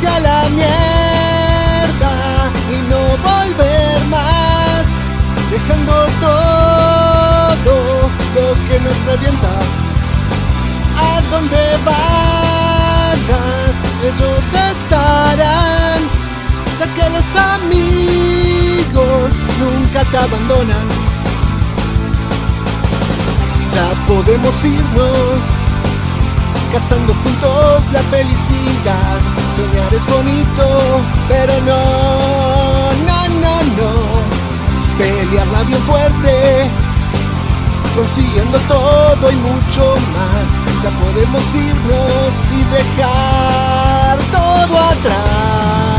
hacia la mierda y no volver más, dejando todo lo que nos revienta. A donde vayas, ellos estarán, ya que los amigos nunca te abandonan. Ya podemos irnos, cazando juntos la felicidad. Soñar es bonito, pero no. Pelearla bien fuerte, consiguiendo todo y mucho más. Ya podemos irnos y dejar todo atrás.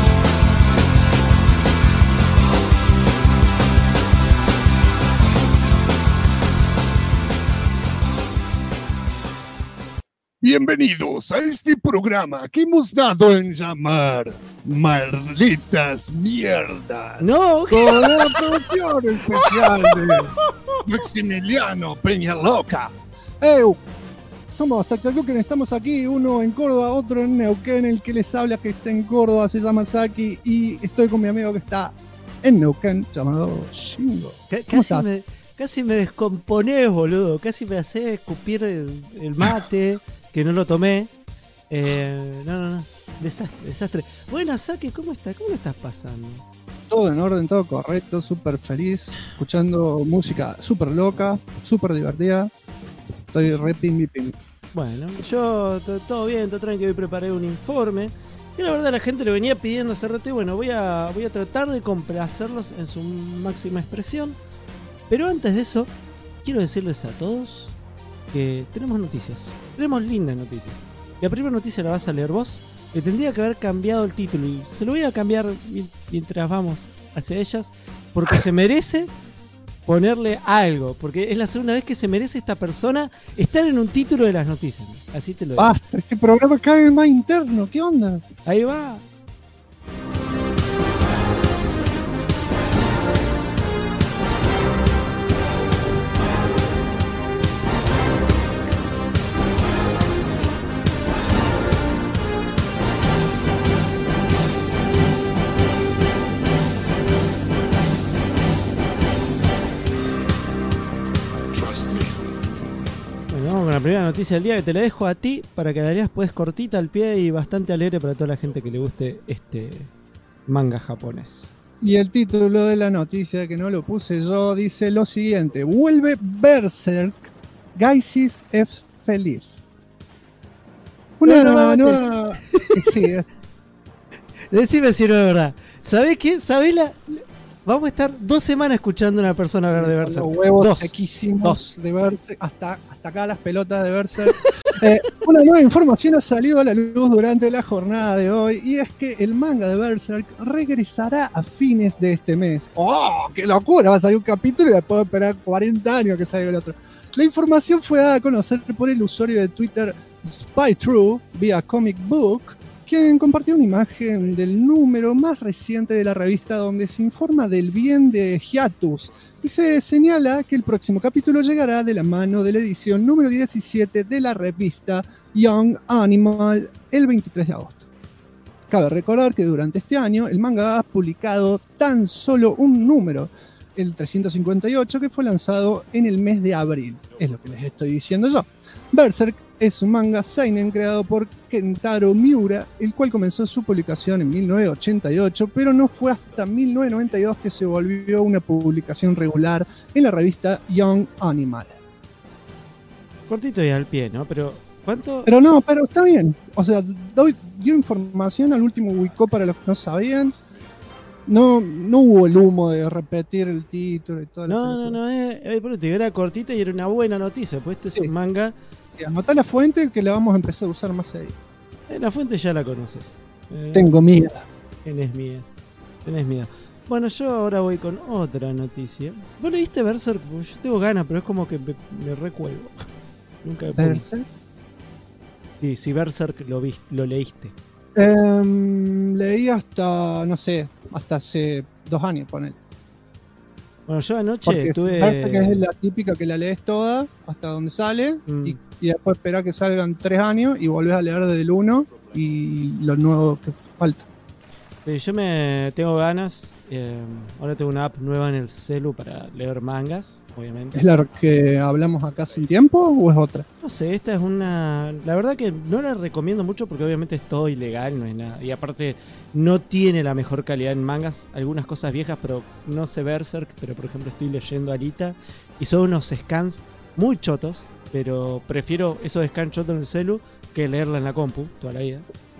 Bienvenidos a este programa que hemos dado en llamar Malditas Mierdas. No, con la producción especial de Maximiliano Peñaloca. Somos Tactaluken, estamos aquí, uno en Córdoba, otro en Neuquén. El que les habla que está en Córdoba se llama Saki y estoy con mi amigo que está en Neuquén, llamado Shingo. Casi me descomponés, boludo. Casi me hacés escupir el mate, que no lo tomé. No. Desastre. Bueno, Saki, ¿cómo estás? ¿Cómo lo estás pasando? Todo en orden, todo correcto, súper feliz, escuchando música súper loca, súper divertida. Estoy re ping. Bueno, yo todo bien, todo tranquilo. Hoy preparé un informe que la verdad la gente lo venía pidiendo hace rato y bueno, voy a tratar de complacerlos en su máxima expresión. Pero antes de eso, quiero decirles a todos que tenemos noticias. Tenemos lindas noticias. La primera noticia la vas a leer vos. Le tendría que haber cambiado el título y se lo voy a cambiar mientras vamos hacia ellas, porque se merece ponerle algo, porque es la segunda vez que se merece esta persona estar en un título de las noticias. Así te lo digo. Basta, este programa cada vez más interno, ¿qué onda? Ahí va. La primera noticia del día, que te la dejo a ti para que la leas pues cortita al pie y bastante alegre para toda la gente que le guste este manga japonés. Y el título de la noticia, que no lo puse yo, dice lo siguiente: vuelve Berserk, Gaisis es feliz. Una nueva... Sí, decime si no es verdad. ¿Sabés qué? ¿Sabés la...? Vamos a estar 2 semanas escuchando a una persona hablar de Berserk. Los huevos sequísimos de Berserk, hasta acá las pelotas de Berserk. Una nueva información ha salido a la luz durante la jornada de hoy, y es que el manga de Berserk regresará a fines de este mes. ¡Oh, qué locura! Va a salir un capítulo y después de esperar 40 años que salga el otro. La información fue dada a conocer por el usuario de Twitter SpyTrue vía Comic Book, quien compartió una imagen del número más reciente de la revista donde se informa del bien de Hiatus y se señala que el próximo capítulo llegará de la mano de la edición número 17 de la revista Young Animal el 23 de agosto. Cabe recordar que durante este año el manga ha publicado tan solo un número, el 358, que fue lanzado en el mes de abril. Es lo que les estoy diciendo yo. Berserk es un manga seinen creado por Kentaro Miura, el cual comenzó su publicación en 1988, pero no fue hasta 1992 que se volvió una publicación regular en la revista Young Animal. Cortito y al pie, ¿no? Pero ¿cuánto? Pero está bien. O sea, dio información al último Wicó para los que no sabían. No hubo el humo de repetir el título y todo. No, era cortita y era una buena noticia, pues este es un manga. Anotá la fuente que la vamos a empezar a usar más seguido. La fuente ya la conoces. Tengo miedo. Tenés miedo. Bueno, yo ahora voy con otra noticia. ¿Vos leíste Berserk? Yo tengo ganas, pero es como que me recuelgo. Nunca me ¿Berserk? Sí, Berserk lo leíste. Leí hasta hace 2 años, ponele. Bueno, yo anoche porque tuve... Berserk es la típica que la lees toda hasta donde sale y después esperás que salgan 3 años y volvés a leer desde el 1 y lo nuevo que falta. Sí, yo me tengo ganas. Ahora tengo una app nueva en el celu para leer mangas, obviamente. ¿Es la que hablamos acá hace un tiempo o es otra? No sé, esta es una... La verdad que no la recomiendo mucho porque obviamente es todo ilegal, no es nada. Y aparte no tiene la mejor calidad en mangas. Algunas cosas viejas, pero no sé Berserk. Pero por ejemplo estoy leyendo Alita y son unos scans muy chotos. Pero prefiero esos scans chotos en el celu que leerla en la compu toda la vida.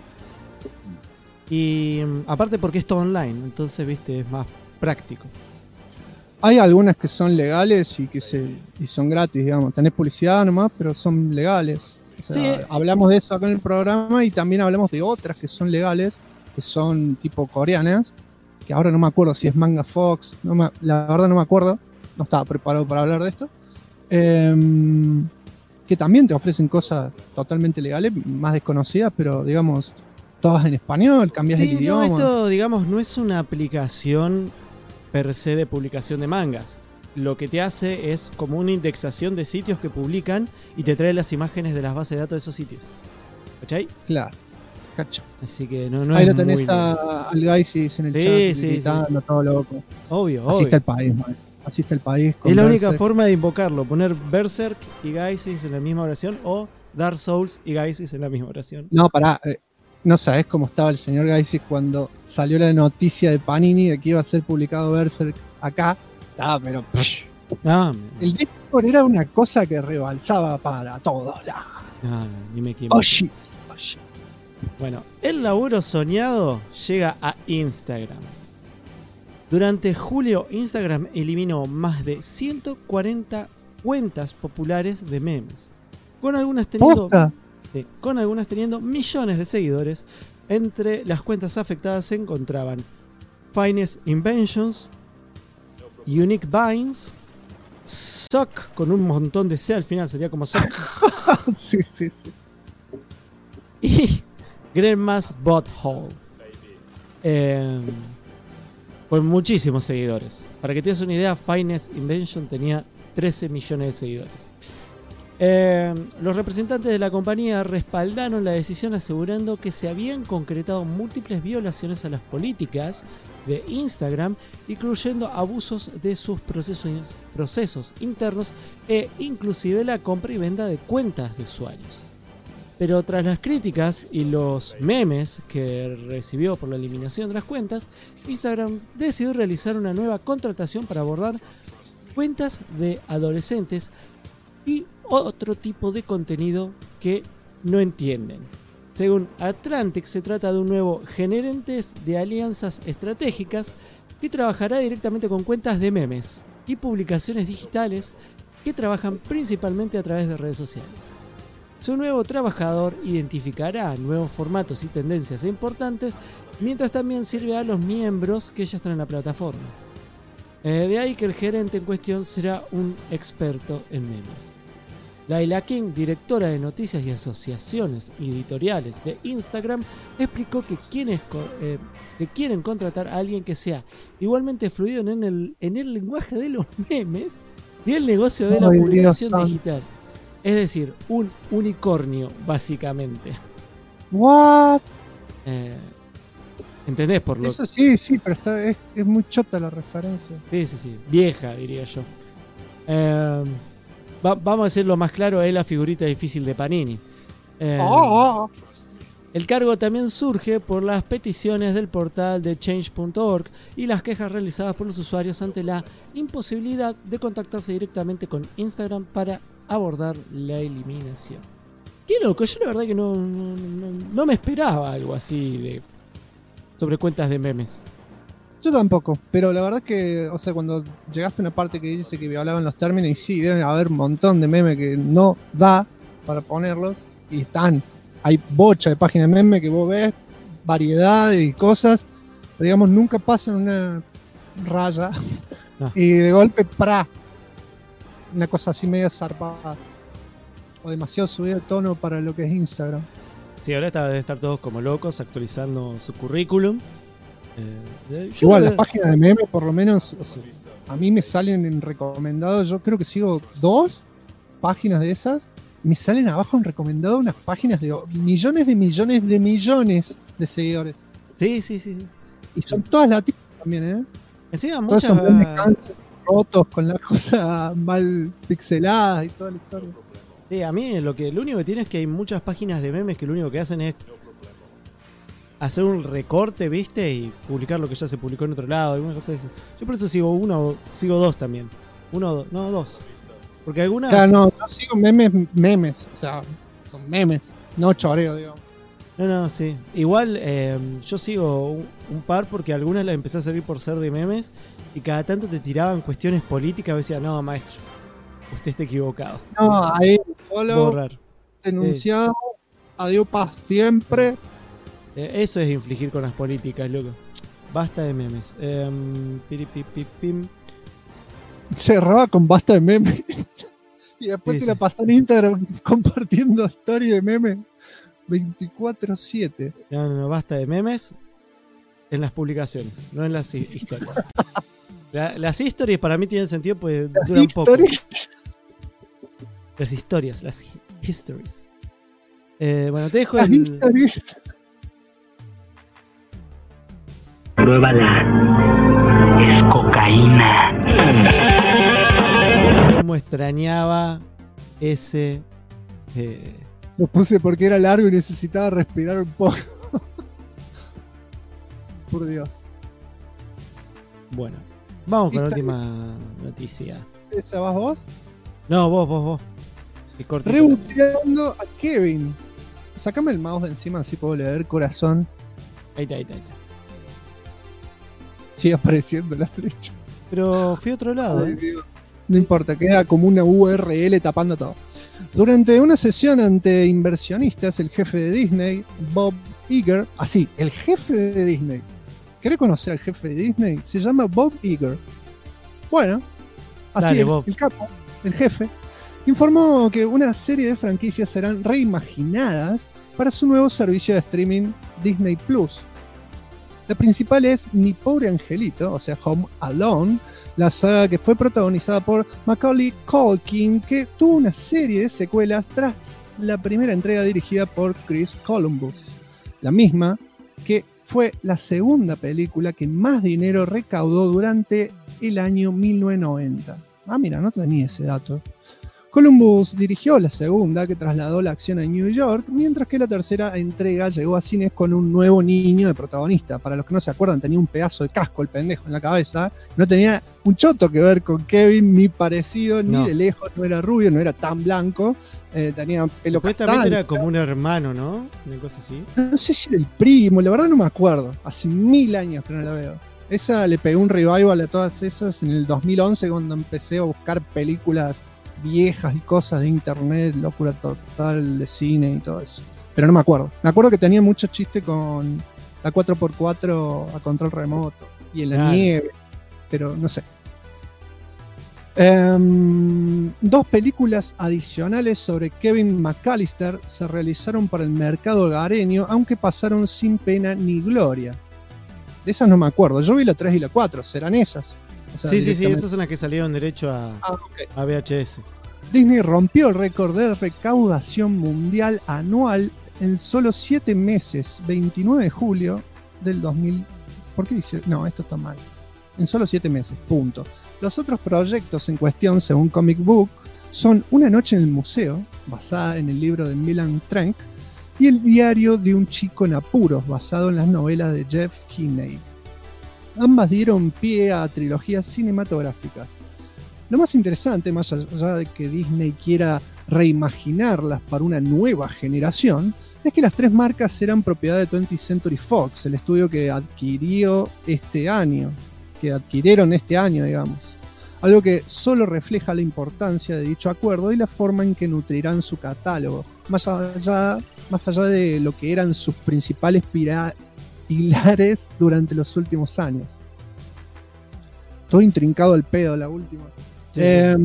Y aparte porque es todo online, entonces viste, es más práctico. Hay algunas que son legales y son gratis, digamos. Tenés publicidad nomás, pero son legales. O sea, Sí. hablamos de eso acá en el programa y también hablamos de otras que son legales, que son tipo coreanas, que ahora no me acuerdo si es Manga Fox, la verdad no me acuerdo, no estaba preparado para hablar de esto. Que también te ofrecen cosas totalmente legales, más desconocidas, pero digamos, todas en español, cambias el Sí, no, idioma. esto digamos no es una aplicación per se de publicación de mangas. Lo que te hace es como una indexación de sitios que publican y te trae las imágenes de las bases de datos de esos sitios. ¿Cachai? Claro, cacho. Así que no Ahí es lo tenés muy al Gaisis en el Sí, chat, sí, gritando, todo loco. obvio, Así obvio. está el país, man. Así está el país. con Es la única Berserk. forma de invocarlo, poner Berserk y Gaisis en la misma oración o Dark Souls y Gaisis en la misma oración. No, pará. No sabés cómo estaba el señor Gaisis cuando salió la noticia de Panini de que iba a ser publicado Berserk acá. Pero Ah, el Discord era una cosa que rebalsaba para todos lados. ni me equivoco. Oye. Bueno, el laburo soñado llega a Instagram. Durante julio, Instagram eliminó más de 140 cuentas populares de memes, con algunas teniendo, ¿Posta? sí, con algunas teniendo millones de seguidores. Entre las cuentas afectadas se encontraban Finest Inventions, Unique Vines, Sock con un montón de C al final, sería como Sock, Sí. y Grandma's Butthole. Con muchísimos seguidores. Para que te des una idea, Finest Invention tenía 13 millones de seguidores. Los representantes de la compañía respaldaron la decisión asegurando que se habían concretado múltiples violaciones a las políticas de Instagram, incluyendo abusos de sus procesos internos e inclusive la compra y venta de cuentas de usuarios. Pero tras las críticas y los memes que recibió por la eliminación de las cuentas, Instagram decidió realizar una nueva contratación para abordar cuentas de adolescentes y otro tipo de contenido que no entienden. Según Atlantic, se trata de un nuevo gerentes de alianzas estratégicas que trabajará directamente con cuentas de memes y publicaciones digitales que trabajan principalmente a través de redes sociales. Su nuevo trabajador identificará nuevos formatos y tendencias importantes, mientras también sirve a los miembros que ya están en la plataforma. De ahí que el gerente en cuestión será un experto en memes. Laila King, directora de noticias y asociaciones editoriales de Instagram, explicó que quieren contratar a alguien que sea igualmente fluido en el lenguaje de los memes y el negocio de la Ay, publicación Dios digital. Es decir, un unicornio, básicamente. What? ¿Entendés? Por lo Eso sí, pero es muy chota la referencia. Sí. Vieja, diría yo. Vamos a decirlo más claro, es la figurita difícil de Panini. El cargo también surge por las peticiones del portal de change.org y las quejas realizadas por los usuarios ante la imposibilidad de contactarse directamente con Instagram para abordar la eliminación. Qué loco, yo la verdad que no me esperaba algo así sobre cuentas de memes. Yo tampoco, pero la verdad que, o sea, cuando llegaste a una parte que dice que violaban los términos, y sí, deben haber un montón de memes que no da para ponerlos, y hay bocha de páginas de memes que vos ves, variedad y cosas, pero digamos, nunca pasan una raya, y de golpe, una cosa así media zarpada, o demasiado subida de tono para lo que es Instagram. Sí, ahora debe estar todos como locos actualizando su currículum. Igual, las páginas de memes, por lo menos, o sea, a mí me salen en recomendados. Yo creo que sigo 2 páginas de esas me salen abajo en recomendado unas páginas de millones de seguidores. Sí. Y son todas latinas también, ¿eh? Encima Todos muchas... esos memes cansos, rotos, con las cosas mal pixeladas y toda la historia. Sí, a mí lo único que tiene es que hay muchas páginas de memes que lo único que hacen es hacer un recorte, ¿viste? Y publicar lo que ya se publicó en otro lado, alguna cosa de eso. Yo por eso sigo dos también. Dos. Porque algunas... Claro, no, yo sigo memes, o sea, son memes, no choreo, digamos. No, sí. Igual yo sigo un par porque algunas las empecé a seguir por ser de memes y cada tanto te tiraban cuestiones políticas y decía, no, maestro, usted está equivocado. No, ahí, follow, Borrar. denunciado, adiós paz siempre. Eso es infligir con las políticas, loco. Basta de memes. Piripipipim. Se roba con basta de memes. Y después Sí, te sí. la pasó en Instagram compartiendo story de memes 24/7. No, basta de memes en las publicaciones, no en las historias. Las historias para mí tienen sentido, pues duran poco. Las historias, las histories. Bueno, te dejo Las el... historias. Pruébala. Es cocaína. Cómo extrañaba ese... Lo puse porque era largo y necesitaba respirar un poco. Por Dios. Bueno, vamos con la Esta- última noticia. ¿Esa vas vos? No, vos. Qué cortito. Reboteando a Kevin. Sácame el mouse de encima así puedo leer corazón. Ahí está. Sigue apareciendo la flecha. Pero fui a otro lado, Ay, Dios. No importa, queda como una URL tapando todo. Durante una sesión ante inversionistas, el jefe de Disney, Bob Iger, así, el jefe de Disney. ¿Querés conocer al jefe de Disney? Se llama Bob Iger. Bueno, así Dale, el, Bob. el capo, el jefe, informó que una serie de franquicias serán reimaginadas para su nuevo servicio de streaming Disney Plus. La principal es Mi Pobre Angelito, o sea, Home Alone, la saga que fue protagonizada por Macaulay Culkin, que tuvo una serie de secuelas tras la primera entrega dirigida por Chris Columbus. La misma que fue la segunda película que más dinero recaudó durante el año 1990. Ah, mira, no tenía ese dato. Columbus dirigió la segunda, que trasladó la acción a New York, mientras que la tercera entrega llegó a cines con un nuevo niño de protagonista. Para los que no se acuerdan, tenía un pedazo de casco el pendejo en la cabeza. No tenía un choto que ver con Kevin, ni parecido, No. ni de lejos. No era rubio, no era tan blanco. Tenía pelo Supuestamente castaño. era como un hermano, ¿no? Una cosa así. No sé si era el primo, la verdad no me acuerdo. Hace 1000 años que no la veo. Esa le pegó un revival a todas esas en el 2011 cuando empecé a buscar películas viejas y cosas de internet, locura total de cine y todo eso. Pero no me acuerdo. Me acuerdo que tenía mucho chiste con la 4x4 a control remoto y en la Claro. nieve, pero no sé. Dos películas adicionales sobre Kevin McAllister se realizaron para el mercado hogareño, aunque pasaron sin pena ni gloria. De esas no me acuerdo. Yo vi la 3 y la 4, serán esas. O sea, Sí, directamente. esas son las que salieron derecho a VHS. Disney rompió el récord de recaudación mundial anual en solo 7 meses, 29 de julio del 2000. ¿Por qué dice? No, esto está mal. En solo 7 meses, punto. Los otros proyectos en cuestión, según Comic Book, son Una noche en el museo, basada en el libro de Milan Trank, y El diario de un chico en apuros, basado en las novelas de Jeff Kinney. Ambas dieron pie a trilogías cinematográficas. Lo más interesante, más allá de que Disney quiera reimaginarlas para una nueva generación, es que las tres marcas eran propiedad de 20th Century Fox, el estudio que adquirieron este año, digamos. Algo que solo refleja la importancia de dicho acuerdo y la forma en que nutrirán su catálogo, más allá de lo que eran sus principales pilares durante los últimos años. Todo intrincado al pedo la última. Sí.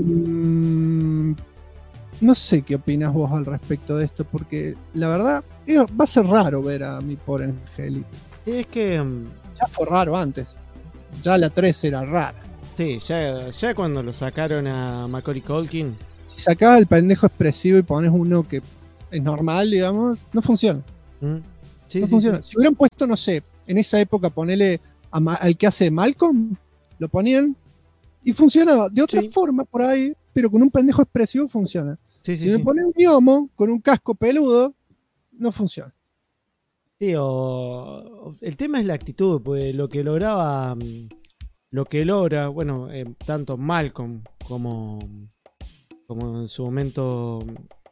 No sé qué opinas vos al respecto de esto, porque la verdad va a ser raro ver a Mi Pobre Angelito. Es que, Ya fue raro antes. Ya la 3 era rara. sí, ya cuando lo sacaron a Macaulay Culkin, sacás el pendejo expresivo y pones uno que es normal, digamos, no funciona. Sí, No sí, funciona. sí. Si hubieran puesto, no sé, en esa época ponele al que hace de Malcolm, lo ponían y funcionaba de otra Sí. forma por ahí, pero con un pendejo expresivo funciona. Sí, Si sí, me sí. ponen un gnomo con un casco peludo, no funciona. Sí, el tema es la actitud, pues lo que lograba, lo que logra, bueno, tanto Malcolm como en su momento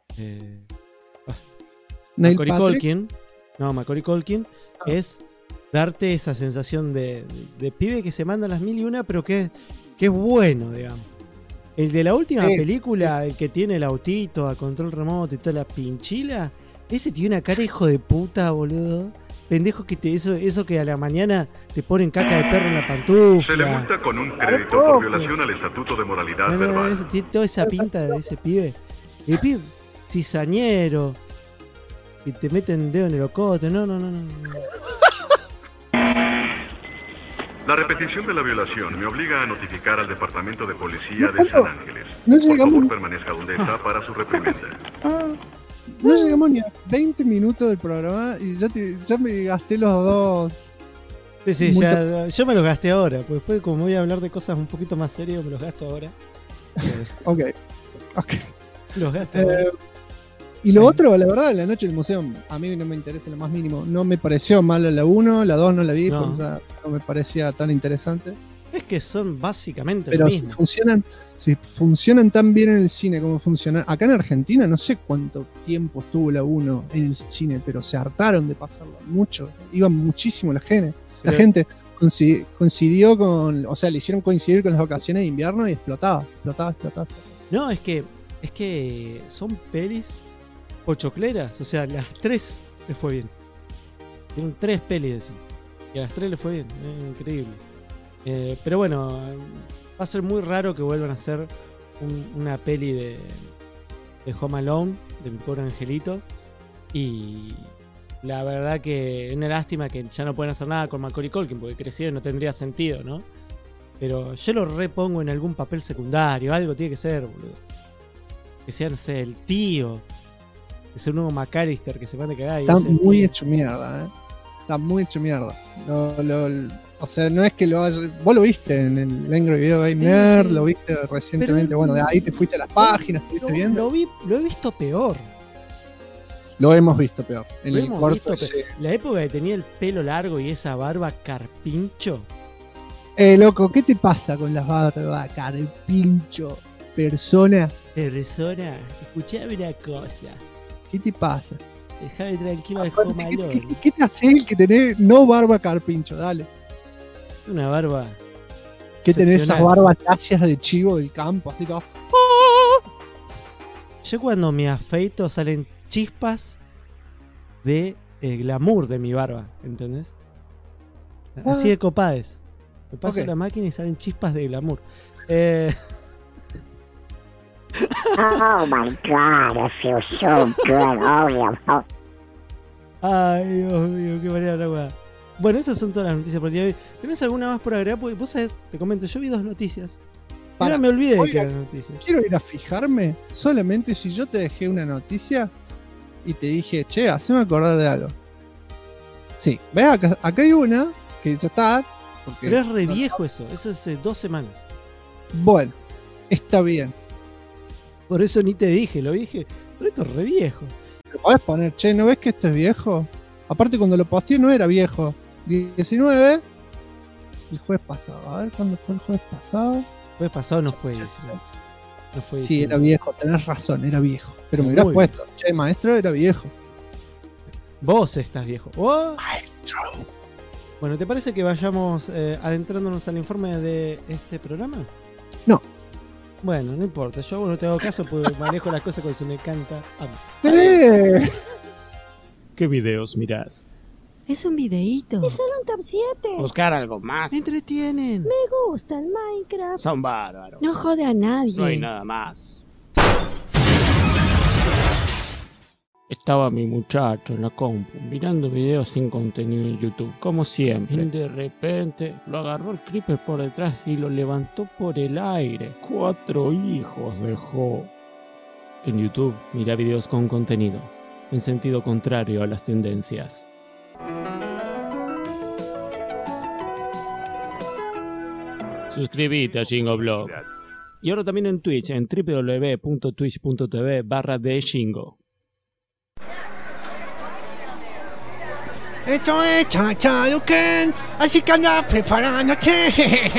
Neil Macaulay Patrick, Culkin, Macaulay Culkin, es darte esa sensación de pibe que se manda las mil y una, pero que es bueno, digamos. El de la última Sí. película, el que tiene el autito a control remoto y toda la pinchila, ese tiene una cara de hijo de puta, boludo. Pendejo que eso que a la mañana te ponen caca de perro en la pantufla. Se le multa con un crédito por violación al Estatuto de Moralidad No, Verbal. tiene toda esa pinta de ese pibe. El pibe cizañero. Y te meten dedo en el ocote. No. La repetición de la violación me obliga a notificar al Departamento de Policía de ¿Cuánto? San Ángeles. No Por llegamos- favor, permanezca donde está para su reprimenda. no llegamos ni a 20 minutos del programa y ya me gasté los dos. Sí, Muy yo me los gasté ahora. Pues después, como voy a hablar de cosas un poquito más serias, me los gasto ahora. Ok. Los gasto ahora. Y lo otro, la verdad, La Noche del Museo, a mí no me interesa lo más mínimo. No me pareció mala la 1, la 2 no la vi, No. porque ya no me parecía tan interesante. Es que son básicamente Pero lo si mismo. funcionan tan bien en el cine como funcionan. Acá en Argentina no sé cuánto tiempo estuvo la 1 en el cine, pero se hartaron de pasarlo mucho. Iban muchísimo la gente. La Pero- gente coincidió con, o sea, le hicieron coincidir con las vacaciones de invierno y explotaba. No, es que son pelis pochocleras. O sea, las 3 les fue bien. Tienen 3 pelis de eso. Y a las 3 les fue bien. Increíble. Pero bueno, va a ser muy raro que vuelvan a hacer una peli de Home Alone, de mi pobre angelito. Y la verdad que es una lástima que ya no pueden hacer nada con Macaulay Culkin, porque creció y no tendría sentido, ¿no? Pero yo lo repongo en algún papel secundario, algo tiene que ser, boludo. Que sea, no sé, el tío. Que sea un nuevo McAllister que se mande cagada. Está muy hecho mierda, Está muy hecho mierda. O sea, no es que lo haya... Vos lo viste en el Angry Video Game Nerd, Sí. lo viste recientemente. Pero- bueno, de ahí te fuiste a las páginas, estuviste viendo. Lo he visto peor. Lo hemos visto peor. En Lo el hemos corto visto ese. La época que tenía el pelo largo y esa barba carpincho. Loco, ¿qué te pasa con las barbas, carpincho? Persona, Persona, escuchame una cosa. ¿qué te pasa? Dejame tranquilo al Home ¿Qué, Alone. qué te hace el que tenés no barba carpincho? Dale. Una barba. Que tenés esas excepcional. barbas lacias de chivo del campo, así todo. Yo cuando me afeito salen chispas de glamour de mi barba, ¿entendés? Así de copades. Me paso Ok. la máquina y salen chispas de glamour. Oh my god, I feel so good. Oh, yeah. Ay, Dios mío, qué manera la weá. Bueno, esas son todas las noticias por el día de hoy. ¿Tenés alguna más por agregar? Porque vos sabés, te comento, yo vi 2 noticias. Y ahora Para, me olvidé de oiga, que eran noticias. quiero ir a fijarme solamente si yo te dejé una noticia y te dije, che, haceme acordar de algo. Sí, ve acá hay una que ya está. Porque, Pero es re viejo eso es 2 semanas. Bueno, está bien. Por eso ni te dije, lo dije. Pero esto es re viejo. Lo podés poner, che, ¿no ves que esto es viejo? Aparte, cuando lo posteé no era viejo. 19. El jueves pasado. A ver, ¿cuándo fue el jueves pasado? El jueves pasado no fue 19. No fue Sí, 19. era viejo, tenés razón, era viejo. Pero me Muy hubieras bien. puesto, che, maestro, era viejo. Vos estás viejo. ¡Oh! Bueno, ¿te parece que vayamos adentrándonos al informe de este programa? No. Bueno, no importa. Yo a vos no te hago caso porque manejo las cosas cuando se me canta. ¡Eh! ¿Qué videos mirás? Es un videíto. Es solo un top 7. Buscar algo más. Me entretienen. Me gusta el Minecraft. Son bárbaros. No jode a nadie. No hay nada más. Estaba mi muchacho en la compu mirando videos sin contenido en YouTube, como siempre. Y de repente lo agarró el creeper por detrás y lo levantó por el aire. 4 hijos dejó. en YouTube, mira videos con contenido, en sentido contrario a las tendencias. Suscríbete a Shingo y ahora también en Twitch, en www.twitch.tv/theshingo. Esto es Chachaduken, así que anda preparándote.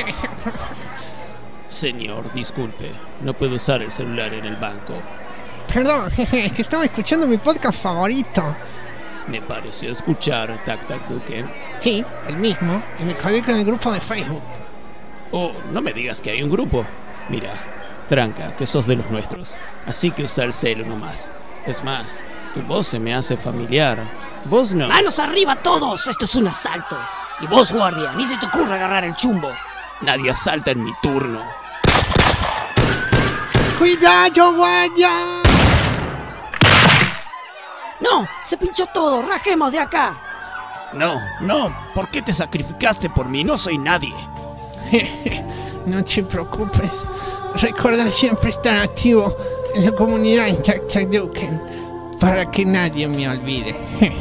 Señor, disculpe, no puedo usar el celular en el banco. Perdón, es que estaba escuchando mi podcast favorito. Me pareció escuchar Tac Tac Duken. Sí, el mismo, y me colgué con el grupo de Facebook. Oh, no me digas que hay un grupo. Mira, tranca, que sos de los nuestros, así que usa el celu nomás. Es más, tu voz se me hace familiar. Vos no. ¡Manos arriba todos! ¡Esto es un asalto! Y vos, guardia, ni se te ocurra agarrar el chumbo. Nadie asalta en mi turno. ¡Cuidado, guardia! ¡No! ¡Se pinchó todo! ¡Rajemos de acá! No, ¿por qué te sacrificaste por mí? No soy nadie. No te preocupes. Recuerda siempre estar activo en la comunidad en Chachaduken para que nadie me olvide.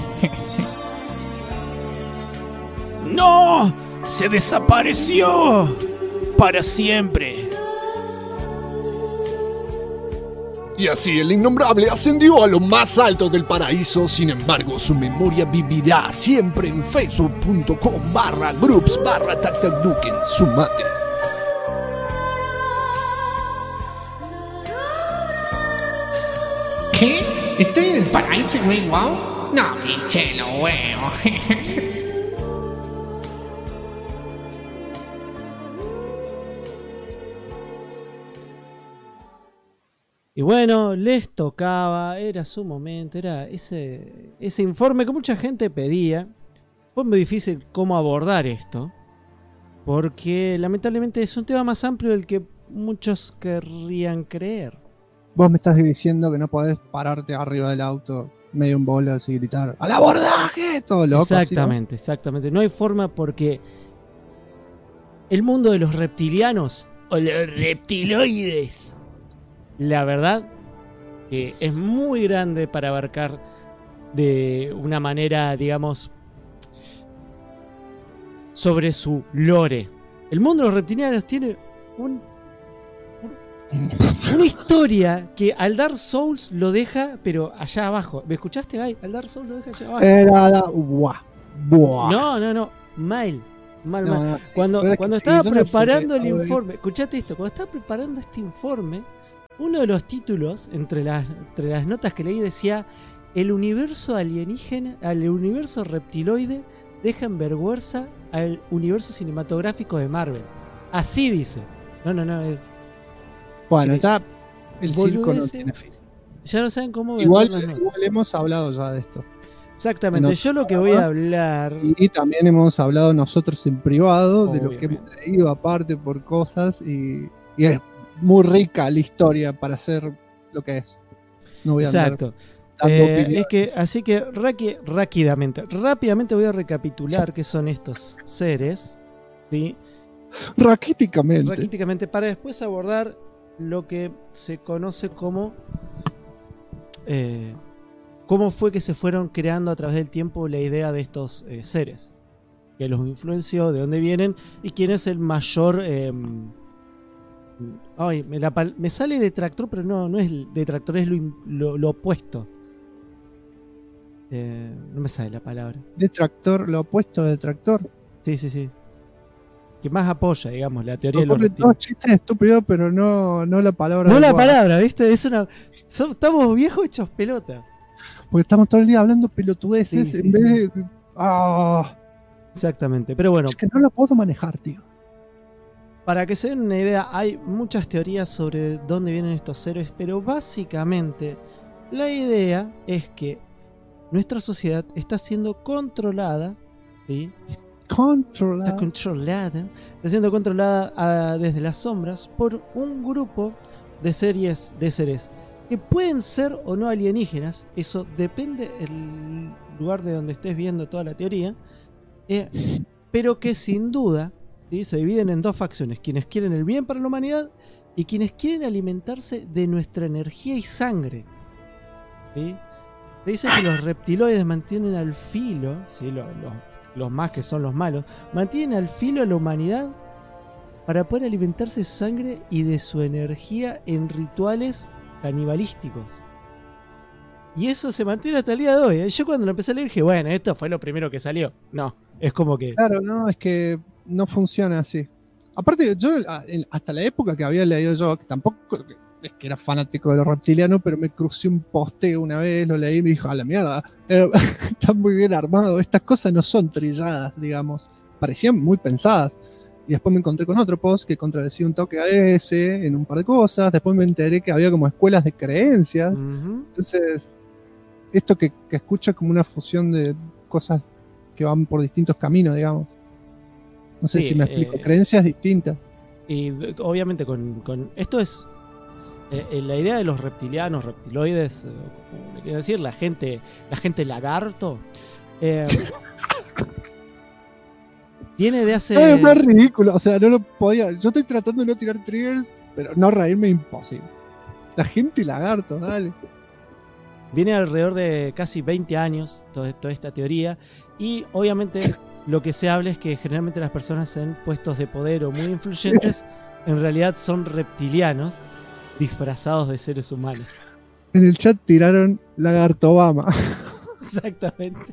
¡No! ¡Se desapareció! ¡Para siempre! Y así el innombrable ascendió a lo más alto del paraíso. Sin embargo, su memoria vivirá siempre en facebook.com/groups/TacTacDuken. Sumate. ¿Qué? ¿Estoy en el paraíso, güey? ¿Wow? No, pinche, no veo. Y bueno, les tocaba, era su momento, era ese informe que mucha gente pedía. Fue muy difícil cómo abordar esto, porque lamentablemente es un tema más amplio del que muchos querrían creer. Vos me estás diciendo que no podés pararte arriba del auto medio en bolas y gritar ¡al abordaje! Todo loco. Exactamente, exactamente. No hay forma porque el mundo de los reptilianos o los reptiloides, la verdad que es muy grande para abarcar de una manera, digamos, sobre su lore. El mundo de los reptilianos tiene una historia que al Dark Souls lo deja, pero allá abajo. ¿Me escuchaste, Guy? Al Dark Souls lo deja allá abajo. Era buah. No. Mal. No, Cuando sí, estaba yo no preparando sé, el informe, escuchate esto, cuando estaba preparando este informe, uno de los títulos, entre las notas que leí, decía: el universo alienígena, al universo reptiloide deja en vergüenza al universo cinematográfico de Marvel. Así dice. No. Bueno, ya el circo no Boludeces. tiene fin. Ya no saben cómo Igual vender las notas. hemos hablado ya de esto. Exactamente, yo lo que voy a hablar... Y también hemos hablado nosotros en privado de lo que Obviamente. hemos leído aparte por cosas y es muy rica la historia para ser lo que es. No voy a andar Exacto. dando opiniones. Es que, así que rápidamente voy a recapitular qué son estos seres, ¿sí? Raquíticamente. Para después abordar lo que se conoce como cómo fue que se fueron creando a través del tiempo la idea de estos seres, que los influenció, de dónde vienen y quién es el mayor... me sale detractor, pero no es detractor, es lo opuesto. No me sale la palabra. Detractor, lo opuesto de detractor. Sí. Que más apoya, digamos, la teoría de Se los ocurre todo reptiles. chiste estúpido, pero no la palabra. No la adecuada. palabra, ¿viste? Estamos viejos hechos pelota. Porque estamos todo el día hablando pelotudeces Sí, en vez de. Exactamente. Pero bueno, Es que no lo puedo manejar, tío. para que se den una idea, hay muchas teorías sobre dónde vienen estos seres, pero básicamente la idea es que nuestra sociedad está siendo controlada, ¿sí? Está siendo controlada desde las sombras por un grupo de seres que pueden ser o no alienígenas. Eso depende del lugar de donde estés viendo toda la teoría, pero que sin duda, ¿sí?, se dividen en dos facciones: quienes quieren el bien para la humanidad y quienes quieren alimentarse de nuestra energía y sangre. ¿Sí? Se dice que los reptiloides mantienen al filo, ¿sí? Los más que son los malos, mantienen al filo a la humanidad para poder alimentarse de su sangre y de su energía en rituales canibalísticos. Y eso se mantiene hasta el día de hoy. Yo cuando lo empecé a leer dije, bueno, esto fue lo primero que salió. No, es como que... Claro, no, es que no funciona así. Aparte, yo hasta la época que había leído yo, que tampoco es que era fanático de los reptilianos, pero me crucé un posteo una vez, lo leí y me dijo, a la mierda, está muy bien armado, estas cosas no son trilladas, digamos, parecían muy pensadas. Y después me encontré con otro post que contradecía un toque a ese en un par de cosas, después me enteré que había como escuelas de creencias, entonces esto que escucha como una fusión de cosas que van por distintos caminos, digamos. No sé si me explico, creencias distintas. Y obviamente con esto es la idea de los reptilianos, reptiloides, como le quiero decir, la gente lagarto, viene de hace... Es más ridículo, o sea, no lo podía. Yo estoy tratando de no tirar triggers, pero no reírme es imposible. La gente lagarto, dale. Viene alrededor de casi 20 años toda esta teoría, y obviamente lo que se habla es que generalmente las personas en puestos de poder o muy influyentes en realidad son reptilianos disfrazados de seres humanos. En el chat tiraron Lagarto Obama. Exactamente.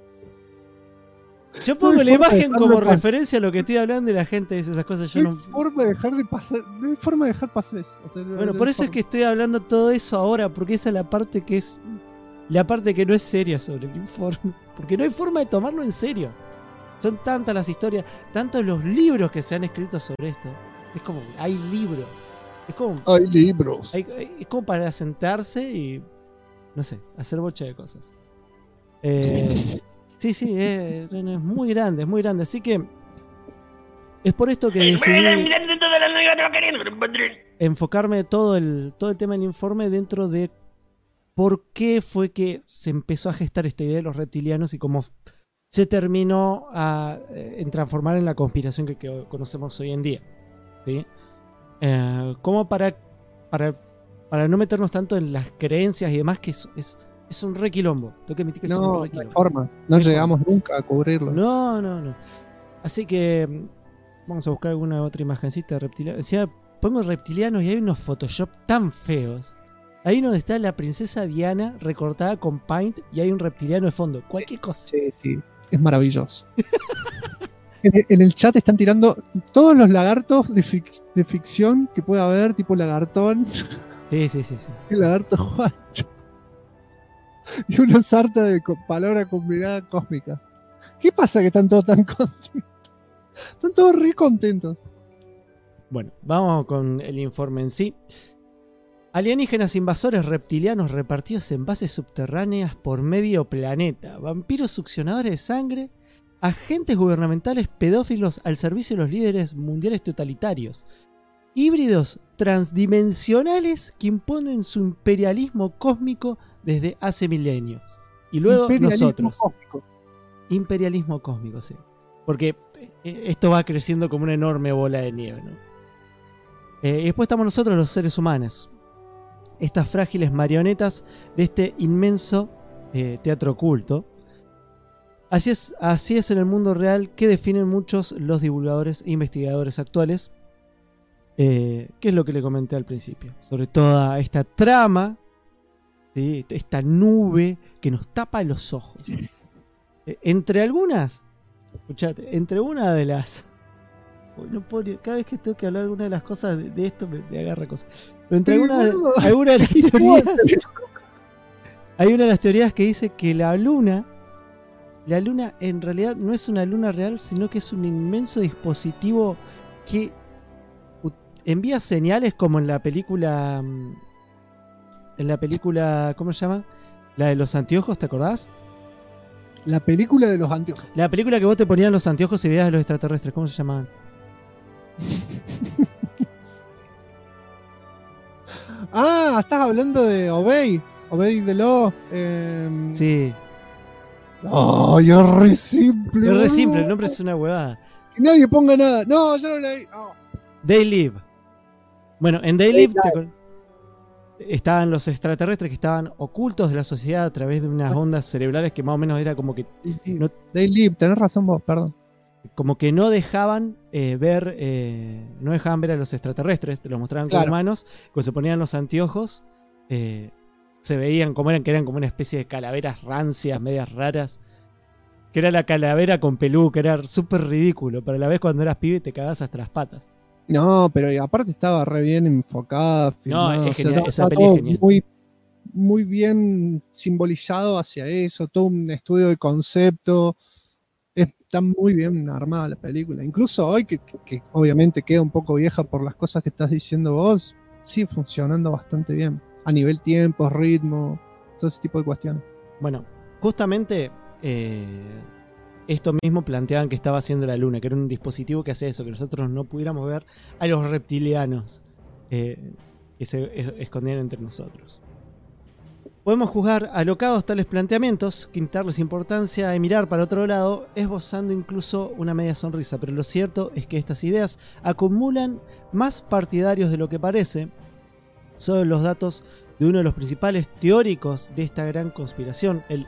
Yo pongo la imagen como referencia a lo que estoy hablando y la gente dice esas cosas. No hay forma de dejar pasar eso. O sea, bueno, por eso es que estoy hablando todo eso ahora, porque esa es la parte que es la parte que no es seria sobre el informe, porque no hay forma de tomarlo en serio. Son tantas las historias, tantos los libros que se han escrito sobre esto. Es como, hay libros. Hay libros. Es como para sentarse y, no sé, hacer bocha de cosas. Sí, es muy grande, es muy grande. Así que es por esto que decidí enfocarme todo el tema del informe dentro de por qué fue que se empezó a gestar esta idea de los reptilianos y cómo se terminó en transformar en la conspiración que conocemos hoy en día. ¿Sí? Como para no meternos tanto en las creencias y demás, que es un re quilombo. Tengo que admitir que es un re quilombo. No hay forma. No llegamos nunca a cubrirlo. No. Así que vamos a buscar alguna otra imagencita de reptilianos. Decía, ponemos reptilianos y hay unos Photoshop tan feos. Ahí donde está la princesa Diana recortada con Paint y hay un reptiliano de fondo. Cualquier cosa. Sí. Es maravilloso. En el chat están tirando todos los lagartos de ficción que pueda haber, tipo lagartón. Sí. El lagarto Juancho. Y una sarta de palabras combinadas cósmicas. ¿Qué pasa que están todos tan contentos? Están todos re contentos. Bueno, vamos con el informe en sí. Alienígenas invasores reptilianos repartidos en bases subterráneas por medio planeta. Vampiros succionadores de sangre. Agentes gubernamentales pedófilos al servicio de los líderes mundiales totalitarios. Híbridos transdimensionales que imponen su imperialismo cósmico desde hace milenios. Y luego nosotros. Imperialismo cósmico, sí. Porque esto va creciendo como una enorme bola de nieve, ¿no? Y después estamos nosotros, los seres humanos. Estas frágiles marionetas de este inmenso teatro oculto. Así es en el mundo real que definen muchos los divulgadores e investigadores actuales. Que es lo que le comenté al principio. Sobre toda esta trama, ¿sí? Esta nube que nos tapa los ojos. Entre algunas, escuchate, entre una de las... No puedo, cada vez que tengo que hablar alguna de las cosas de esto me agarra cosas. Pero entre alguna de las teorías... Hay una de las teorías que dice que la luna en realidad no es una luna real, sino que es un inmenso dispositivo que envía señales como en la película... ¿cómo se llama? La de los anteojos, ¿te acordás? La película de los anteojos. La película que vos te ponías los anteojos y veías a los extraterrestres, ¿cómo se llamaban? Estás hablando de Obey de Lo. Sí. Ay, es re simple. Es re simple, el nombre es una huevada. Que nadie ponga nada. No, yo no leí. They Live. Bueno, en They Live estaban los extraterrestres que estaban ocultos de la sociedad a través de unas ondas cerebrales que más o menos era como que no, They Live, tenés razón vos, perdón. como que no dejaban ver a los extraterrestres, te los mostraban como humanos, cuando se ponían los anteojos se veían como que eran como una especie de calaveras rancias, medias raras, que era la calavera con pelú, que era súper ridículo, pero a la vez cuando eras pibe te cagabas hasta las patas. No, pero aparte estaba re bien enfocada, filmada, No, es genial, esa peli todo es genial. muy bien simbolizado hacia eso, todo un estudio de concepto. Está muy bien armada la película. Incluso hoy, que obviamente queda un poco vieja por las cosas que estás diciendo vos, sigue funcionando bastante bien. A nivel tiempo, ritmo, todo ese tipo de cuestiones. Bueno, justamente esto mismo planteaban que estaba haciendo la Luna, que era un dispositivo que hacía eso, que nosotros no pudiéramos ver a los reptilianos que se escondían entre nosotros. Podemos juzgar alocados tales planteamientos, quitarles importancia y mirar para otro lado, esbozando incluso una media sonrisa, pero lo cierto es que estas ideas acumulan más partidarios de lo que parece. Son los datos de uno de los principales teóricos de esta gran conspiración, el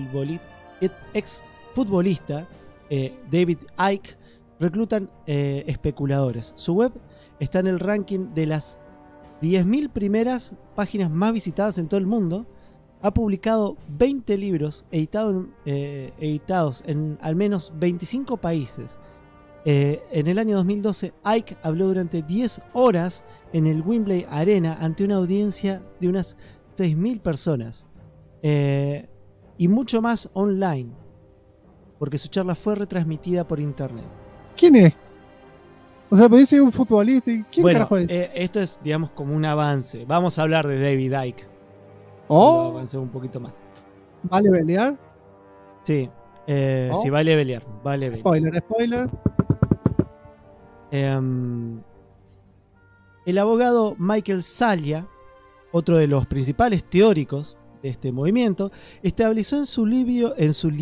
exfutbolista David Icke, reclutan especuladores. Su web está en el ranking de las 10.000 primeras páginas más visitadas en todo el mundo. Ha publicado 20 libros editados en al menos 25 países. En el año 2012, Icke habló durante 10 horas en el Wembley Arena ante una audiencia de unas 6.000 personas. Y mucho más online, porque su charla fue retransmitida por internet. ¿Quién es? O sea, podés ser un futbolista. ¿Quién bueno, carajo es? Esto es, digamos, como un avance. Vamos a hablar de David Icke. Oh, Avancé un poquito más. ¿vale pelear? Sí, Oh. sí, vale pelear. Vale pelear. Spoiler. El abogado Michael Salia, otro de los principales teóricos de este movimiento, estableció en su libro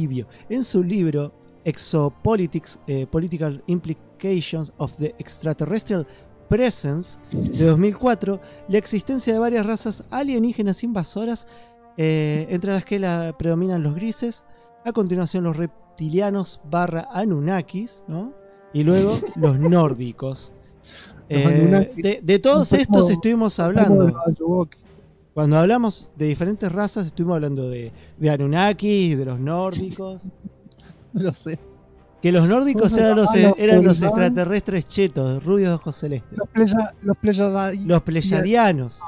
Exopolitics, Political Implications of the Extraterrestrial Presence, de 2004, la existencia de varias razas alienígenas invasoras, entre las que predominan los grises, a continuación los reptilianos / Anunnakis, ¿no? Y luego los nórdicos. De todos estos estuvimos hablando. Cuando hablamos de diferentes razas, estuvimos hablando de Anunnaki, de los nórdicos. Lo sé. Que los nórdicos eran los extraterrestres chetos, rubios de ojos celestes. Los pleyadianos.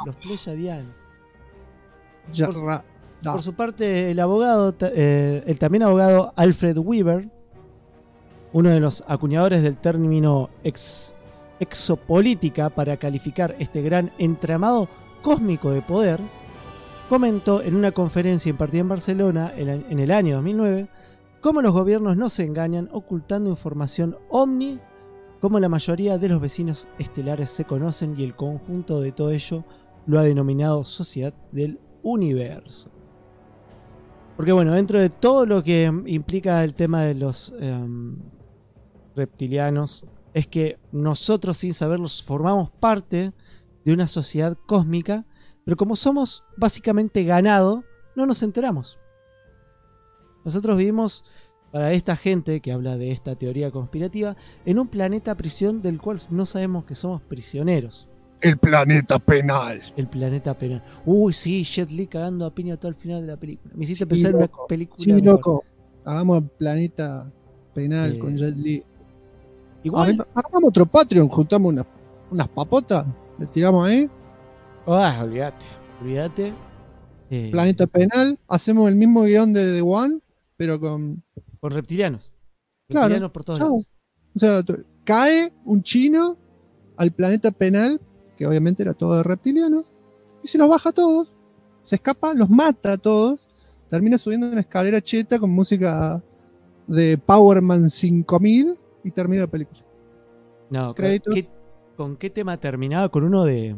Por su parte, el también abogado Alfred Weaver, uno de los acuñadores del término exopolítica para calificar este gran entramado cósmico de poder, comentó en una conferencia impartida en Barcelona en el año 2009 cómo los gobiernos no se engañan ocultando información ovni, como la mayoría de los vecinos estelares se conocen, y el conjunto de todo ello lo ha denominado Sociedad del Universo. Porque bueno, dentro de todo lo que implica el tema de los reptilianos, es que nosotros, sin saberlo, formamos parte de una sociedad cósmica, pero como somos básicamente ganado, no nos enteramos. Nosotros vivimos, para esta gente que habla de esta teoría conspirativa, en un planeta prisión del cual no sabemos que somos prisioneros. El planeta penal. El planeta penal. Uy, sí, Jet Li cagando a piña todo al final de la película. Me hiciste pensar en una película. Sí, mejor. loco. Hagamos el planeta penal con Jet Li. Igual. Hagamos otro Patreon, juntamos unas papotas, le tiramos ahí. Olvídate. Planeta penal, hacemos el mismo guión de The One, pero con reptilianos. Claro, Reptilianos por todos lados. O sea, cae un chino al planeta penal, que obviamente era todo de reptilianos, y se los baja a todos, se escapa, los mata a todos, termina subiendo una escalera cheta con música de Powerman 5000 y termina la película. No, Créditos. ¿con qué tema terminaba? Con uno de...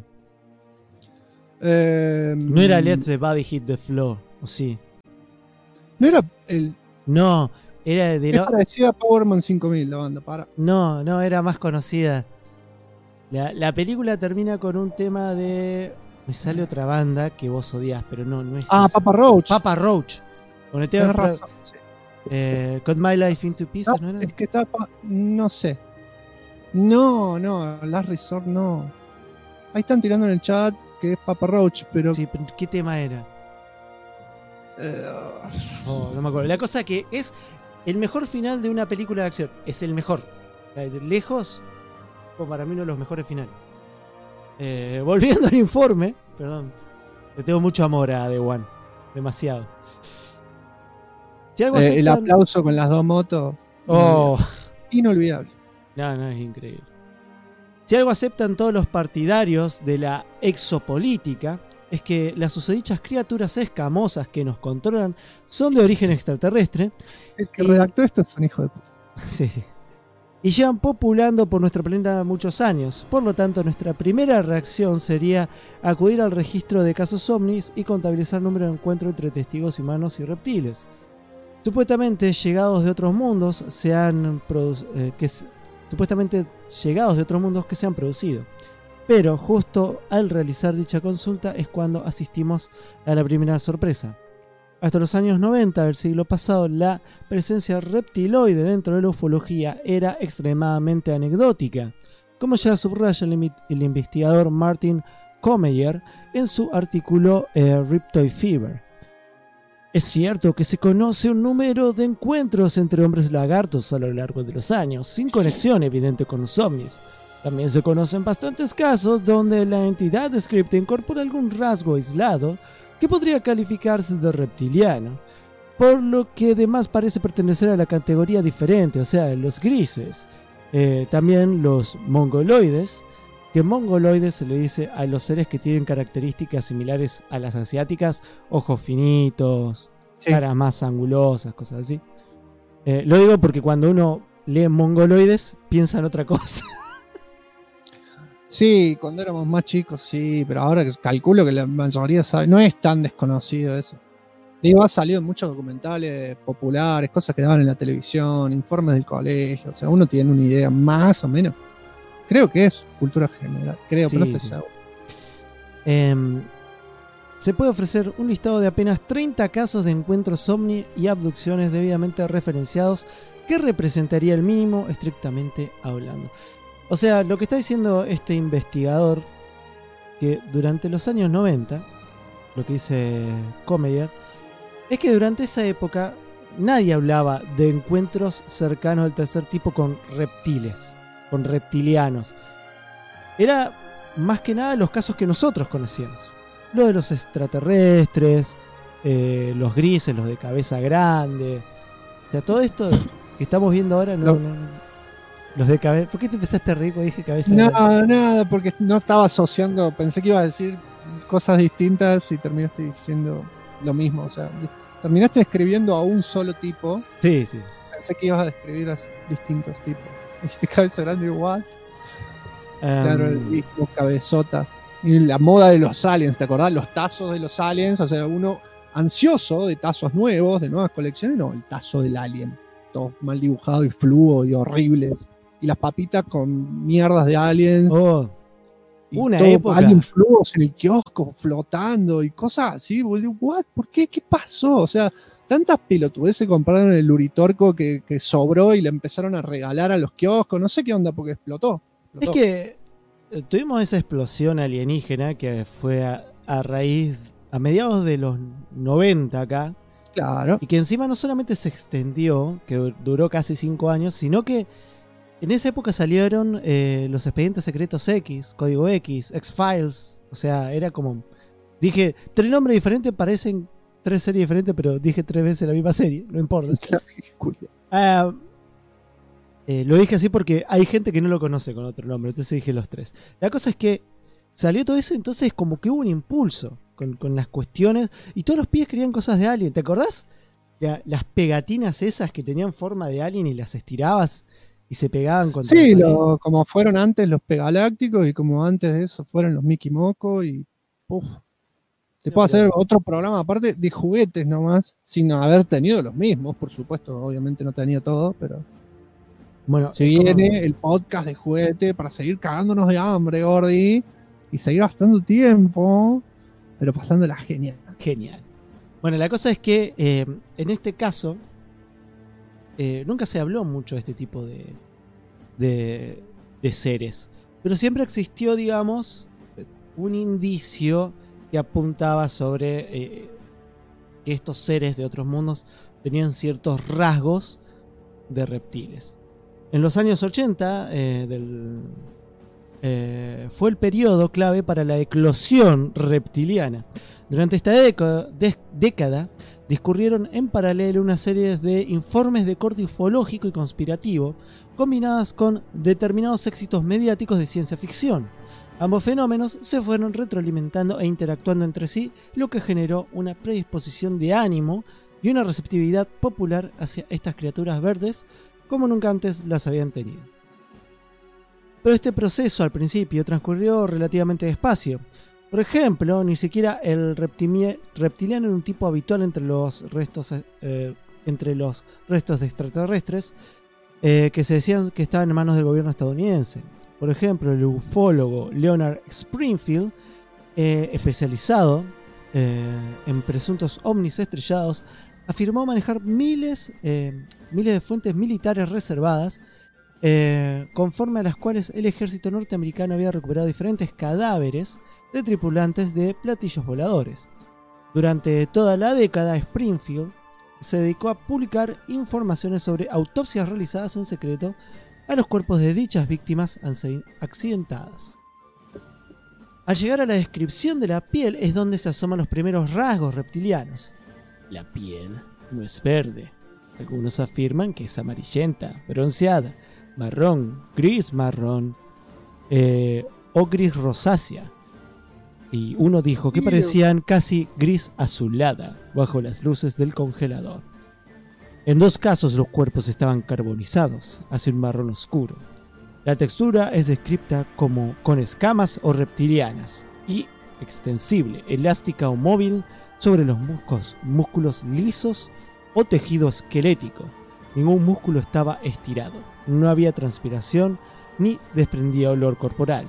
No No era Let the Body Hit the Floor, ¿o sí? No era el... No, era de Es parecida a Powerman 5000 la banda, para. No, era más conocida. La película termina con un tema de... Me sale otra banda que vos odias, pero no es Ah, esa. Papa Roach. Papa Roach. Con el tema Tenés razón, sí. Cut My Life into Pieces, ¿no No, era? es que está... No sé. No, Last Resort no. Ahí están tirando en el chat que es Papa Roach, pero... Sí, pero ¿qué tema era? Oh, no me acuerdo. La cosa que es el mejor final de una película de acción. Es el mejor. De lejos, para mí uno de los mejores finales. Volviendo al informe, perdón. Le tengo mucho amor a The One. Demasiado. Si algo el aceptan- aplauso con las dos motos. Oh. Inolvidable. No, es increíble. Si algo aceptan todos los partidarios de la exopolítica, es que las susodichas criaturas escamosas que nos controlan son de origen extraterrestre. El que redactó esto es un hijo de puta. Sí. Y llevan populando por nuestro planeta muchos años. Por lo tanto, nuestra primera reacción sería acudir al registro de casos ovnis y contabilizar el número de encuentros entre testigos humanos y reptiles. Supuestamente llegados de otros mundos que se han producido. Pero justo al realizar dicha consulta es cuando asistimos a la primera sorpresa. Hasta los años 90 del siglo pasado, la presencia reptiloide dentro de la ufología era extremadamente anecdótica, como ya subraya el investigador Martin Commeyer en su artículo Riptoid Fever. Es cierto que se conoce un número de encuentros entre hombres lagartos a lo largo de los años, sin conexión evidente con los ovnis. También se conocen bastantes casos donde la entidad descripta incorpora algún rasgo aislado que podría calificarse de reptiliano, por lo que además parece pertenecer a la categoría diferente, o sea, los grises. También los mongoloides, que mongoloides se le dice a los seres que tienen características similares a las asiáticas, ojos finitos, Sí. caras más angulosas, cosas así. Lo digo porque cuando uno lee mongoloides piensa en otra cosa. Sí, cuando éramos más chicos, sí, pero ahora que calculo que la mayoría sabe, no es tan desconocido eso. Digo, ha salido en muchos documentales populares, cosas que daban en la televisión, informes del colegio, o sea, uno tiene una idea más o menos. Creo que es cultura general, creo, Sí, pero no estoy sí. seguro. Se puede ofrecer un listado de apenas 30 casos de encuentros ovni y abducciones debidamente referenciados que representaría el mínimo estrictamente hablando. O sea, lo que está diciendo este investigador, que durante los años 90, lo que dice Commeyer, es que durante esa época nadie hablaba de encuentros cercanos del tercer tipo con reptiles, con reptilianos. Era más que nada los casos que nosotros conocíamos. Lo de los extraterrestres, los grises, los de cabeza grande. O sea, todo esto que estamos viendo ahora los de cabeza. ¿Por qué te empezaste a reír cuando dije cabeza grande? Nada, porque no estaba asociando, pensé que iba a decir cosas distintas y terminaste diciendo lo mismo, o sea, terminaste describiendo a un solo tipo. Sí. Pensé que ibas a describir a distintos tipos. Dijiste cabeza grande, what? Claro, los cabezotas. Y la moda de los aliens, ¿te acordás? Los tazos de los aliens, o sea, uno ansioso de tazos nuevos, de nuevas colecciones, no, el tazo del alien. Todo mal dibujado y fluo y horrible. Y las papitas con mierdas de aliens. Oh, y una todo época. Alien fluos en el kiosco, flotando y cosas así. What? ¿Por qué? ¿Qué pasó? O sea, tantas pelotudeces se compraron el Uritorco que sobró y le empezaron a regalar a los kioscos. No sé qué onda porque explotó. Es que tuvimos esa explosión alienígena que fue a raíz, a mediados de los 90 acá. Claro. Y que encima no solamente se extendió, que duró casi 5 años, sino que en esa época salieron los expedientes secretos X, Código X, X-Files. O sea, era como... Dije, 3 nombres diferentes, parecen 3 series diferentes, pero dije 3 veces la misma serie, no importa. Lo dije así porque hay gente que no lo conoce con otro nombre, entonces dije los 3. La cosa es que salió todo eso, entonces como que hubo un impulso con las cuestiones, y todos los pibes querían cosas de Alien. ¿Te acordás? Las pegatinas esas que tenían forma de Alien y las estirabas y se pegaban contra Sí, la pared. como fueron antes los Pegalácticos y como antes de eso fueron los Mickey Moco y... Uf. Te puedo hacer otro programa aparte de juguetes nomás, sin haber tenido los mismos, por supuesto, obviamente no tenía todo, pero Bueno, Se viene el podcast de juguete para seguir cagándonos de hambre, Gordi, y seguir gastando tiempo, pero pasándola genial. Genial. Bueno, la cosa es que en este caso nunca se habló mucho de este tipo de seres, pero siempre existió, digamos, un indicio que apuntaba sobre que estos seres de otros mundos tenían ciertos rasgos de reptiles. En los años 80 fue el periodo clave para la eclosión reptiliana. Durante esta década discurrieron en paralelo una serie de informes de corte ufológico y conspirativo combinadas con determinados éxitos mediáticos de ciencia ficción. Ambos fenómenos se fueron retroalimentando e interactuando entre sí, lo que generó una predisposición de ánimo y una receptividad popular hacia estas criaturas verdes como nunca antes las habían tenido. Pero este proceso al principio transcurrió relativamente despacio. Por ejemplo, ni siquiera el reptiliano era un tipo habitual entre los restos de extraterrestres que se decían que estaban en manos del gobierno estadounidense. Por ejemplo, el ufólogo Leonard Springfield, especializado en presuntos ovnis estrellados, afirmó manejar miles de fuentes militares reservadas, conforme a las cuales el ejército norteamericano había recuperado diferentes cadáveres de tripulantes de platillos voladores. Durante toda la década, Springfield se dedicó a publicar informaciones sobre autopsias realizadas en secreto a los cuerpos de dichas víctimas accidentadas. Al llegar a la descripción de la piel es donde se asoman los primeros rasgos reptilianos. La piel no es verde. Algunos afirman que es amarillenta, bronceada, marrón, gris marrón o gris rosácea. Y uno dijo que parecían casi gris azulada bajo las luces del congelador. En dos casos los cuerpos estaban carbonizados hacia un marrón oscuro. La textura es descrita como con escamas o reptilianas y extensible, elástica o móvil sobre los músculos lisos o tejido esquelético. Ningún músculo estaba estirado, no había transpiración ni desprendía olor corporal.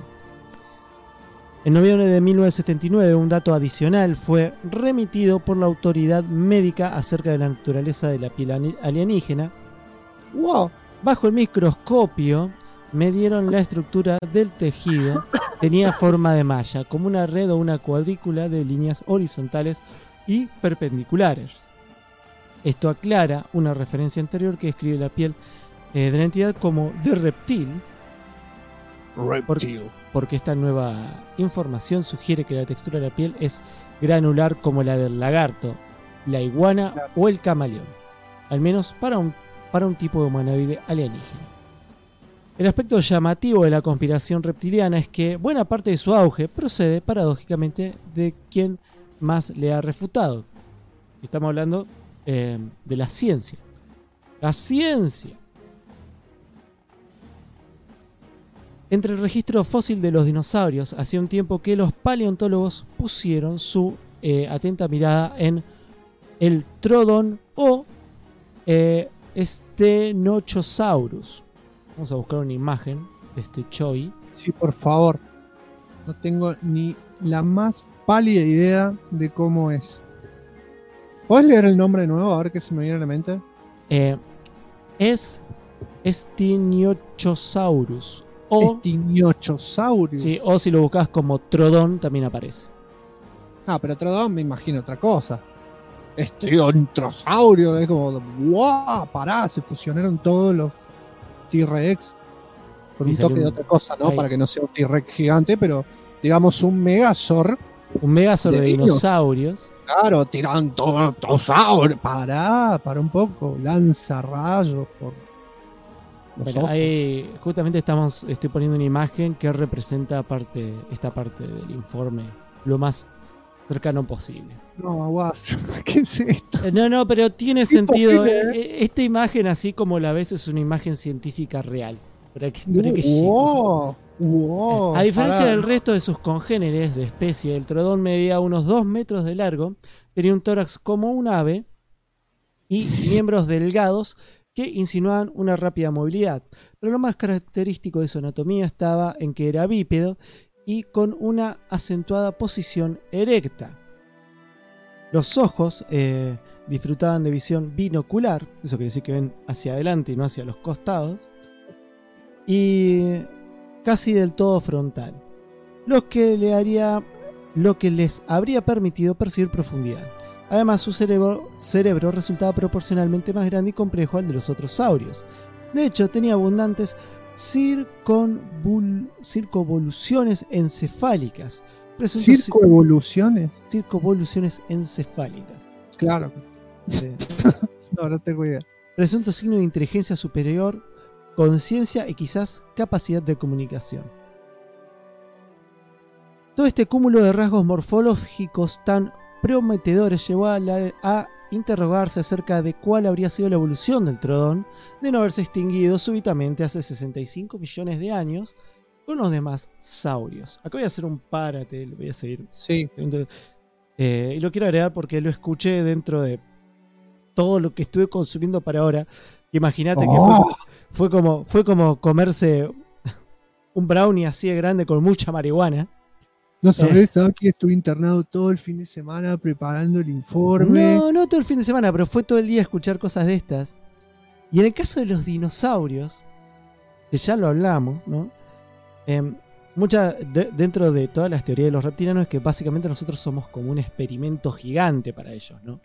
En noviembre de 1979, un dato adicional fue remitido por la autoridad médica acerca de la naturaleza de la piel alienígena. ¡Wow! Bajo el microscopio medieron la estructura del tejido. Tenía forma de malla, como una red o una cuadrícula de líneas horizontales y perpendiculares. Esto aclara una referencia anterior que describe la piel de la entidad como de reptil. Porque esta nueva información sugiere que la textura de la piel es granular como la del lagarto, la iguana o el camaleón, al menos para un tipo de humanoide alienígena. El aspecto llamativo de la conspiración reptiliana es que buena parte de su auge procede paradójicamente de quien más le ha refutado. Estamos hablando de la ciencia. La ciencia. Entre el registro fósil de los dinosaurios, hacía un tiempo que los paleontólogos pusieron su atenta mirada en el Trodon o Stenochosaurus. Vamos a buscar una imagen de este Choi. Sí, por favor. No tengo ni la más pálida idea de cómo es. ¿Puedes leer el nombre de nuevo? A ver qué se me viene a la mente. Es Stenochosaurus. Stenochosaurus. Sí, o si lo buscas como Trodon también aparece. Ah, pero Trodon me imagino otra cosa. Stenochosaurio, es como, ¡guau! Pará, se fusionaron todos los T-Rex con un toque de otra cosa, ¿no? Ahí. Para que no sea un T-Rex gigante, pero digamos un Megazord. Un Megazord de dinosaurios. Claro, tirantosaurio. Pará un poco. Lanza rayos por los ojos. Ahí justamente estoy poniendo una imagen que representa esta parte del informe lo más cercano posible. No, aguas. ¿Qué es esto? No, pero tiene sentido. Esta imagen, así como la ves, es una imagen científica real. Wow, a diferencia del resto de sus congéneres de especie, el Trodon medía unos 2 metros de largo, tenía un tórax como un ave y miembros delgados que insinuaban una rápida movilidad, pero lo más característico de su anatomía estaba en que era bípedo y con una acentuada posición erecta. Los ojos disfrutaban de visión binocular, eso quiere decir que ven hacia adelante y no hacia los costados, y casi del todo frontal, lo que les habría permitido percibir profundidad. Además, su cerebro resultaba proporcionalmente más grande y complejo al de los otros saurios. De hecho, tenía abundantes circovoluciones encefálicas. ¿Circovoluciones? Circovoluciones encefálicas. Claro. Sí. No tengo idea. Presunto signo de inteligencia superior, conciencia y quizás capacidad de comunicación. Todo este cúmulo de rasgos morfológicos tan prometedores llevó a interrogarse acerca de cuál habría sido la evolución del Troodon de no haberse extinguido súbitamente hace 65 millones de años con los demás saurios. Acá voy a hacer un párate, lo voy a seguir. Sí. Y lo quiero agregar porque lo escuché dentro de todo lo que estuve consumiendo para ahora. Imagínate que fue como comerse un brownie así de grande con mucha marihuana. No sabés, que estuve internado todo el fin de semana preparando el informe. No todo el fin de semana, pero fue todo el día escuchar cosas de estas. Y en el caso de los dinosaurios, que ya lo hablamos, ¿no? Dentro de todas las teorías de los reptilianos es que básicamente nosotros somos como un experimento gigante para ellos, ¿no?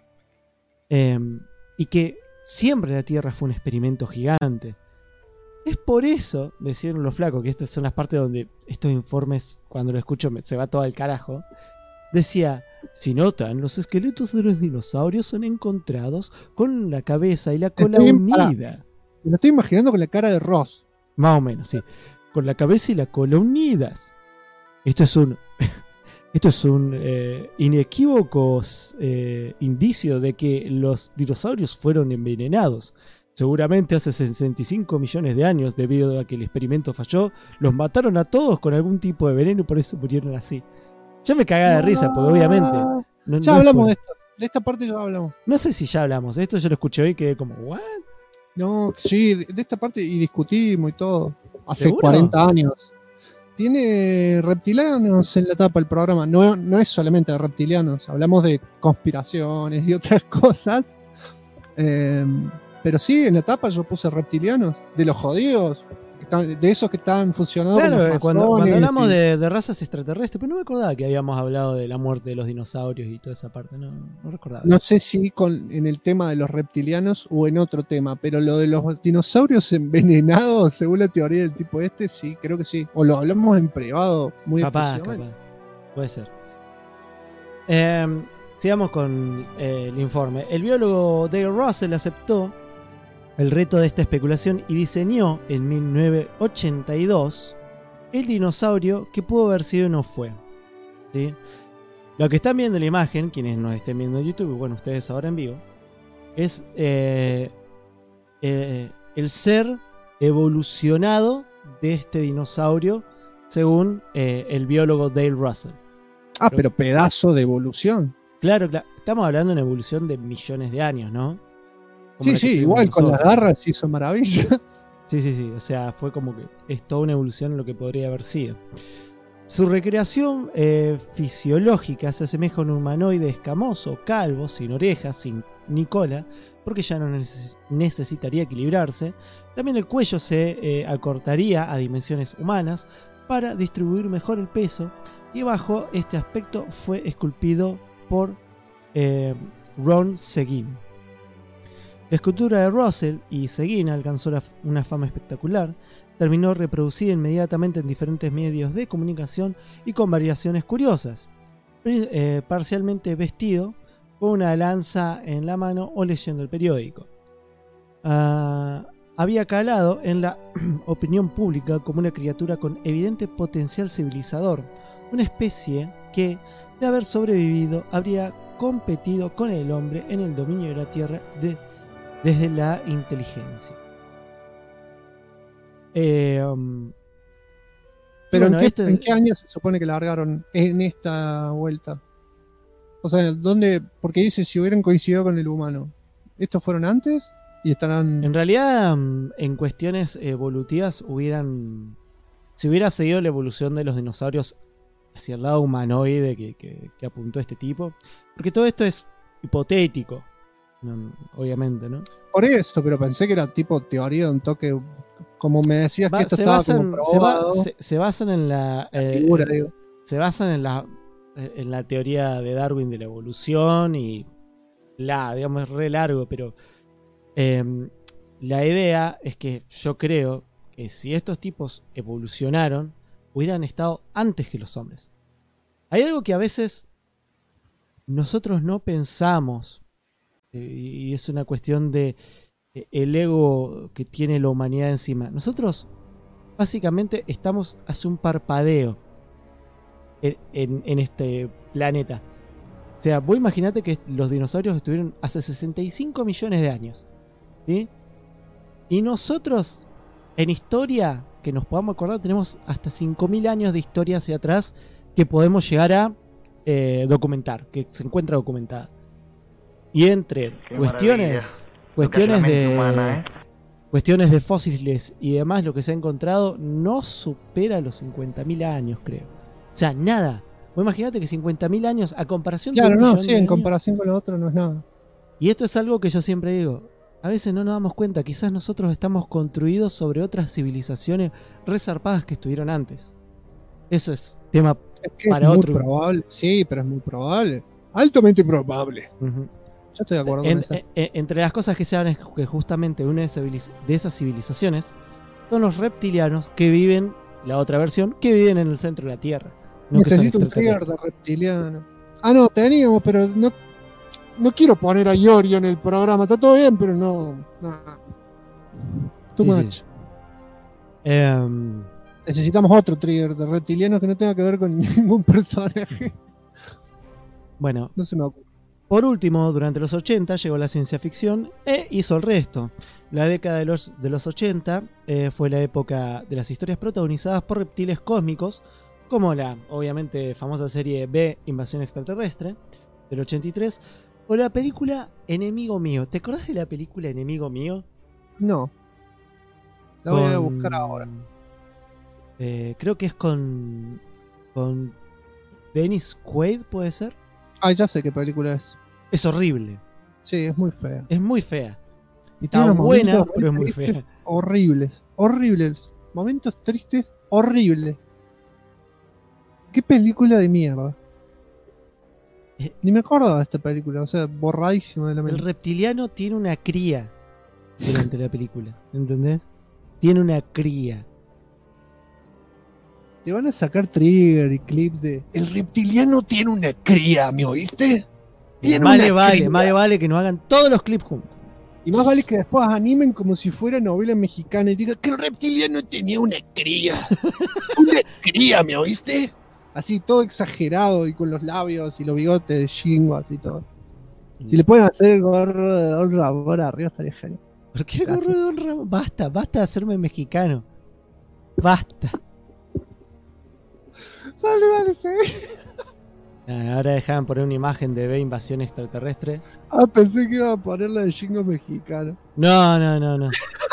Y que siempre la Tierra fue un experimento gigante. Es por eso, decían los flacos, que estas son las partes donde estos informes, cuando lo escucho, se va todo al carajo. Decía, si notan, los esqueletos de los dinosaurios son encontrados con la cabeza y la cola unida. Me lo estoy imaginando con la cara de Ross. Más o menos, sí. Con la cabeza y la cola unidas. Esto es un inequívoco indicio de que los dinosaurios fueron envenenados. Seguramente hace 65 millones de años, debido a que el experimento falló, los mataron a todos con algún tipo de veneno y por eso murieron así. Yo me cagaba de risa, porque obviamente... Ya hablamos de esto. De esta parte ya hablamos. No sé si ya hablamos. Esto yo lo escuché hoy y quedé como, ¿what? No, sí, de esta parte y discutimos y todo. Hace ¿Seguro? 40 años. Tiene reptilianos en la tapa el programa. No es solamente de reptilianos. Hablamos de conspiraciones y otras cosas. Pero sí, en la tapa yo puse reptilianos. De los jodidos. De esos que están fusionados. Claro, cuando hablamos de razas extraterrestres, pero no me acordaba que habíamos hablado de la muerte de los dinosaurios y toda esa parte, no recordaba. No sé si en el tema de los reptilianos o en otro tema, pero lo de los dinosaurios envenenados, según la teoría del tipo sí, creo que sí. O lo hablamos en privado, muy capaz. Puede ser. Sigamos con el informe. El biólogo Dale Russell aceptó el reto de esta especulación y diseñó en 1982 el dinosaurio que pudo haber sido y no fue. ¿Sí? Lo que están viendo en la imagen, quienes nos estén viendo en YouTube, bueno, ustedes ahora en vivo, es el ser evolucionado de este dinosaurio según el biólogo Dale Russell. Pero pedazo de evolución. Claro, estamos hablando de una evolución de millones de años, ¿no? Sí, igual con las garras hizo maravillas. Sí, o sea, fue como que es toda una evolución en lo que podría haber sido. Su recreación fisiológica se asemeja a un humanoide escamoso, calvo, sin orejas, sin ni cola, porque ya no necesitaría equilibrarse. También el cuello se acortaría a dimensiones humanas para distribuir mejor el peso, y bajo este aspecto fue esculpido por Ron Seguin. La escultura de Russell y Seguin alcanzó una fama espectacular, terminó reproducida inmediatamente en diferentes medios de comunicación y con variaciones curiosas, parcialmente vestido con una lanza en la mano o leyendo el periódico. Había calado en la opinión pública como una criatura con evidente potencial civilizador, una especie que, de haber sobrevivido, habría competido con el hombre en el dominio de la Tierra desde la inteligencia. Pero bueno, ¿en qué año se supone que largaron en esta vuelta? O sea, ¿dónde? Porque dice si hubieran coincidido con el humano. ¿Estos fueron antes? Y estarán... En realidad, en cuestiones evolutivas, si hubiera seguido la evolución de los dinosaurios hacia el lado humanoide que apuntó este tipo, porque todo esto es hipotético, obviamente, ¿no? Por eso, pero pensé que era tipo teoría de un toque, como me decías que esto se estaba basan, como probado. se basan en la figura, digo. se basan en la teoría de Darwin de la evolución y digamos, es re largo, pero la idea es que yo creo que si estos tipos evolucionaron, hubieran estado antes que los hombres. Hay algo que a veces nosotros no pensamos, y es una cuestión de el ego que tiene la humanidad encima. Nosotros básicamente estamos hace un parpadeo en este planeta. O sea, vos imaginate que los dinosaurios estuvieron hace 65 millones de años, ¿sí? Y nosotros, en historia, que nos podamos acordar, tenemos hasta 5.000 años de historia hacia atrás que podemos llegar a documentar, que se encuentra documentada. Y entre cuestiones de fósiles y demás, lo que se ha encontrado no supera los 50.000 años, creo. O sea, nada. Vos imaginate que 50.000 años a comparación de Claro, un no, millón sí, de en años. comparación con lo otro no es nada. Y esto es algo que yo siempre digo. A veces no nos damos cuenta, quizás nosotros estamos construidos sobre otras civilizaciones resarpadas que estuvieron antes. Eso es tema Es que para es muy otro. probable, sí, pero es muy probable. Altamente probable. Ujú. Yo estoy de acuerdo con eso. Entre las cosas que se hablan es que justamente una de esas civilizaciones son los reptilianos que viven, la otra versión, que viven en el centro de la Tierra. No que son Necesito un trigger extraterrestres. de reptiliano. Ah, no, teníamos, pero no quiero poner a Iorio en el programa. Está todo bien, pero no. Too Sí, much. sí. Necesitamos otro trigger de reptiliano que no tenga que ver con ningún personaje. Bueno, No se me ocurre. por último, durante los 80 llegó la ciencia ficción e hizo el resto. La década de los 80 fue la época de las historias protagonizadas por reptiles cósmicos, como la, obviamente, famosa serie B, Invasión Extraterrestre, del 83, o la película Enemigo Mío. ¿Te acordás de la película Enemigo Mío? No. La voy a buscar ahora. Creo que es con Dennis Quaid, ¿puede ser? Ah, ya sé qué película es. Es horrible. Sí, es muy fea. Es muy fea. Y Está tiene unos buena, momentos pero es muy tristes, fea. Horribles. Horribles. Momentos tristes, horribles. Qué película de mierda. Ni me acuerdo de esta película, o sea, borradísimo de la El mente. reptiliano tiene una cría durante la película, ¿entendés? Tiene una cría. Te van a sacar trigger y clips de... El reptiliano tiene una cría, ¿me oíste? Tiene Más una le vale, cría. más le vale que nos hagan todos los clips juntos. Y más vale que después animen como si fuera novela mexicana y digan que el reptiliano tenía una cría. Una cría, ¿me oíste? Así todo exagerado y con los labios y los bigotes de Shingo, así todo. Si le pueden hacer el gorro de Don Ramón arriba estaría genial. ¿Por qué el Gracias. gorro de Don Ramón? Basta de hacerme mexicano. Basta. Dale, sí. Ahora dejaban poner una imagen de B, Invasión Extraterrestre. Ah, pensé que iba a poner la de Shingo mexicano. No.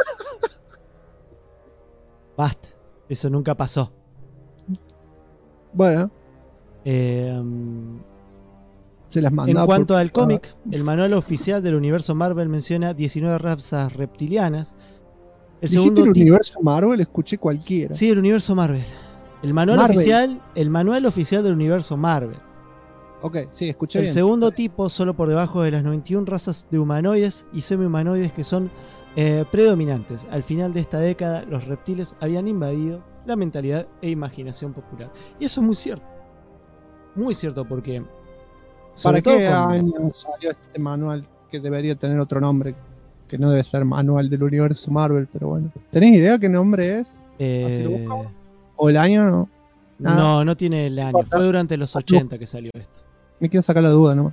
Basta. Eso nunca pasó. Bueno, Eh, se las En mandaba. cuanto al cómic, el manual oficial del universo Marvel menciona 19 razas reptilianas. El ¿Dijiste segundo el tipo- universo Marvel? Escuché cualquiera. Sí, el universo Marvel. El manual Marvel. oficial del universo Marvel. Ok, sí, escuché El bien. segundo tipo, solo por debajo de las 91 razas de humanoides y semi-humanoides que son predominantes. Al final de esta década, los reptiles habían invadido la mentalidad e imaginación popular. Y eso es muy cierto. Muy cierto porque... ¿Para sobre todo qué con- año salió este manual que debería tener otro nombre? Que no debe ser manual del universo Marvel, pero bueno. ¿Tenés idea qué nombre es? ¿Así lo buscamos? ¿O el año? No. Nada. No tiene el año. Fue durante los 80 que salió esto. Me quiero sacar la duda nomás.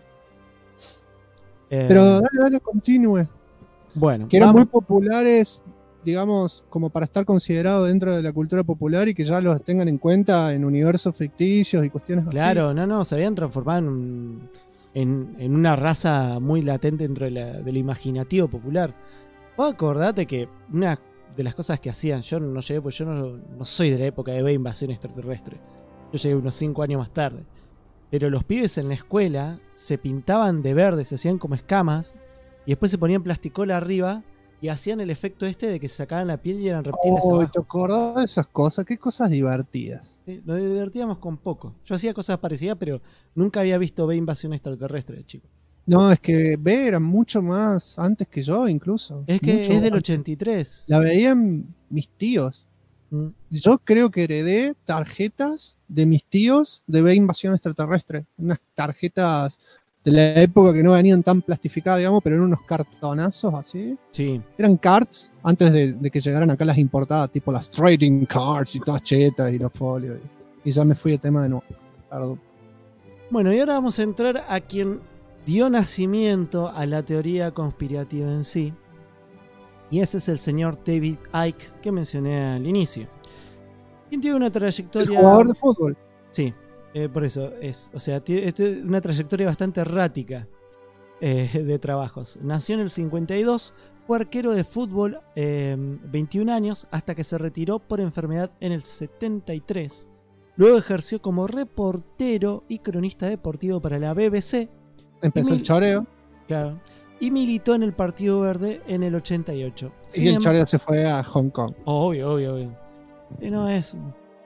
Pero dale, continúe. Bueno, Que eran vamos- muy populares, digamos, como para estar considerados dentro de la cultura popular y que ya los tengan en cuenta en universos ficticios y cuestiones así. Claro, no, se habían transformado en una raza muy latente dentro del imaginativo popular. Vos acordate que una de las cosas que hacían, yo no llegué, porque yo no soy de la época de invasión extraterrestre. Yo llegué unos 5 años más tarde. Pero los pibes en la escuela se pintaban de verde, se hacían como escamas, y después se ponían plasticola arriba y hacían el efecto de que se sacaban la piel y eran reptiles abajo. ¿Te acordás de esas cosas? Qué cosas divertidas. Sí, nos divertíamos con poco. Yo hacía cosas parecidas, pero nunca había visto invasión extraterrestre de chico. No, es que B era mucho más antes que yo, incluso. Es que Mucho es del antes. 83. La veían mis tíos. Mm. Yo creo que heredé tarjetas de mis tíos de B Invasión Extraterrestre. Unas tarjetas de la época que no venían tan plastificadas, digamos, pero eran unos cartonazos así. Sí. Eran cards antes de que llegaran acá las importadas, tipo las trading cards y todas chetas y los folios. Y ya me fui de tema de nuevo. Perdón. Bueno, y ahora vamos a entrar a quien dio nacimiento a la teoría conspirativa en sí. Y ese es el señor David Icke que mencioné al inicio. Quien tiene una trayectoria... El jugador de fútbol. Sí, por eso es. O sea, tiene una trayectoria bastante errática de trabajos. Nació en el 52, fue arquero de fútbol 21 años hasta que se retiró por enfermedad en el 73. Luego ejerció como reportero y cronista deportivo para la BBC. Empezó el choreo. Claro. Y militó en el Partido Verde en el 88. Y el choreo se fue a Hong Kong. Obvio. Y no es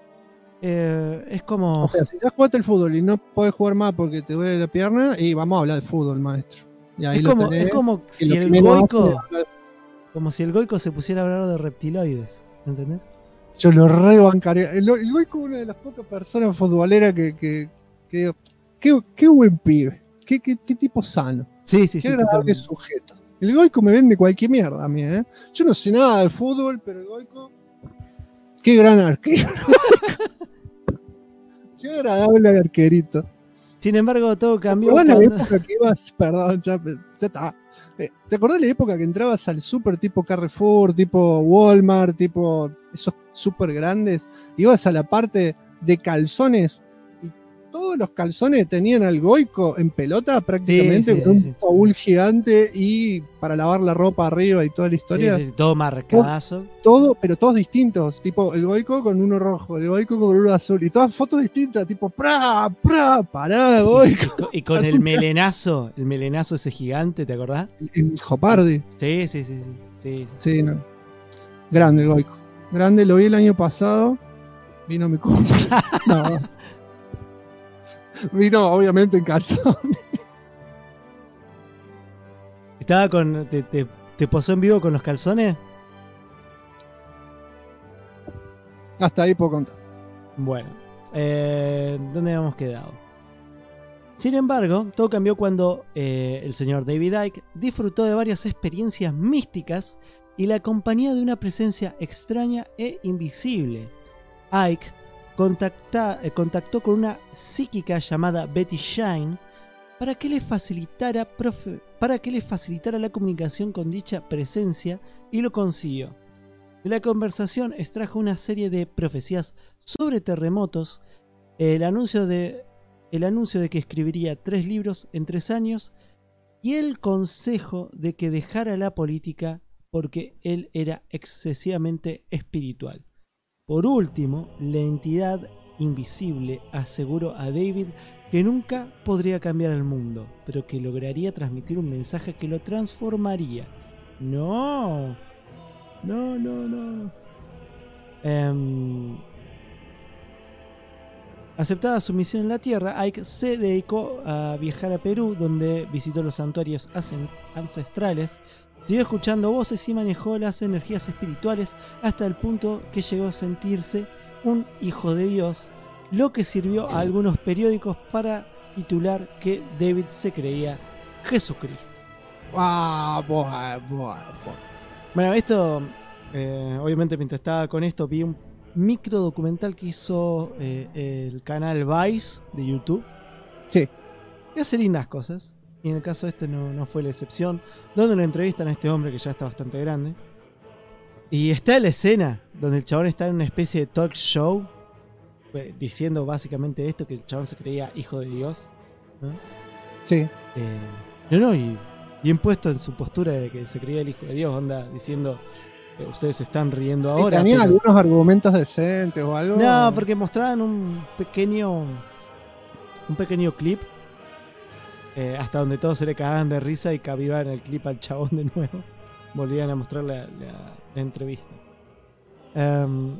como... O sea, si ya jugaste el fútbol y no podés jugar más porque te duele la pierna, y vamos a hablar de fútbol, maestro. Y ahí es como si el Goico... Como si el Goico se pusiera a hablar de reptiloides. ¿Entendés? Yo lo rebancaría. El Goico es una de las pocas personas futboleras que digo, qué buen pibe. Qué tipo sano. Sí. Qué agradable sujeto. El Goico me vende cualquier mierda a mí, ¿eh? Yo no sé nada de fútbol, pero el Goico... Qué gran arquero. Qué agradable arquerito. Sin embargo, todo cambió. ¿Te acordás la época que ibas? Perdón, ya está. ¿Te acordás la época que entrabas al super tipo Carrefour, tipo Walmart, tipo esos super grandes? Ibas a la parte de calzones y todos los calzones tenían al Goico en pelota prácticamente, con un baúl gigante y para lavar la ropa arriba y toda la historia. Sí, todo marcazo. Pero todos distintos, tipo el Goico con uno rojo, el Goico con uno azul, y todas fotos distintas, tipo pará, Goico. Y con el melenazo ese gigante, ¿te acordás? El Jopardi. Sí. No. Grande el Goico. Grande, lo vi el año pasado. Vino mi cumple. No. Vino obviamente en calzones. ¿Estaba con... ¿Te posó en vivo con los calzones? Hasta ahí puedo contar. Bueno, ¿dónde habíamos quedado? Sin embargo, todo cambió cuando el señor David Icke disfrutó de varias experiencias místicas y la compañía de una presencia extraña e invisible. Icke contactó con una psíquica llamada Betty Shine para que le facilitara la comunicación con dicha presencia, y lo consiguió. De la conversación extrajo una serie de profecías sobre terremotos, el anuncio de que escribiría 3 libros en 3 años y el consejo de que dejara la política porque él era excesivamente espiritual. Por último, la entidad invisible aseguró a David que nunca podría cambiar el mundo, pero que lograría transmitir un mensaje que lo transformaría. No. Aceptada su misión en la Tierra, Icke se dedicó a viajar a Perú, donde visitó los santuarios ancestrales, siguió escuchando voces y manejó las energías espirituales hasta el punto que llegó a sentirse un hijo de Dios, lo que sirvió a algunos periódicos para titular que David se creía Jesucristo. Bueno, esto, obviamente mientras estaba con esto vi un micro documental que hizo el canal Vice de YouTube. Sí. Que hace lindas cosas. Y en el caso este no fue la excepción. Donde lo entrevistan a este hombre que ya está bastante grande. Y está la escena donde el chabón está en una especie de talk show. Diciendo básicamente esto, que el chabón se creía hijo de Dios, ¿no? Sí. Y bien puesto en su postura de que se creía el hijo de Dios, onda, diciendo, ustedes se están riendo ahora. ¿Tenía pero... algunos argumentos decentes o algo? No, porque mostraban un pequeño clip hasta donde todos se le cagaban de risa y cavivaban el clip al chabón de nuevo. Volvían a mostrar la entrevista. En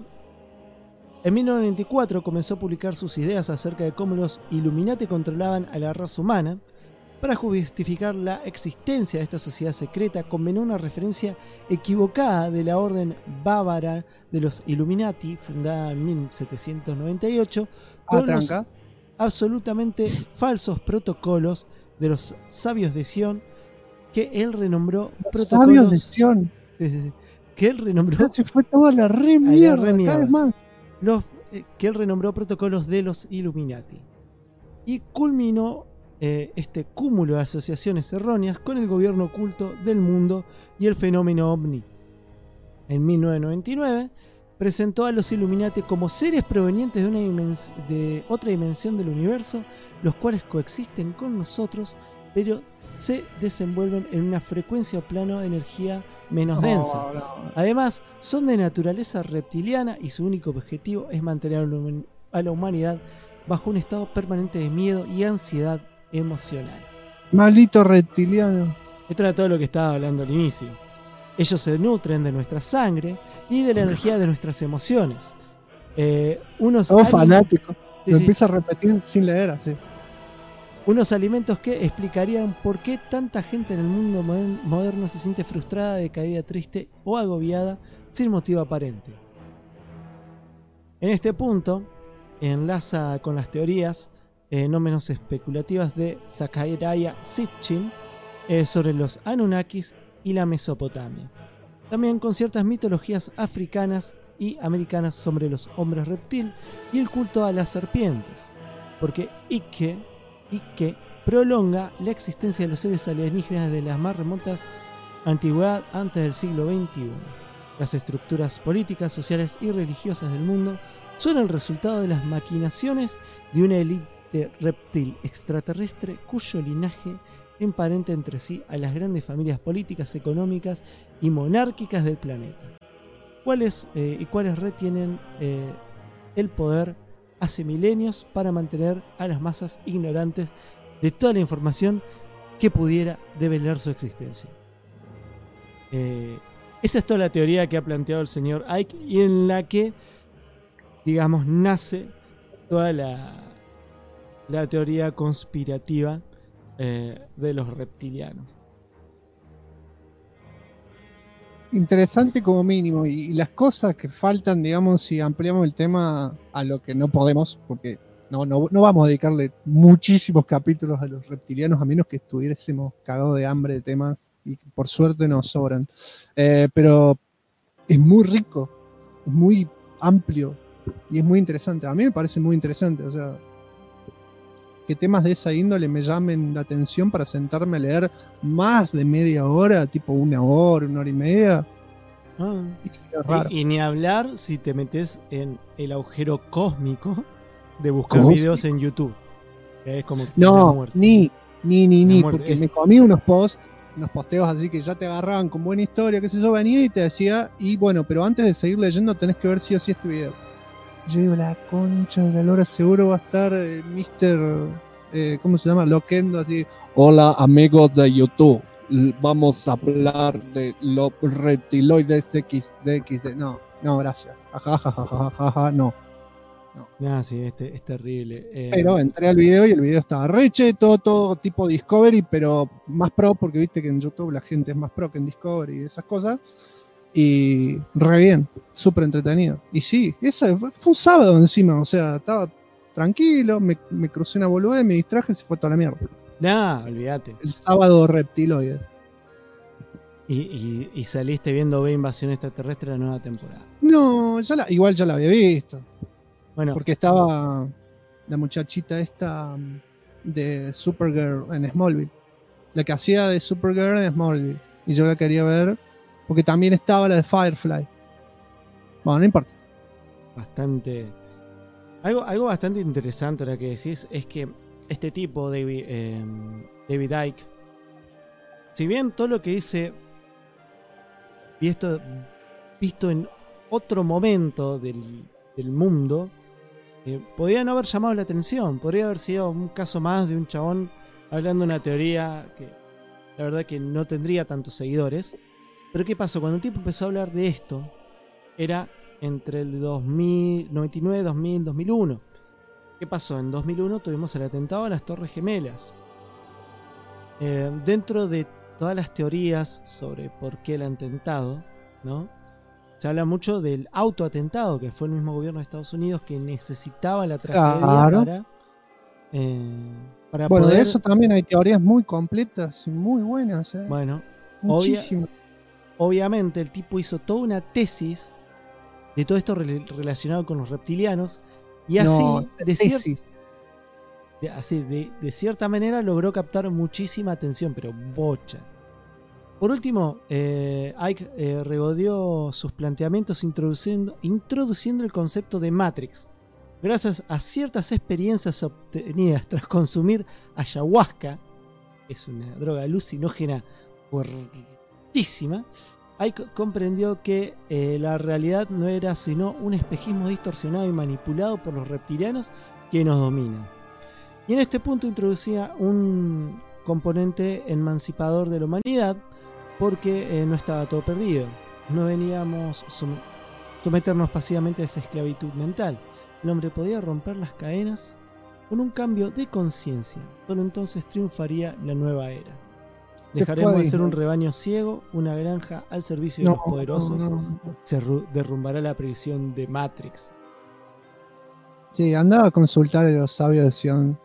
1994 comenzó a publicar sus ideas acerca de cómo los Illuminati controlaban a la raza humana. Para justificar la existencia de esta sociedad secreta, convenó una referencia equivocada de la orden bávara de los Illuminati, fundada en 1798, con los absolutamente falsos protocolos de los sabios de Sion, que él renombró protocolos. Sabios de Sion. Que él renombró. Se fue toda la re mierda, cada vez más. Que él renombró protocolos de los Illuminati. Y culminó este cúmulo de asociaciones erróneas con el gobierno oculto del mundo y el fenómeno ovni. En 1999 presentó a los Illuminati como seres provenientes de otra dimensión del universo, los cuales coexisten con nosotros, pero se desenvuelven en una frecuencia o plano de energía menos densa. Además, son de naturaleza reptiliana y su único objetivo es mantener a la humanidad bajo un estado permanente de miedo y ansiedad emocional. Maldito reptiliano. Esto era todo lo que estaba hablando al inicio. Ellos se nutren de nuestra sangre y de la energía de nuestras emociones. Fanático. Lo empieza a repetir sin leer, así. Unos alimentos que explicarían por qué tanta gente en el mundo moderno se siente frustrada, decaída, triste o agobiada sin motivo aparente. En este punto, enlaza con las teorías no menos especulativas de Zecharia Sitchin sobre los Anunnakis y la Mesopotamia. También con ciertas mitologías africanas y americanas sobre los hombres reptil y el culto a las serpientes, porque Ike prolonga la existencia de los seres alienígenas de las más remotas antigüedad antes del siglo XXI. Las estructuras políticas, sociales y religiosas del mundo son el resultado de las maquinaciones de una élite reptil extraterrestre cuyo linaje emparenta entre sí a las grandes familias políticas, económicas y monárquicas del planeta, cuáles retienen el poder hace milenios para mantener a las masas ignorantes de toda la información que pudiera develar su existencia. Esa es toda la teoría que ha planteado el señor Icke y en la que, digamos, nace toda la teoría conspirativa de los reptilianos. Interesante como mínimo, y las cosas que faltan, digamos, si ampliamos el tema a lo que no podemos, porque no vamos a dedicarle muchísimos capítulos a los reptilianos, a menos que estuviésemos cagados de hambre de temas, y por suerte nos sobran. Pero es muy rico, es muy amplio, y es muy interesante. A mí me parece muy interesante, o sea, que temas de esa índole me llamen la atención para sentarme a leer más de media hora, tipo una hora y media. Y ni hablar si te metes en el agujero cósmico de buscar videos en YouTube. Que es como ni, porque me comí unos posteos así que ya te agarraban con buena historia, qué sé yo, venía y te decía, y bueno, pero antes de seguir leyendo tenés que ver sí o sí este video. Yo digo, la concha de la lora, seguro va a estar Mr. ¿Cómo se llama? Loquendo, así. Hola, amigos de YouTube. Vamos a hablar de los reptiloides XD. No, gracias. No. Sí, es terrible. Pero entré al video y el video estaba re cheto, todo tipo Discovery, pero más pro, porque viste que en YouTube la gente es más pro que en Discovery y esas cosas. Y re bien, súper entretenido. Y sí, eso fue un sábado encima, o sea, estaba tranquilo, me crucé una boludez, me distraje y se fue toda la mierda. Olvídate. El sábado reptiloide. Y saliste viendo B Invasión Extraterrestre la nueva temporada. No, igual ya la había visto. Bueno, porque estaba la muchachita esta de Supergirl en Smallville. La que hacía de Supergirl en Smallville. Y yo la quería ver. Porque también estaba la de Firefly. Bueno, no importa. Algo bastante interesante ahora que decís es que este tipo, David Icke, si bien todo lo que dice visto en otro momento del mundo, podría no haber llamado la atención, podría haber sido un caso más de un chabón hablando de una teoría que la verdad que no tendría tantos seguidores. Pero ¿qué pasó? Cuando el tipo empezó a hablar de esto, era entre el 99, 2000, 2001. ¿Qué pasó? En 2001 tuvimos el atentado a las Torres Gemelas. Dentro de todas las teorías sobre por qué el atentado, ¿no? Se habla mucho del autoatentado, que fue el mismo gobierno de Estados Unidos que necesitaba la tragedia para bueno, poder... de eso también hay teorías muy completas y muy buenas. Bueno, muchísimo. Obviamente el tipo hizo toda una tesis de todo esto relacionado con los reptilianos y así, de cierta manera logró captar muchísima atención, pero bocha. Por último, Icke regodeó sus planteamientos introduciendo el concepto de Matrix. Gracias a ciertas experiencias obtenidas tras consumir ayahuasca, que es una droga alucinógena fuertísima, Icke comprendió que la realidad no era sino un espejismo distorsionado y manipulado por los reptilianos que nos dominan. Y en este punto introducía un componente emancipador de la humanidad, porque no estaba todo perdido. No veníamos someternos pasivamente a esa esclavitud mental. El hombre podía romper las cadenas con un cambio de conciencia. Solo entonces triunfaría la nueva era. Dejaremos de ser un rebaño ciego, una granja al servicio de los poderosos. Se derrumbará la prisión de Matrix. Sí, andaba a consultar a los sabios de Sion.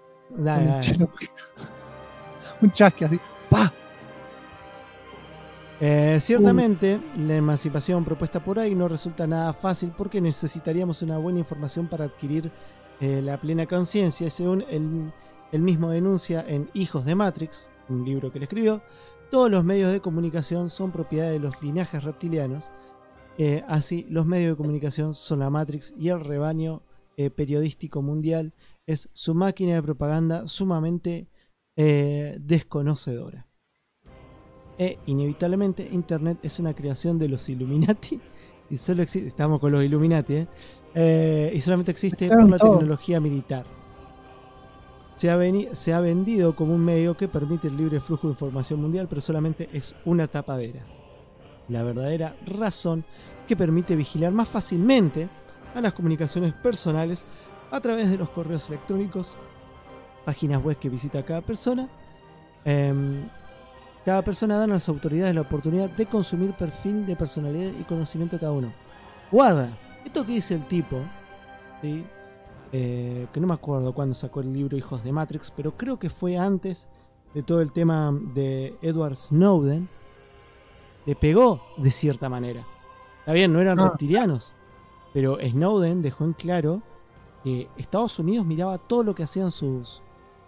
Un chasque así. ¡Pah! Ciertamente, la emancipación propuesta por ahí no resulta nada fácil porque necesitaríamos una buena información para adquirir la plena conciencia. Según él mismo denuncia en Hijos de Matrix, un libro que le escribió, todos los medios de comunicación son propiedad de los linajes reptilianos. Así, los medios de comunicación son la Matrix y el rebaño periodístico mundial es su máquina de propaganda sumamente desconocedora. Inevitablemente Internet es una creación de los Illuminati y solo existe, estamos con los Illuminati, y solamente existe por la tecnología militar. Se ha vendido como un medio que permite el libre flujo de información mundial, pero solamente es una tapadera. La verdadera razón que permite vigilar más fácilmente a las comunicaciones personales a través de los correos electrónicos, páginas web que visita cada persona. Cada persona da a las autoridades la oportunidad de consumir perfil de personalidad y conocimiento de cada uno. Guarda, esto que dice el tipo, ¿sí? Que no me acuerdo cuándo sacó el libro Hijos de Matrix, pero creo que fue antes de todo el tema de Edward Snowden. Le pegó de cierta manera. Está bien, no eran reptilianos, pero Snowden dejó en claro que Estados Unidos miraba todo lo que hacían sus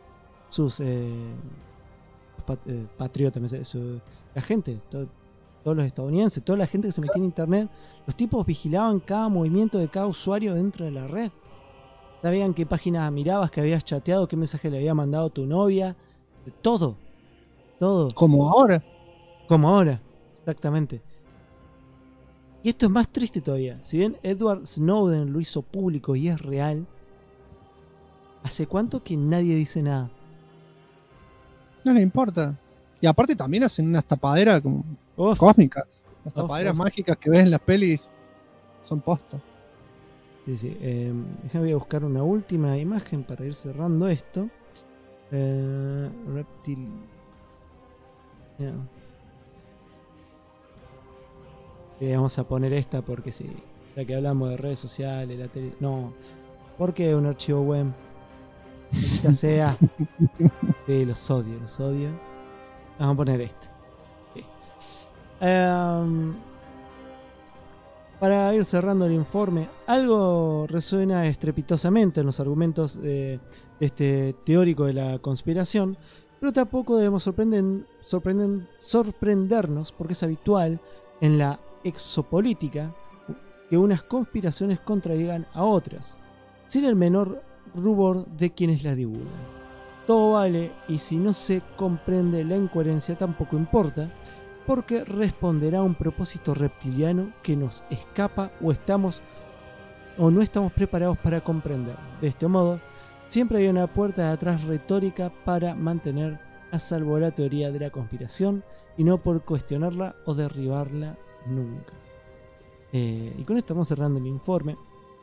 patriotas, la gente, todos los estadounidenses, toda la gente que se metía en internet. Los tipos vigilaban cada movimiento de cada usuario dentro de la red. Sabían qué página mirabas, que habías chateado, qué mensaje le había mandado tu novia, todo. Como ahora, exactamente. Y esto es más triste todavía. Si bien Edward Snowden lo hizo público y es real, ¿hace cuánto que nadie dice nada? No le importa. Y aparte también hacen unas tapaderas como cósmicas. Las tapaderas mágicas que ves en las pelis son posta. Sí. Voy a buscar una última imagen para ir cerrando esto. Reptil. Vamos a poner esta porque sí. Ya que hablamos de redes sociales, la tele. No. ¿Por qué un archivo web? Ya sea. Sí, los odio. Vamos a poner esto. Sí. Para ir cerrando el informe, algo resuena estrepitosamente en los argumentos de este teórico de la conspiración, pero tampoco debemos sorprendernos porque es habitual en la exopolítica que unas conspiraciones contradigan a otras, sin el menor rubor de quienes las divulgan. todo vale, y si no se comprende la incoherencia tampoco importa, porque responderá a un propósito reptiliano que nos escapa o no estamos preparados para comprender. De este modo, siempre hay una puerta de atrás retórica para mantener a salvo la teoría de la conspiración y no por cuestionarla o derribarla nunca. Y con esto vamos cerrando el informe.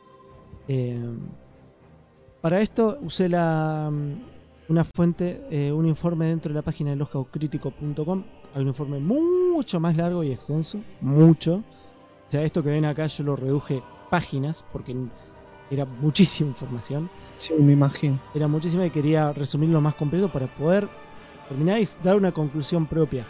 Para esto usé una fuente, un informe dentro de la página de loscauscrítico.com. Hay un informe mucho más largo y extenso, mucho. O sea, esto que ven acá yo lo reduje páginas porque era muchísima información. Sí, me imagino. Era muchísima y quería resumirlo más completo para poder terminar y dar una conclusión propia.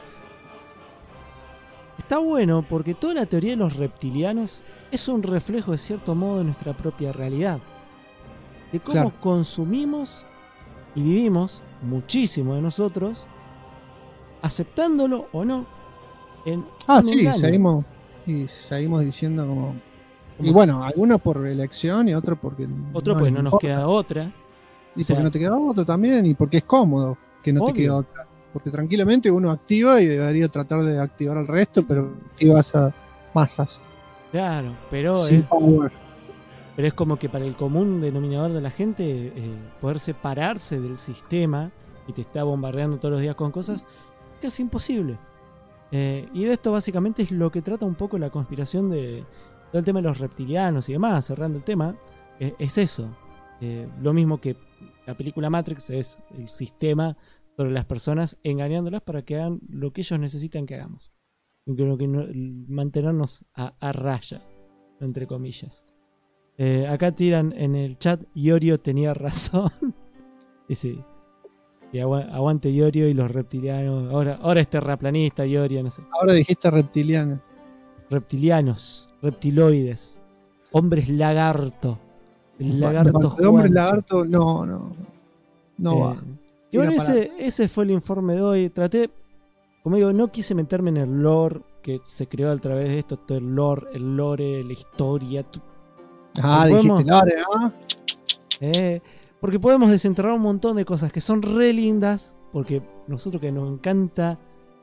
Está bueno porque toda la teoría de los reptilianos es un reflejo de cierto modo de nuestra propia realidad. De cómo consumimos y vivimos muchísimo de nosotros, aceptándolo o no. Sí, seguimos diciendo como... Y bueno, algunos por elección y otros porque... Otro porque no nos queda otra. Y porque no te queda otro también, y porque es cómodo que no te quede otra. Porque tranquilamente uno activa y debería tratar de activar al resto, pero activas a masas. Claro, pero es como que para el común denominador de la gente, poder separarse del sistema y te está bombardeando todos los días con cosas, es casi imposible. Y de esto básicamente es lo que trata un poco la conspiración de todo el tema de los reptilianos y demás, cerrando el tema, es eso. Lo mismo que la película Matrix es el sistema sobre las personas engañándolas para que hagan lo que ellos necesitan que hagamos. Y creo que mantenernos a raya, entre comillas. Acá tiran en el chat, Iorio tenía razón. Y sí. Y aguante Iorio y los reptilianos. Ahora es terraplanista Iorio, no sé. Ahora dijiste reptiliano. Reptilianos, reptiloides, hombres lagarto. El lagarto de hombres lagarto, no va. Y bueno, ese fue el informe de hoy. Traté, como digo, no quise meterme en el lore que se creó a través de esto, todo el lore, la historia. Dijiste lore, ¿ah? Porque podemos desenterrar un montón de cosas que son re lindas, porque nosotros que nos encanta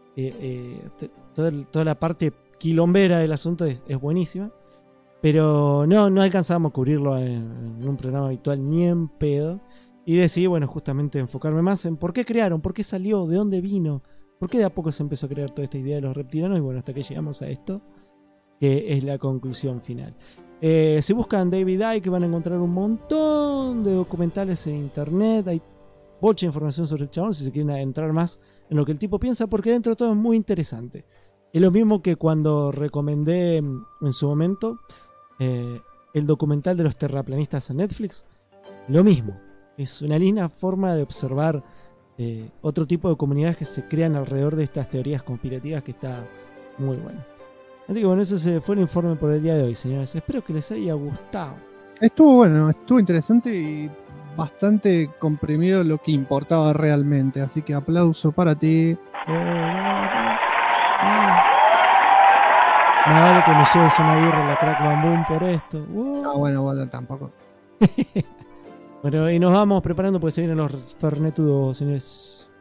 toda la parte quilombera del asunto es buenísima, pero no alcanzábamos a cubrirlo en un programa habitual ni en pedo. Y decidí, bueno, justamente enfocarme más en por qué crearon, por qué salió, de dónde vino, por qué de a poco se empezó a crear toda esta idea de los reptilianos, y bueno, hasta que llegamos a esto, que es la conclusión final. Si buscan David Icke van a encontrar un montón de documentales en internet, hay mucha información sobre el chabón si se quieren adentrar más en lo que el tipo piensa, porque dentro de todo es muy interesante. Es lo mismo que cuando recomendé en su momento el documental de los terraplanistas en Netflix, lo mismo. Es una linda forma de observar otro tipo de comunidades que se crean alrededor de estas teorías conspirativas, que está muy bueno. Así que bueno, ese fue el informe por el día de hoy, señores. Espero que les haya gustado. Estuvo bueno, estuvo interesante y bastante comprimido lo que importaba realmente. Así que aplauso para ti. Me vale que me lleves una birra a la Crack Bam Boom por esto. Bueno, tampoco. Bueno, y nos vamos preparando porque se vienen los fernetudos, señores.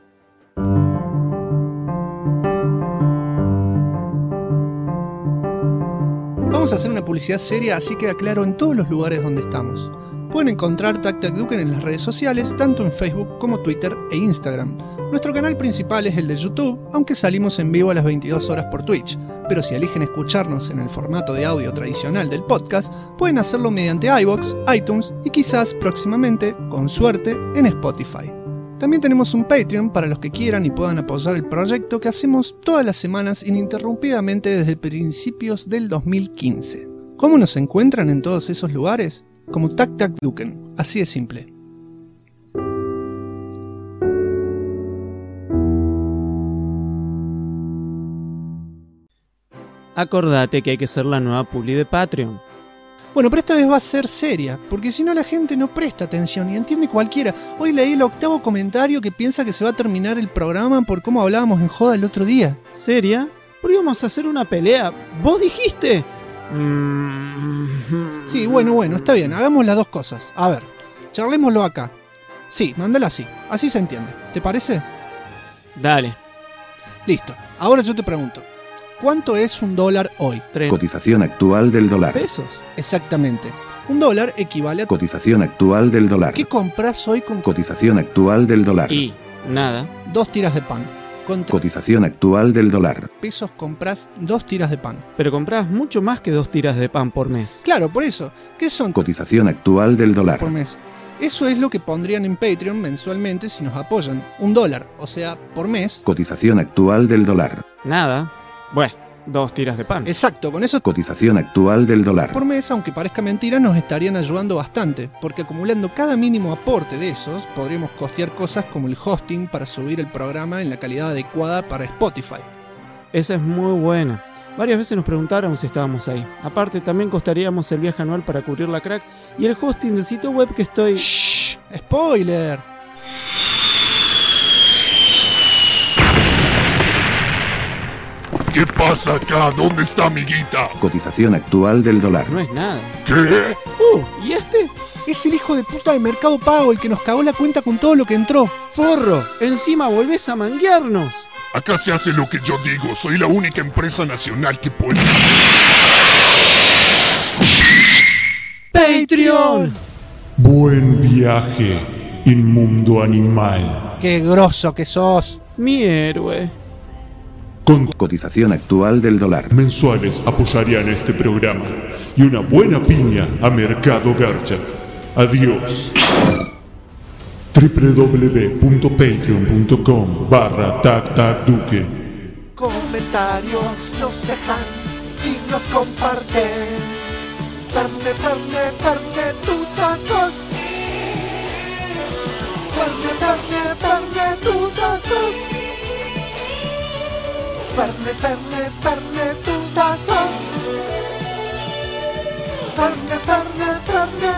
Vamos a hacer una publicidad seria, así queda claro en todos los lugares donde estamos. Pueden encontrar Tac Tac Duken en las redes sociales, tanto en Facebook como Twitter e Instagram. Nuestro canal principal es el de YouTube, aunque salimos en vivo a las 22 horas por Twitch. Pero si eligen escucharnos en el formato de audio tradicional del podcast, pueden hacerlo mediante iVoox, iTunes y quizás próximamente, con suerte, en Spotify. También tenemos un Patreon para los que quieran y puedan apoyar el proyecto que hacemos todas las semanas ininterrumpidamente desde principios del 2015. ¿Cómo nos encuentran en todos esos lugares? Como Tac Tac Duken, así de simple. Acordate que hay que ser la nueva publi de Patreon. Bueno, pero esta vez va a ser seria, porque si no la gente no presta atención y entiende cualquiera. Hoy leí el 8º comentario que piensa que se va a terminar el programa por cómo hablábamos en joda el otro día. ¿Seria? ¿Por qué íbamos a hacer una pelea? ¿Vos dijiste? Sí, bueno, está bien, hagamos las dos cosas. A ver, charlémoslo acá. Sí, mándala así. Así se entiende. ¿Te parece? Dale. Listo. Ahora yo te pregunto. ¿Cuánto es $1 hoy? 3 Cotización actual del dólar. ¿Pesos? Exactamente. $1 equivale a... Cotización actual del dólar. ¿Qué compras hoy con Cotización actual del dólar. y nada. 2 tiras de pan? Con Cotización actual del dólar. pesos compras 2 tiras de pan. Pero compras mucho más que 2 tiras de pan por mes. Claro, por eso. ¿Qué son Cotización actual del dólar. por mes? Eso es lo que pondrían en Patreon mensualmente si nos apoyan. $1, o sea, por mes. Cotización actual del dólar. Nada. Bueno, 2 tiras de pan. Exacto, con eso Cotización actual del dólar. por mes, aunque parezca mentira, nos estarían ayudando bastante, porque acumulando cada mínimo aporte de esos, podríamos costear cosas como el hosting para subir el programa en la calidad adecuada para Spotify. Esa es muy buena. Varias veces nos preguntaron si estábamos ahí. Aparte, también costaríamos el viaje anual para cubrir la crack y el hosting del sitio web que estoy... ¡Shh! ¡Spoiler! ¿Qué pasa acá? ¿Dónde está mi guita? Cotización actual del dólar. No es nada. ¿Qué? ¿Y este? Es el hijo de puta de Mercado Pago el que nos cagó la cuenta con todo lo que entró. ¡Forro! Encima volvés a manguearnos. Acá se hace lo que yo digo. Soy la única empresa nacional que puede... ¡Patreon! Buen viaje, inmundo animal. ¡Qué grosso que sos! Mi héroe. Con Cotización actual del dólar. mensuales apoyarían este programa y una buena piña a Mercado Garcha. Adiós. www.patreon.com/tactacduque. Comentarios nos dejan y nos comparten. Ferne, Ferne, Ferne, tutazos. Ferne, Ferne, Ferne, tutazos. Ferne, Ferne, Ferne, tutazos. Ferne, Ferne, Ferne,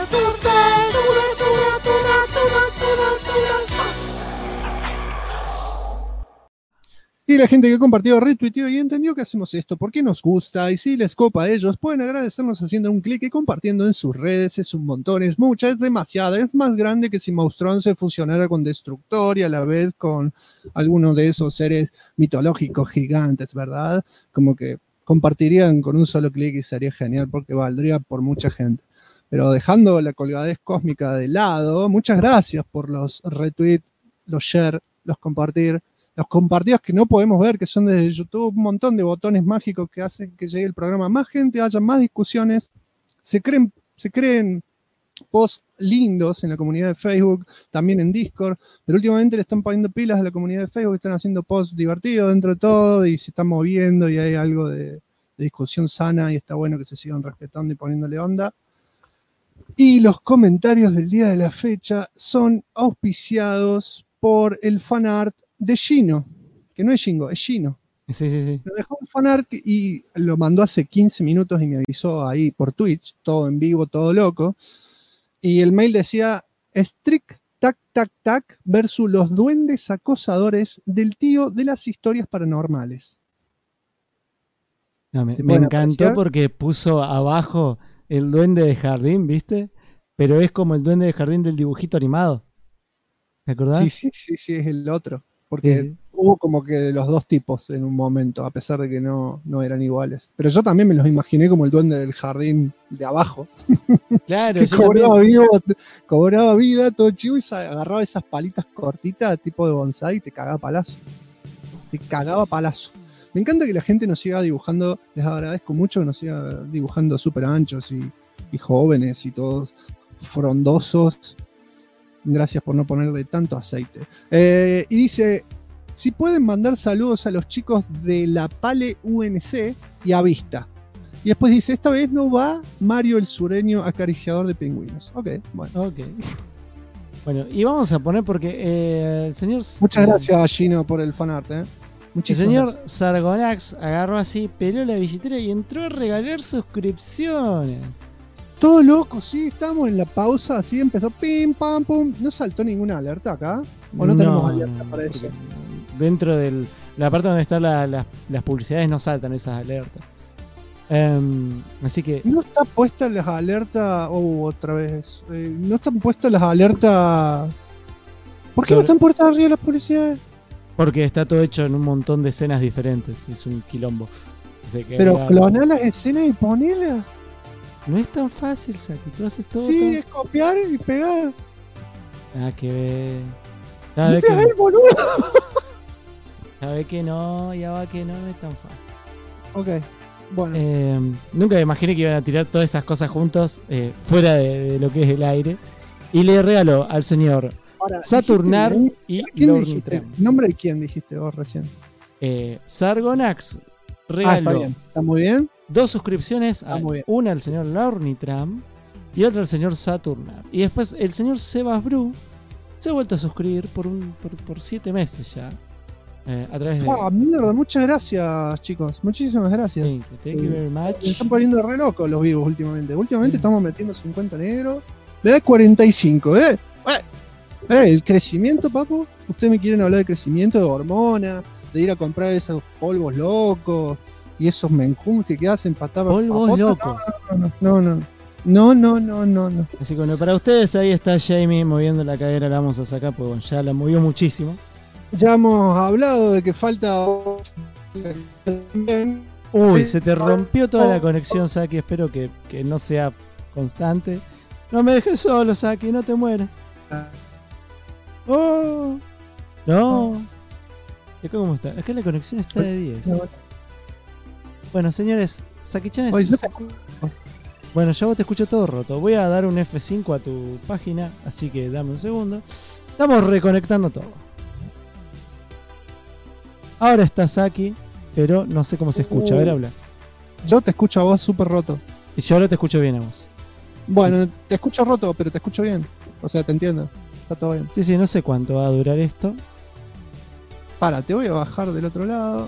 Y la gente que compartió, retuiteó y entendió que hacemos esto porque nos gusta y si les copa a ellos pueden agradecernos haciendo un clic y compartiendo en sus redes. Es un montón, es mucha, es demasiada, es más grande que si Maustron se fusionara con Destructor y a la vez con alguno de esos seres mitológicos gigantes, ¿verdad? Como que compartirían con un solo clic y sería genial porque valdría por mucha gente. Pero dejando la colgadez cósmica de lado, muchas gracias por los retweets, los share, los compartir. Los compartidos que no podemos ver, que son desde YouTube, un montón de botones mágicos que hacen que llegue el programa a más gente, haya más discusiones, se creen posts lindos en la comunidad de Facebook, también en Discord, pero últimamente le están poniendo pilas a la comunidad de Facebook, están haciendo posts divertidos dentro de todo y se están moviendo y hay algo de discusión sana y está bueno que se sigan respetando y poniéndole onda. Y los comentarios del día de la fecha son auspiciados por el fanart de Gino, que no es Jingo, es Gino. Sí. Me dejó un fanart y lo mandó hace 15 minutos y me avisó ahí por Twitch, todo en vivo, todo loco. Y el mail decía, Strict Tac Tac Tac versus los duendes acosadores del tío de las historias paranormales. No, me encantó porque puso abajo el duende de jardín, ¿viste? Pero es como el duende de jardín del dibujito animado. ¿Te acordás? Sí, es el otro. Porque hubo como que de los dos tipos en un momento, a pesar de que no eran iguales. Pero yo también me los imaginé como el duende del jardín de abajo. Claro, que cobraba vida todo chivo y agarraba esas palitas cortitas, tipo de bonsai, y te cagaba palazo. Me encanta que la gente nos siga dibujando, les agradezco mucho que nos siga dibujando súper anchos y jóvenes y todos frondosos. Gracias por no ponerle tanto aceite. Y dice, si pueden mandar saludos a los chicos de la Pale UNC y a Vista. Y después dice, esta vez no va Mario el sureño acariciador de pingüinos. Ok, bueno. Ok. Bueno, y vamos a poner porque el señor... Muchas gracias, Gino, por el fanart. El señor Sargonax agarró así, peló la billetera y entró a regalar suscripciones. Todo loco, sí, estamos en la pausa, así empezó pim, pam, pum. ¿No saltó ninguna alerta acá? ¿O no tenemos alerta para eso? Dentro de la parte donde están las publicidades no saltan esas alertas. Así que... ¿No están puestas las alertas? Otra vez. ¿No están puestas las alertas ¿Por qué no están puertas arriba las publicidades? Porque está todo hecho en un montón de escenas diferentes. Es un quilombo. Pero clonar las escenas y ponerlas. No es tan fácil, Saki. Tú haces todo. Sí, es copiar y pegar. Ah, que ve. No te ves, boludo. Sabe que no, ya va que no es tan fácil. Ok, bueno. Nunca me imaginé que iban a tirar todas esas cosas juntos, fuera de lo que es el aire. Y le regaló al señor Saturnar y Lornitram. ¿Nombre de quién dijiste vos recién? Sargonax regaló. Está bien, está muy bien. 2 suscripciones, una al señor Lornitram y otra al señor Saturnar. Y después el señor Sebas Bru se ha vuelto a suscribir por 7 meses ya. A través de... mierda, muchas gracias, chicos. Muchísimas gracias. Thank you very much. Me están poniendo re locos los vivos últimamente. Últimamente estamos metiendo 50 negros. Le da 45, el crecimiento, papo. Ustedes me quieren hablar de crecimiento, de hormonas, de ir a comprar esos polvos locos y esos menjums que hacen patar polvos locos. No. Así que bueno, para ustedes ahí está Jamie moviendo la cadera, la vamos a sacar porque bueno, ya la movió muchísimo. Ya hemos hablado de que falta. Uy, se te rompió toda la conexión, Saki. Espero que no sea constante. No me dejes solo, Saki, no te mueres. Oh, no. ¿Cómo está? Es que la conexión está de 10. Bueno, señores, Saki-chan es... Bueno, ya vos te escucho todo roto. Voy a dar un F5 a tu página, así que dame un segundo. Estamos reconectando todo. Ahora está Saki, pero no sé cómo se escucha. A ver, habla. Yo te escucho a vos súper roto. Y yo ahora te escucho bien a vos. Bueno, te escucho roto, pero te escucho bien. O sea, te entiendo. Está todo bien. Sí, no sé cuánto va a durar esto. Te voy a bajar del otro lado.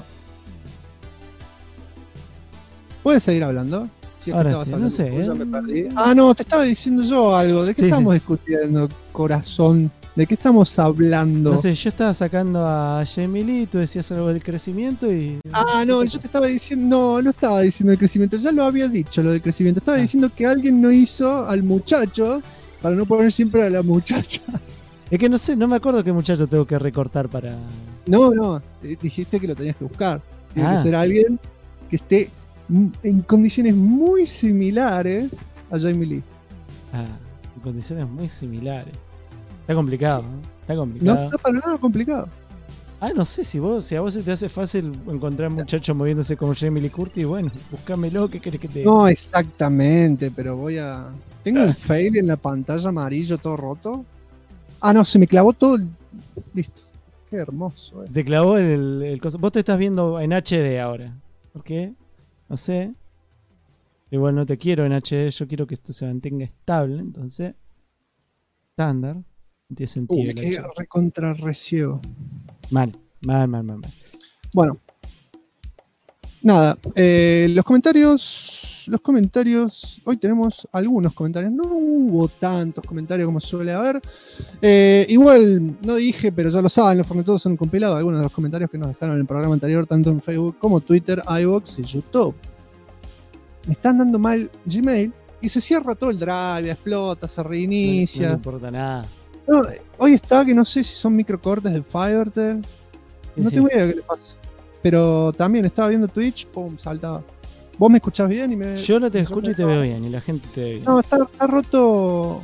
¿Puedes seguir hablando? Ahora sí, no sé. Me perdí. No, te estaba diciendo yo algo. ¿De qué estamos discutiendo, corazón? ¿De qué estamos hablando? No sé, yo estaba sacando a Jamie Lee, tú decías algo del crecimiento y... No, yo te estaba diciendo... No estaba diciendo el crecimiento, ya lo había dicho lo del crecimiento. Estaba diciendo que alguien no hizo al muchacho para no poner siempre a la muchacha. Es que no sé, no me acuerdo qué muchacho tengo que recortar para... No, dijiste que lo tenías que buscar. Tiene que ser alguien que esté en condiciones muy similares a Jamie Lee. En condiciones muy similares. Está complicado, ¿no? Está complicado. No está para nada complicado. No sé, si a vos se te hace fácil encontrar muchachos moviéndose como Jamie Lee Curtis, bueno, búscamelo, ¿qué querés que te diga? No, exactamente, pero tengo un fail en la pantalla amarillo todo roto. No, se me clavó todo. Listo. Qué hermoso. Te clavó el coso. Vos te estás viendo en HD ahora. ¿Por qué? No sé. Igual no te quiero en HD, yo quiero que esto se mantenga estable, entonces... Estándar. No tiene sentido. Me quedé recontra reciego. Mal. Bueno. Nada. Los comentarios. Hoy tenemos algunos comentarios. No hubo tantos comentarios como suele haber. Igual no dije, pero ya lo saben, los formatos son compilados. Algunos de los comentarios que nos dejaron en el programa anterior, tanto en Facebook como Twitter, iVoox y YouTube. Me están dando mal Gmail. Y se cierra todo el drive, explota, se reinicia. No importa nada. No, hoy está que no sé si son microcortes de Fivertel. No tengo idea qué le pasa. Pero también estaba viendo Twitch, pum, saltaba. ¿Vos me escuchás bien? Yo no te escucho y te veo bien, y la gente te ve bien. No, está roto.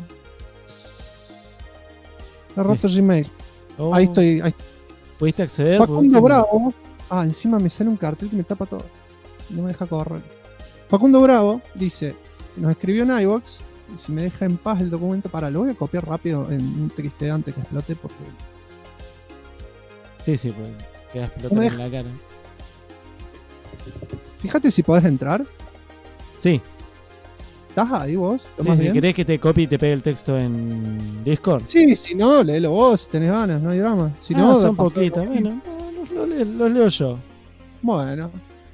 Está roto Gmail. Ahí estoy. ¿Pudiste acceder? Facundo Bravo. Encima me sale un cartel que me tapa todo. No me deja correr. Facundo Bravo dice... Nos escribió en iVoox. Y si me deja en paz el documento, lo voy a copiar rápido en un TXT antes que explote porque... Sí, pues queda explotar en la cara. Fíjate si podés entrar. Sí. ¿Estás ahí vos? Si querés que te copie y te pegue el texto en Discord. Sí, si no, léelo vos si tenés ganas, no hay drama. Si no, son poquitos. Bueno, los leo yo. Bueno.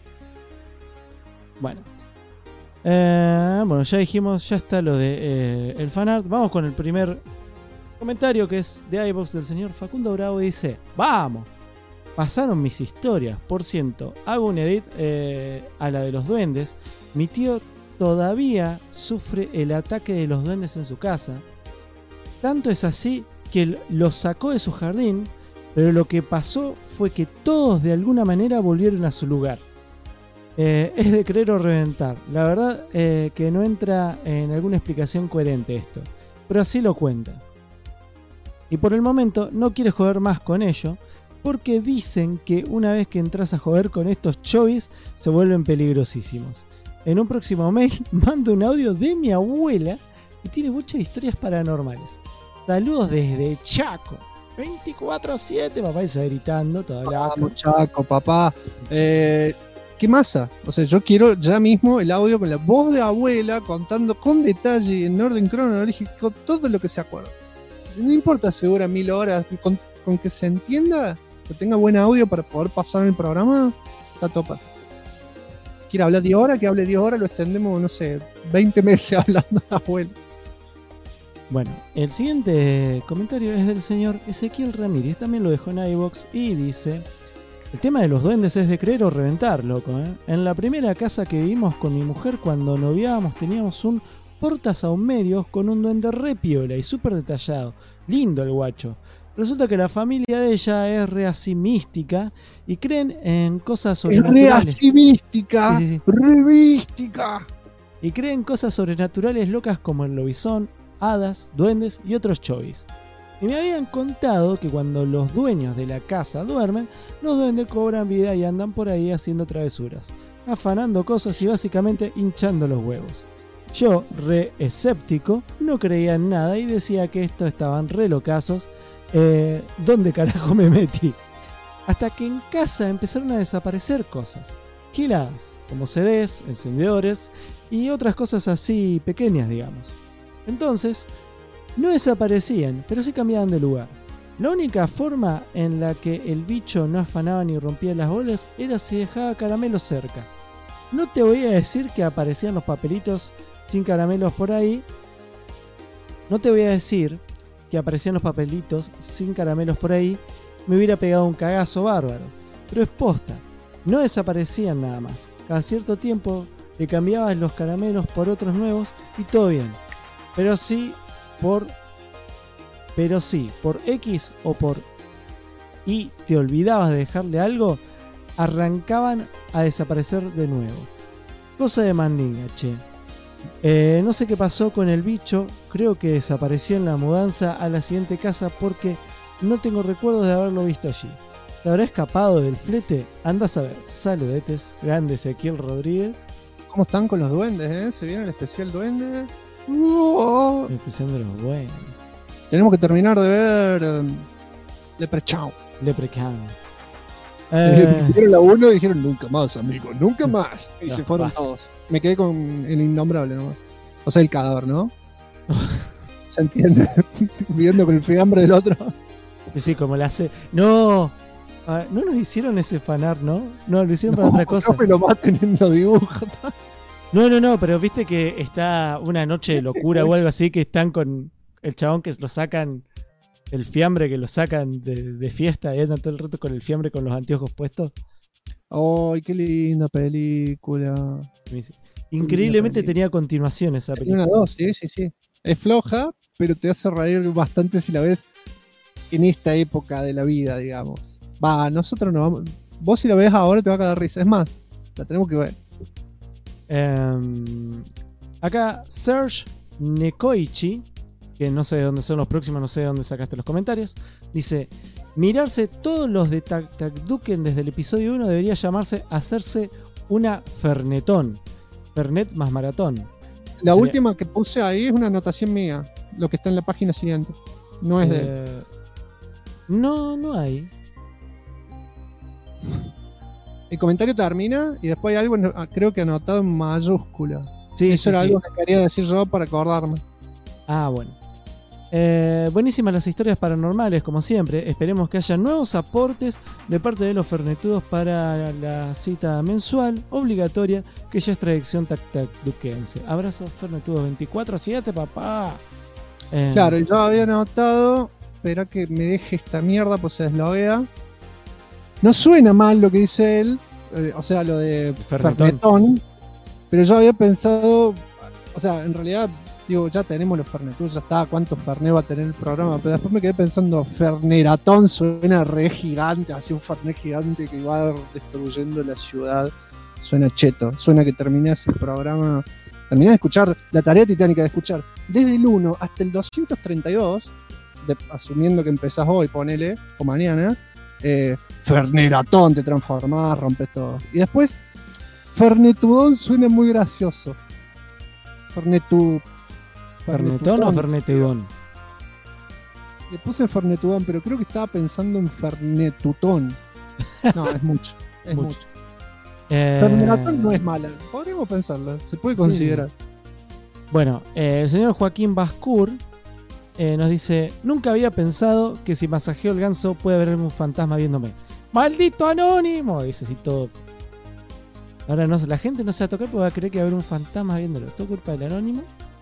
Bueno, ya dijimos, ya está lo de el fanart. Vamos con el primer comentario, que es de iVoox del señor Facundo Bravo, y dice: vamos, pasaron mis historias, por ciento, hago un edit a la de los duendes. Mi tío todavía sufre el ataque de los duendes en su casa. Tanto es así que los sacó de su jardín, pero lo que pasó fue que todos de alguna manera volvieron a su lugar. Es de creer o reventar. La verdad que no entra en alguna explicación coherente esto, pero así lo cuenta. Y por el momento no quiere joder más con ello, porque dicen que una vez que entras a joder con estos chovis se vuelven peligrosísimos. En un próximo mail mando un audio de mi abuela y tiene muchas historias paranormales. Saludos desde Chaco. 24/7, papá, y está gritando toda la... Vamos, Chaco, papá. ¿Qué masa? O sea, yo quiero ya mismo el audio con la voz de abuela contando con detalle y en orden cronológico todo lo que se acuerda. No importa si dura 1000 horas, con que se entienda, que tenga buen audio para poder pasar en el programa, está topa. Quiere hablar 10 horas, que hable 10 horas, lo extendemos, no sé, 20 meses hablando de abuela. Bueno, el siguiente comentario es del señor Ezequiel Ramírez, también lo dejó en iVoox y dice: el tema de los duendes es de creer o reventar, loco, ¿eh? En la primera casa que vivimos con mi mujer cuando noviábamos teníamos un portasahumerios con un duende re piola y súper detallado, lindo el guacho. Resulta que la familia de ella es re así mística y creen en cosas sobrenaturales. Es re así mística, sí. Re mística. Y creen cosas sobrenaturales locas como el lobizón, hadas, duendes y otros chovis. Y me habían contado que cuando los dueños de la casa duermen, los duendes cobran vida y andan por ahí haciendo travesuras, afanando cosas y básicamente hinchando los huevos. Yo, re escéptico, no creía en nada y decía que estos estaban re locazos. ¿Dónde carajo me metí? Hasta que en casa empezaron a desaparecer cosas giladas, como CDs, encendedores y otras cosas así pequeñas, digamos. Entonces, no desaparecían, pero sí cambiaban de lugar. La única forma en la que el bicho no afanaba ni rompía las bolas era si dejaba caramelos cerca. No te voy a decir que aparecían los papelitos sin caramelos por ahí. No te voy a decir que aparecían los papelitos sin caramelos por ahí. Me hubiera pegado un cagazo bárbaro. Pero es posta. No desaparecían nada más. Cada cierto tiempo le cambiabas los caramelos por otros nuevos y todo bien. Pero sí, por X o por Y te olvidabas de dejarle algo, arrancaban a desaparecer de nuevo. Cosa de mandinga, che. No sé qué pasó con el bicho, creo que desapareció en la mudanza a la siguiente casa porque no tengo recuerdos de haberlo visto allí. ¿Se habrá escapado del flete? Anda a saber. Saludetes, grande Ezequiel Rodríguez. ¿Cómo están con los duendes, Se viene el especial duende. El especial de los duendes. Tenemos que terminar de ver Leprechaun. Vieron la 1 y dijeron nunca más, amigo, nunca más. Y se fueron todos. Me quedé con el innombrable nomás. O sea, el cadáver, ¿no? ¿Se entiende? Viviendo con el fiambre del otro. Sí, como la hace. No nos hicieron ese fanart, ¿no? No, lo hicieron para otra cosa. No me lo maten en los dibujos. No, pero viste que está Una Noche de Locura o algo así, que están con el chabón que lo sacan, el fiambre que lo sacan de fiesta y andan todo el rato con el fiambre con los anteojos puestos. ¡Ay, qué linda película! Increíblemente tenía continuación esa película. Una 2, sí. Es floja, pero te hace reír bastante si la ves en esta época de la vida, digamos. Nosotros no vamos. Vos si la ves ahora te va a caer risa. Es más, la tenemos que ver. Acá Serge Nekoichi, que no sé de dónde son los próximos, no sé de dónde sacaste los comentarios, dice: mirarse todos los de Takduken desde el episodio 1 debería llamarse hacerse una Fernetón. Fernet más maratón. La última que puse ahí es una anotación mía, lo que está en la página siguiente. No es de él. No hay. El comentario termina y después hay algo, creo que anotado en mayúscula. Sí, eso era algo que quería decir yo para acordarme. Bueno. Buenísimas las historias paranormales, como siempre. Esperemos que haya nuevos aportes de parte de los fernetudos para la cita mensual obligatoria, que ya es tradición takdukense. Abrazos fernetudos 24/7, papá. Claro, yo había anotado. Espera que me deje esta mierda, pues se desloguea. No suena mal lo que dice él, o sea, lo de Fernetón, pero yo había pensado, o sea, en realidad digo, ya tenemos los Fernet, ya está, ¿cuántos Fernet va a tener el programa? Pero después me quedé pensando, Ferneratón suena re gigante, así un Fernet gigante que va destruyendo la ciudad. Suena cheto, suena que terminás el programa, terminás de escuchar la tarea titánica de escuchar desde el 1 hasta el 232, asumiendo que empezás hoy, ponele, o mañana, Ferneratón, te transformás, rompes todo. Y después, Fernetudón suena muy gracioso. ¿Fernetón o Fernetudón? Le puse Fernetudón, pero creo que estaba pensando en Fernetutón. No, es mucho. Es mucho. Fernetón no es mala. Podríamos pensarlo. Se puede considerar. Sí. Bueno, el señor Joaquín Bascur nos dice: nunca había pensado que si masajeo el ganso puede haber un fantasma viéndome. ¡Maldito anónimo! Dice así todo. Ahora no, la gente no se va a tocar porque va a creer que va a haber un fantasma viéndolo. ¿Todo culpa del anónimo?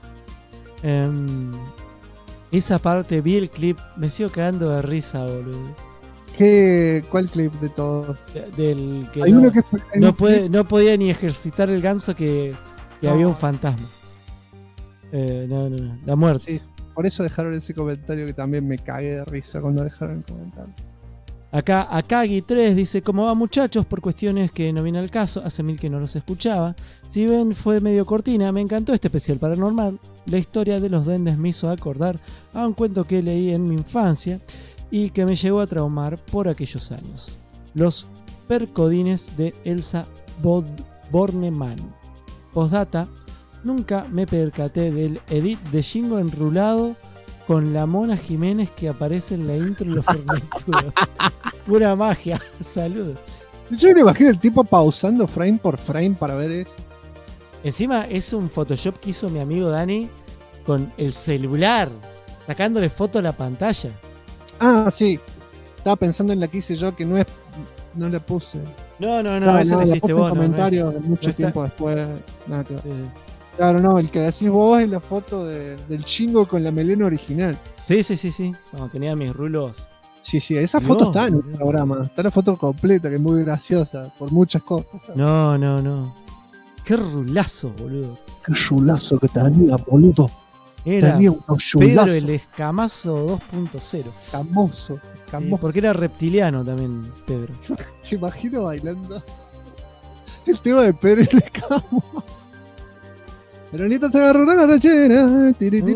Esa parte, vi el clip, me sigo cagando de risa, boludo. ¿Cuál clip de todos? Del que hay no, uno que no podía ni ejercitar el ganso que había un fantasma. No, la muerte. Sí, por eso dejaron ese comentario que también me cagué de risa cuando dejaron el comentario. Acá Akagi3 dice: ¿cómo va, muchachos? Por cuestiones que no viene al caso, hace mil que no los escuchaba. Si ven, fue medio cortina, me encantó este especial paranormal. La historia de los duendes me hizo acordar a un cuento que leí en mi infancia y que me llegó a traumar por aquellos años. Los percodines de Elsa Bornemann. Postdata: nunca me percaté del edit de Jingo enrulado con la Mona Jiménez que aparece en la intro de los Fernetudos. Pura magia. Saludos. Yo me imagino el tipo pausando frame por frame para ver eso. Encima es un Photoshop que hizo mi amigo Dani con el celular, sacándole foto a la pantalla. Ah, sí. Estaba pensando en la que hice yo, que no le puse. No, eso lo hiciste vos. Comentario no, mucho tiempo después. Nada que ver. Claro, no, el que decís vos es la foto del Chingo con la melena original. Sí. Cuando tenía mis rulos. Sí, esa foto está en el programa. Está la foto completa, que es muy graciosa, por muchas cosas. No. Qué rulazo, boludo. Qué rulazo que tenía, boludo. Era tenía Pedro el Escamazo 2.0. Escamoso. Sí, porque era reptiliano también, Pedro. Yo imagino bailando el tema de Pedro el Escamoso. Peronita te agarró una garrachera.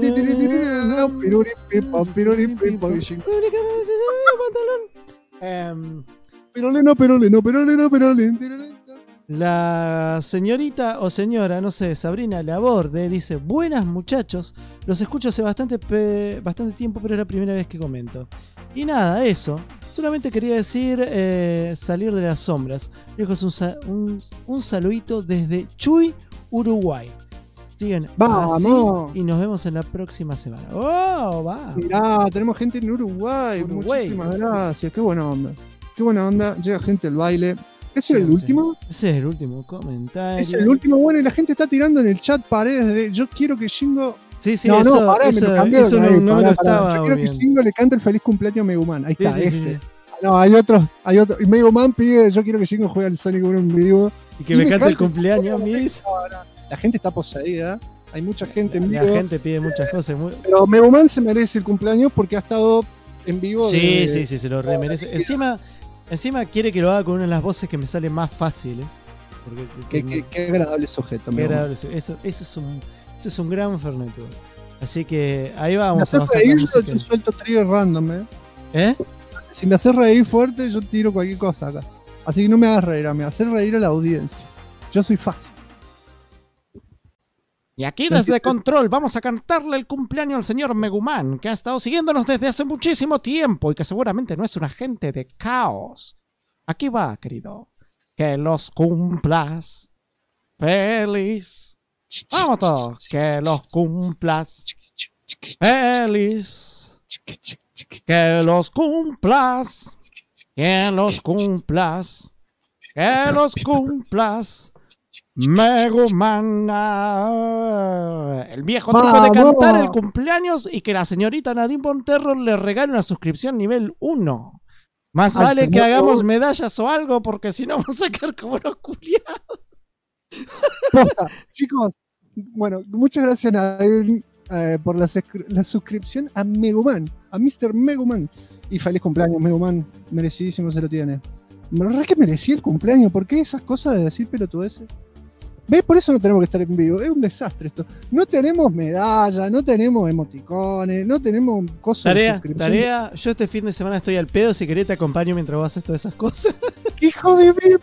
Piroleno. La señorita o señora, no sé, Sabrina Laborde dice: buenas muchachos, los escucho hace bastante tiempo, pero es la primera vez que comento. Y nada, eso. Solamente quería decir salir de las sombras. Lejos un saludito desde Chuy, Uruguay. Siguen ¡vamos! Así y nos vemos en la próxima semana. ¡Oh, va! Mirá, tenemos gente en Uruguay. Muchísimas gracias. Qué buena onda. Llega gente al baile. ¿Ese es el último? Ese es el último comentario. Es el último, bueno, y la gente está tirando en el chat paredes de yo quiero que Jingo... Sí, no, eso me lo cambiaron. No me lo estaba. Yo quiero que Jingo le cante el feliz cumpleaños a Meguman. Ahí está, ese. Sí. No, hay otro. Y Meguman pide, yo quiero que Jingo juegue al Sonic 1 en vivo. Y que me cante el cumpleaños a mí. La gente está poseída. Hay mucha gente en vivo. La gente pide muchas cosas. Pero Meguman se merece el cumpleaños porque ha estado en vivo. Sí, se lo remerece. Encima quiere que lo haga con una de las voces que me sale más fácil, Qué agradable sujeto. Qué agradable sujeto. Eso es un gran Ferneto. Así que ahí vamos. Si me haces reír, yo suelto trigger random, Si me haces reír fuerte, yo tiro cualquier cosa acá. Así que no me hagas reír a mí, hacer reír a la audiencia. Yo soy fácil. Y aquí desde Control vamos a cantarle el cumpleaños al señor Meguman, que ha estado siguiéndonos desde hace muchísimo tiempo y que seguramente no es un agente de caos. Aquí va, querido. Que los cumplas feliz. Vamos todos. Que los cumplas feliz. Que los cumplas. Que los cumplas. Que los cumplas. Meguman. El viejo truco de cantar el cumpleaños y que la señorita Nadine Monterro le regale una suscripción nivel 1. Más vale que hagamos medallas o algo, porque si no vamos a quedar como los culiados. Posta, chicos, bueno, muchas gracias Nadine. por la suscripción a Meguman, a Mr. Meguman. Y feliz cumpleaños, Meguman. Merecidísimo se lo tiene. ¿Verdad que merecía el cumpleaños? ¿Por qué esas cosas de decir pelotudeces? ¿Ves? Por eso no tenemos que estar en vivo. Es un desastre esto. No tenemos medalla, no tenemos emoticones, no tenemos cosas de suscripción. Tarea, yo este fin de semana estoy al pedo. Si querés te acompaño mientras vos haces todas esas cosas. ¡Hijo de mí!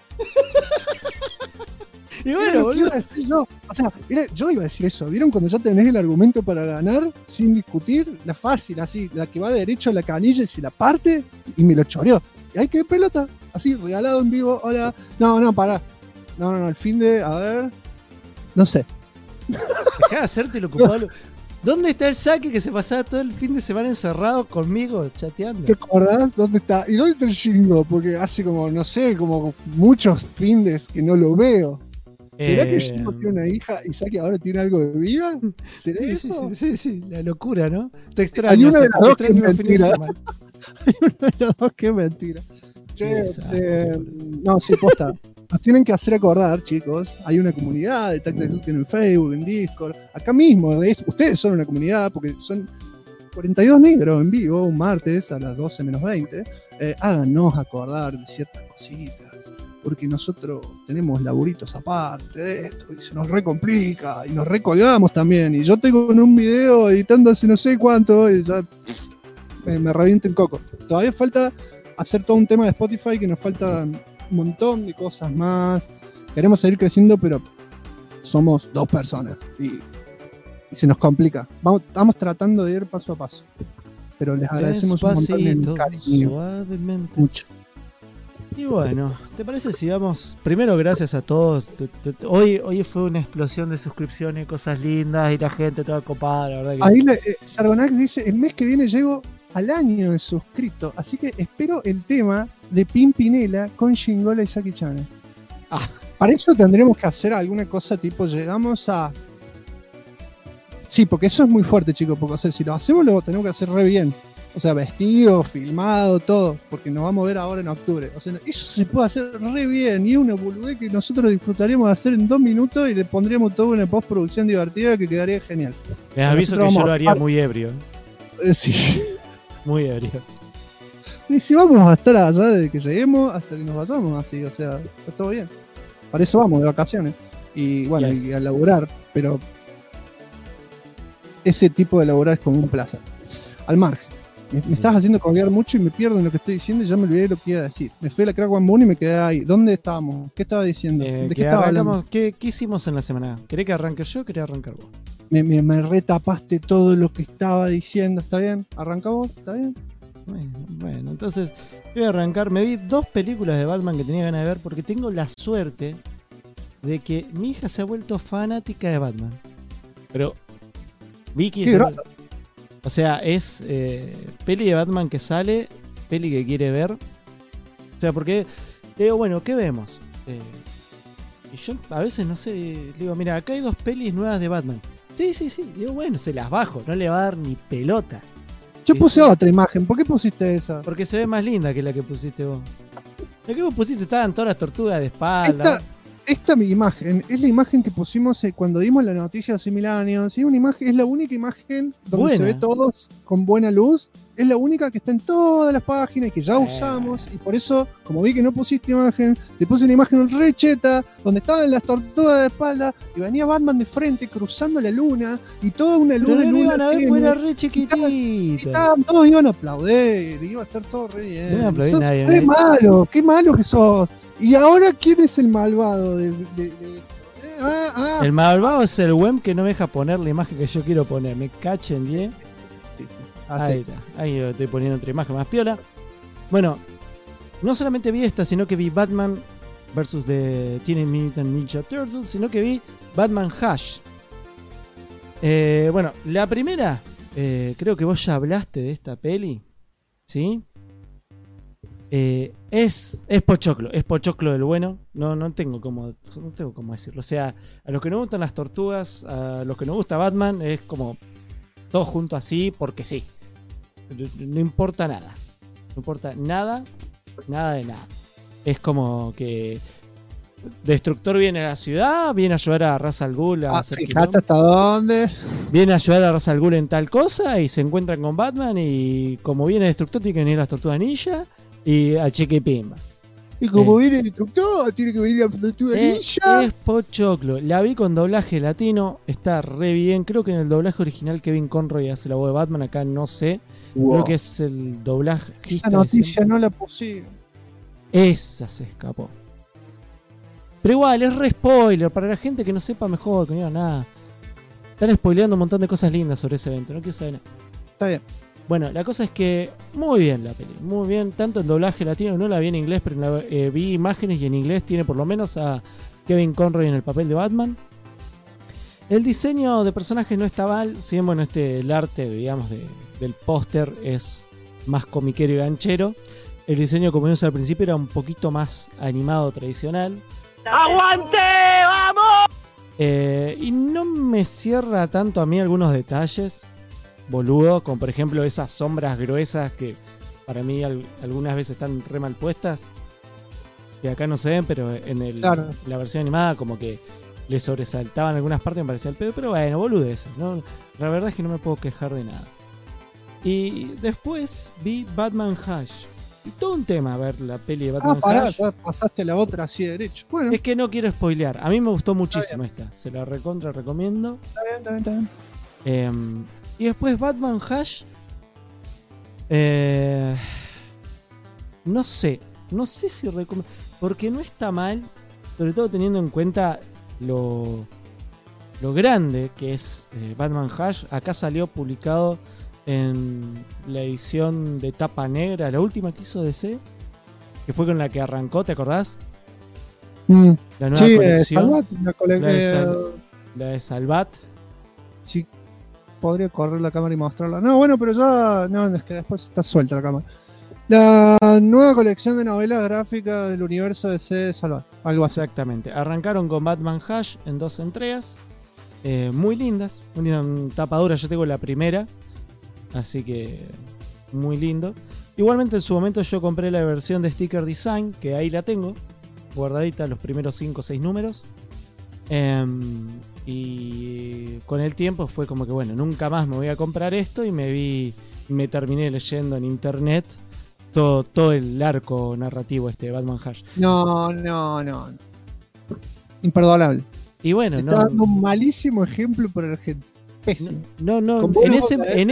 Y bueno, ¿qué iba a decir yo? O sea, yo iba a decir eso. ¿Vieron cuando ya tenés el argumento para ganar sin discutir? La fácil, así, la que va derecho a la canilla y se la parte y me lo choreó. Y hay que pelota, así, regalado en vivo. Hola. No, pará. No, el fin de. A ver. No sé. Dejá de hacerte lo ocupado. ¿Dónde está el saque que se pasaba todo el fin de semana encerrado conmigo chateando? ¿Te acordás? ¿Dónde está? ¿Y dónde está el Shingo? Porque hace como, no sé, como muchos findes que no lo veo. ¿Será que Shingo tiene una hija y Saki ahora tiene algo de vida? ¿Será eso? Sí, la locura, ¿no? Te extraño. Hay una de las dos que es mentira. Hay una de las dos que es mentira. Che, no, sí, posta. Nos tienen que hacer acordar, chicos. Hay una comunidad de Tactical Duken en Facebook, en Discord. Acá mismo, ustedes son una comunidad porque son 42 negros en vivo, un martes a las 12 menos 20. Háganos acordar de ciertas cositas. Porque nosotros tenemos laburitos aparte de esto y se nos recomplica y nos recolgamos también. Y yo tengo en un video editando hace no sé cuánto y ya me reviento el coco. Todavía falta hacer todo un tema de Spotify que nos falta un montón de cosas más. Queremos seguir creciendo, pero somos 2 personas y se nos complica. Estamos tratando de ir paso a paso. Pero les agradecemos un montón el cariño. Suavemente. Mucho. Y bueno, ¿te parece si vamos? Primero, gracias a todos. Hoy fue una explosión de suscripciones, cosas lindas y la gente toda copada, la verdad que... Ahí Sargonac dice, el mes que viene llego al año de suscrito, así que espero el tema de Pimpinela con Shingola y Saki-chan. Para eso tendremos que hacer alguna cosa tipo, llegamos a... Sí, porque eso es muy fuerte, chicos, porque o sea, si lo hacemos lo tenemos que hacer re bien. O sea, vestido, filmado, todo, porque nos vamos a ver ahora en octubre. O sea, eso se puede hacer re bien y es una boludez que nosotros disfrutaríamos de hacer en 2 minutos y le pondríamos toda una postproducción divertida que quedaría genial. Les aviso que yo lo haría muy ebrio. Sí. Muy ebrio. Y si vamos a estar allá desde que lleguemos hasta que nos vayamos, así, o sea, está todo bien. Para eso vamos, de vacaciones. Y bueno, y a laburar, pero ese tipo de laburar es como un placer. Al margen. Me estás haciendo colgar mucho y me pierdo en lo que estoy diciendo y ya me olvidé lo que iba a decir. Me fui a la Crack One Moon y me quedé ahí. ¿Dónde estábamos? ¿Qué estaba diciendo? ¿De qué estaba hablando? ¿Qué hicimos en la semana? ¿Querés que arranque yo o querés arrancar vos? Me retapaste todo lo que estaba diciendo. ¿Está bien? ¿Arranca vos? ¿Está bien? Bueno, entonces voy a arrancar. Me vi 2 películas de Batman que tenía ganas de ver porque tengo la suerte de que mi hija se ha vuelto fanática de Batman. Pero Vicky... O sea, es peli de Batman que sale, peli que quiere ver. O sea, porque digo, bueno, ¿qué vemos? Y yo a veces no sé, digo, mira, acá hay 2 pelis nuevas de Batman. Sí. Digo, bueno, se las bajo, no le va a dar ni pelota. Yo puse otra imagen, ¿por qué pusiste esa? Porque se ve más linda que la que pusiste vos. La que vos pusiste estaban todas las tortugas de espalda. Esta mi imagen es la imagen que pusimos cuando dimos la noticia hace 1000 años. ¿Sí? Una imagen, es la única imagen donde se ve todos con buena luz. Es la única que está en todas las páginas y que ya usamos. Y por eso, como vi que no pusiste imagen, te puse una imagen re cheta donde estaban las tortugas de espalda y venía Batman de frente cruzando la luna y toda una luna. Pero no iban a ver, era re chiquitita. Todos iban a aplaudir, iba a estar todo re bien. No iba a aplaudir nadie. Qué malo, qué malo que sos. Y ahora, ¿quién es el malvado? El malvado es el web que no me deja poner la imagen que yo quiero poner. Me cachen, ¿eh? Ahí está. Ahí estoy poniendo otra imagen más piola. Bueno, no solamente vi esta, sino que vi Batman vs. The Teenage Mutant Ninja Turtles, sino que vi Batman Hush. Bueno, la primera, creo que vos ya hablaste de esta peli, ¿sí? Es pochoclo del bueno. No tengo cómo decirlo. O sea, a los que no gustan las tortugas, a los que no gusta Batman, es como todo junto así porque sí. No importa nada. No importa nada de nada. Es como que Destructor viene a la ciudad, viene a ayudar a Ra's al Ghul a hacer Fíjate quilombo. hasta dónde. Viene a ayudar a Ra's al Ghul en tal cosa y se encuentran con Batman y como viene Destructor tiene que venir las Tortugas Ninja y a Cheque y Pimba. Y como viene Destructor, tiene que venir la Tortuga Ninja. Es pochoclo. La vi con doblaje latino, está re bien. Creo que en el doblaje original Kevin Conroy hace la voz de Batman, acá no sé. Wow. Creo que es el doblaje. Esa noticia no la puse. Esa se escapó. Pero igual, es re spoiler. Para la gente que no sepa, mejor que no diga nada. Están spoileando un montón de cosas lindas sobre ese evento. No quiero saber nada. Está bien. Bueno, la cosa es que muy bien la peli. Muy bien. Tanto en doblaje latino, no la vi en inglés, pero vi imágenes y en inglés tiene por lo menos a Kevin Conroy en el papel de Batman. El diseño de personajes no está mal. Si bien, bueno, el arte, digamos, del póster es más comiquero y ganchero. El diseño, como vimos al principio, era un poquito más animado, tradicional. ¡Aguante! ¡Vamos! Y no me cierra tanto a mí algunos detalles, boludo, como por ejemplo esas sombras gruesas que para mí algunas veces están re mal puestas, que acá no se ven, pero en Claro. la versión animada como que le sobresaltaban algunas partes, me parecía el pedo, pero bueno, boludeces, ¿no? La verdad es que no me puedo quejar de nada. Y después vi Batman Hush. Y todo un tema ver la peli de Batman Pará, Hush. ya pasaste la otra así de derecho. Bueno, Es que no quiero spoilear. A mí me gustó muchísimo esta. Se la recontra recomiendo. está bien. Y después Batman Hush. No sé si recomiendo. Porque no está mal. Sobre todo teniendo en cuenta lo grande que es Batman Hush. Acá salió publicado en la edición de tapa negra, la última que hizo DC, que fue con la que arrancó, ¿te acordás? La nueva Sí, colección. Salvat, La de Salvat. Sí, podría correr la cámara y mostrarla. No, bueno, pero ya. No, es que después está suelta la cámara. La nueva colección de novelas gráficas del universo de C. Salvat. Algo así. Exactamente. Arrancaron con Batman Hush en 2 entregas. Muy lindas. Una tapa dura, yo tengo la primera. Así que muy lindo. Igualmente en su momento yo compré la versión de Sticker Design, que ahí la tengo, guardadita los primeros 5 o 6 números. Y con el tiempo fue como que bueno, nunca más me voy a comprar esto y me terminé leyendo en internet todo el arco narrativo de Batman Hush. No. Imperdonable. Y bueno, Está dando un malísimo ejemplo para la gente. Pésimo. No, Con en vos,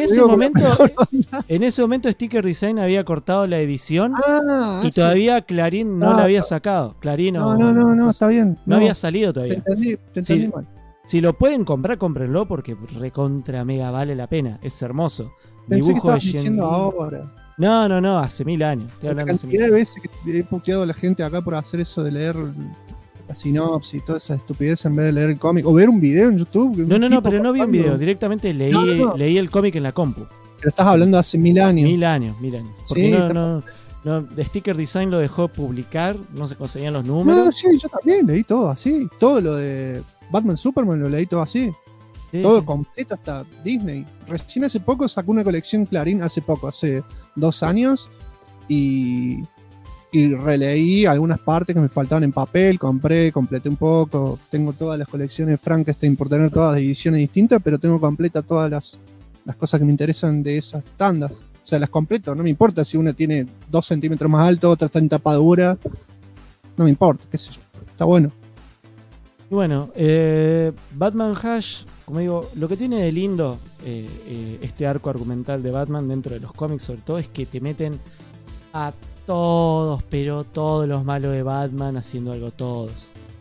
ese momento Sticker Design había cortado la edición y sí. todavía Clarín no la había sacado. Clarín No, está bien. No había salido todavía. Te entendí mal. Si lo pueden comprar, cómprenlo porque recontra mega vale la pena. Es hermoso. Pensé Dibujo que de estabas diciendo ahora. No, hace 1000 años. Estoy La hablando hace 1000 cantidad de años. veces que he puteado a la gente acá por hacer eso de leer la sinopsis y toda esa estupidez en vez de leer el cómic o ver un video en YouTube. No, pero no vi un video. Directamente leí el cómic en la compu. Pero estás hablando de hace 1000 años. 1000 años. Porque Sí, de Sticker Design lo dejó publicar, no se conseguían los números. No, sí, yo también leí todo así. Todo lo de Batman Superman lo leí todo así. Sí, todo sí. completo hasta Disney. Recién hace poco sacó una colección Clarín, hace 2 años. Y releí algunas partes que me faltaban en papel, completé un poco. Tengo todas las colecciones Frankenstein por tener todas las ediciones distintas, pero tengo completa todas las cosas que me interesan de esas tandas. O sea, las completo, no me importa si una tiene 2 centímetros más alto, otra está en tapa dura. No me importa, qué sé yo. Está bueno. Y bueno, Batman Hush, como digo, lo que tiene de lindo este arco argumental de Batman dentro de los cómics, sobre todo, es que te meten a todos, pero todos los malos de Batman haciendo algo todos.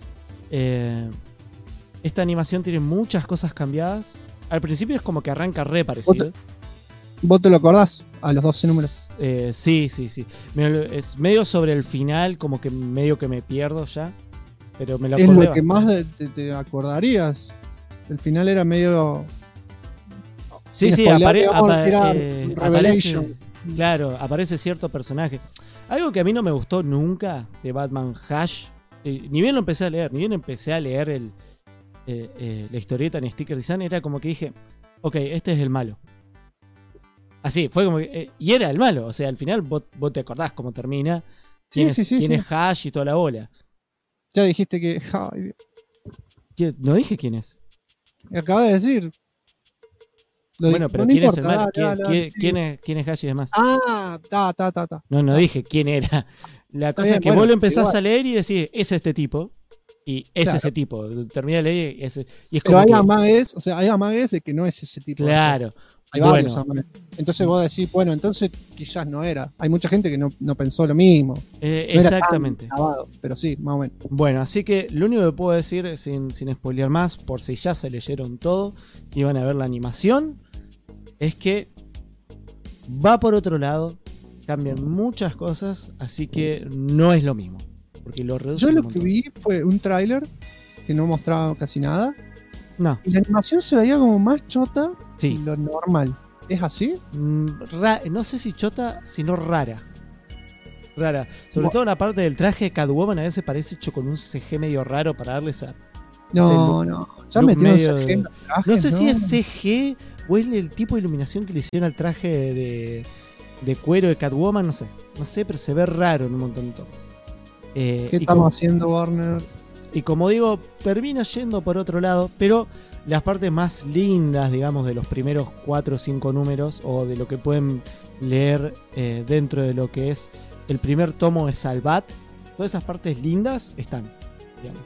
Esta animación tiene muchas cosas cambiadas. Al principio es como que arranca re parecido. ¿Vos te lo acordás? A los 12 números. Sí. Es medio sobre el final, como que medio que me pierdo ya. Pero me lo Es acordé lo que bastante. más te acordarías. El final era medio... Sí, sin spoilear, digamos, era aparece, Revelation. claro, aparece cierto personaje. Algo que a mí no me gustó nunca de Batman Hush, ni bien lo empecé a leer, ni bien empecé a leer la historieta en Sticker Design, era como que dije, ok, este es el malo. Así, fue como que, y era el malo, o sea, al final vos te acordás cómo termina, quién es Hush y toda la bola. Ya dijiste que... Ay, No dije quién es. acabas de decir. Bueno, pero no ¿quién es importa, el malo? dale, ¿Quién es Hashi y demás? Ah, ta. No dije quién era. La cosa bien, es que bueno, vos lo empezás igual. a leer y decís, es este tipo. Y es Claro. ese tipo. Termina de leer y es Pero como hay que... amagues, o sea, hay amagues de que no es ese tipo. Claro. De cosas. Hay varios Bueno. amagues. Entonces vos decís, bueno, entonces quizás no era. Hay mucha gente que no pensó lo mismo. No era tan Exactamente. clavado, pero sí, más o menos. Bueno, así que lo único que puedo decir, sin spoilear más, por si ya se leyeron todo y van a ver la animación, es que va por otro lado, cambian muchas cosas, así que no es lo mismo. Porque lo reducen Yo un lo montón. que vi fue un tráiler que no mostraba casi nada. No. Y la animación se veía como más chota Sí. de lo normal. ¿Es así? No sé si chota, sino rara. Rara. Sobre Bueno. todo la parte del traje de Catwoman a veces parece hecho con un CG medio raro para darle esa... No, ese no. Ya look metieron medio CG en los trajes, no sé si es CG o es el tipo de iluminación que le hicieron al traje de cuero de Catwoman, no sé. No sé, pero se ve raro en un montón de tomas. ¿Qué y estamos haciendo, Warner? Y como digo, termina yendo por otro lado, pero las partes más lindas, digamos, de los primeros 4 o 5 números, o de lo que pueden leer dentro de lo que es el primer tomo de Salvat, todas esas partes lindas están, digamos.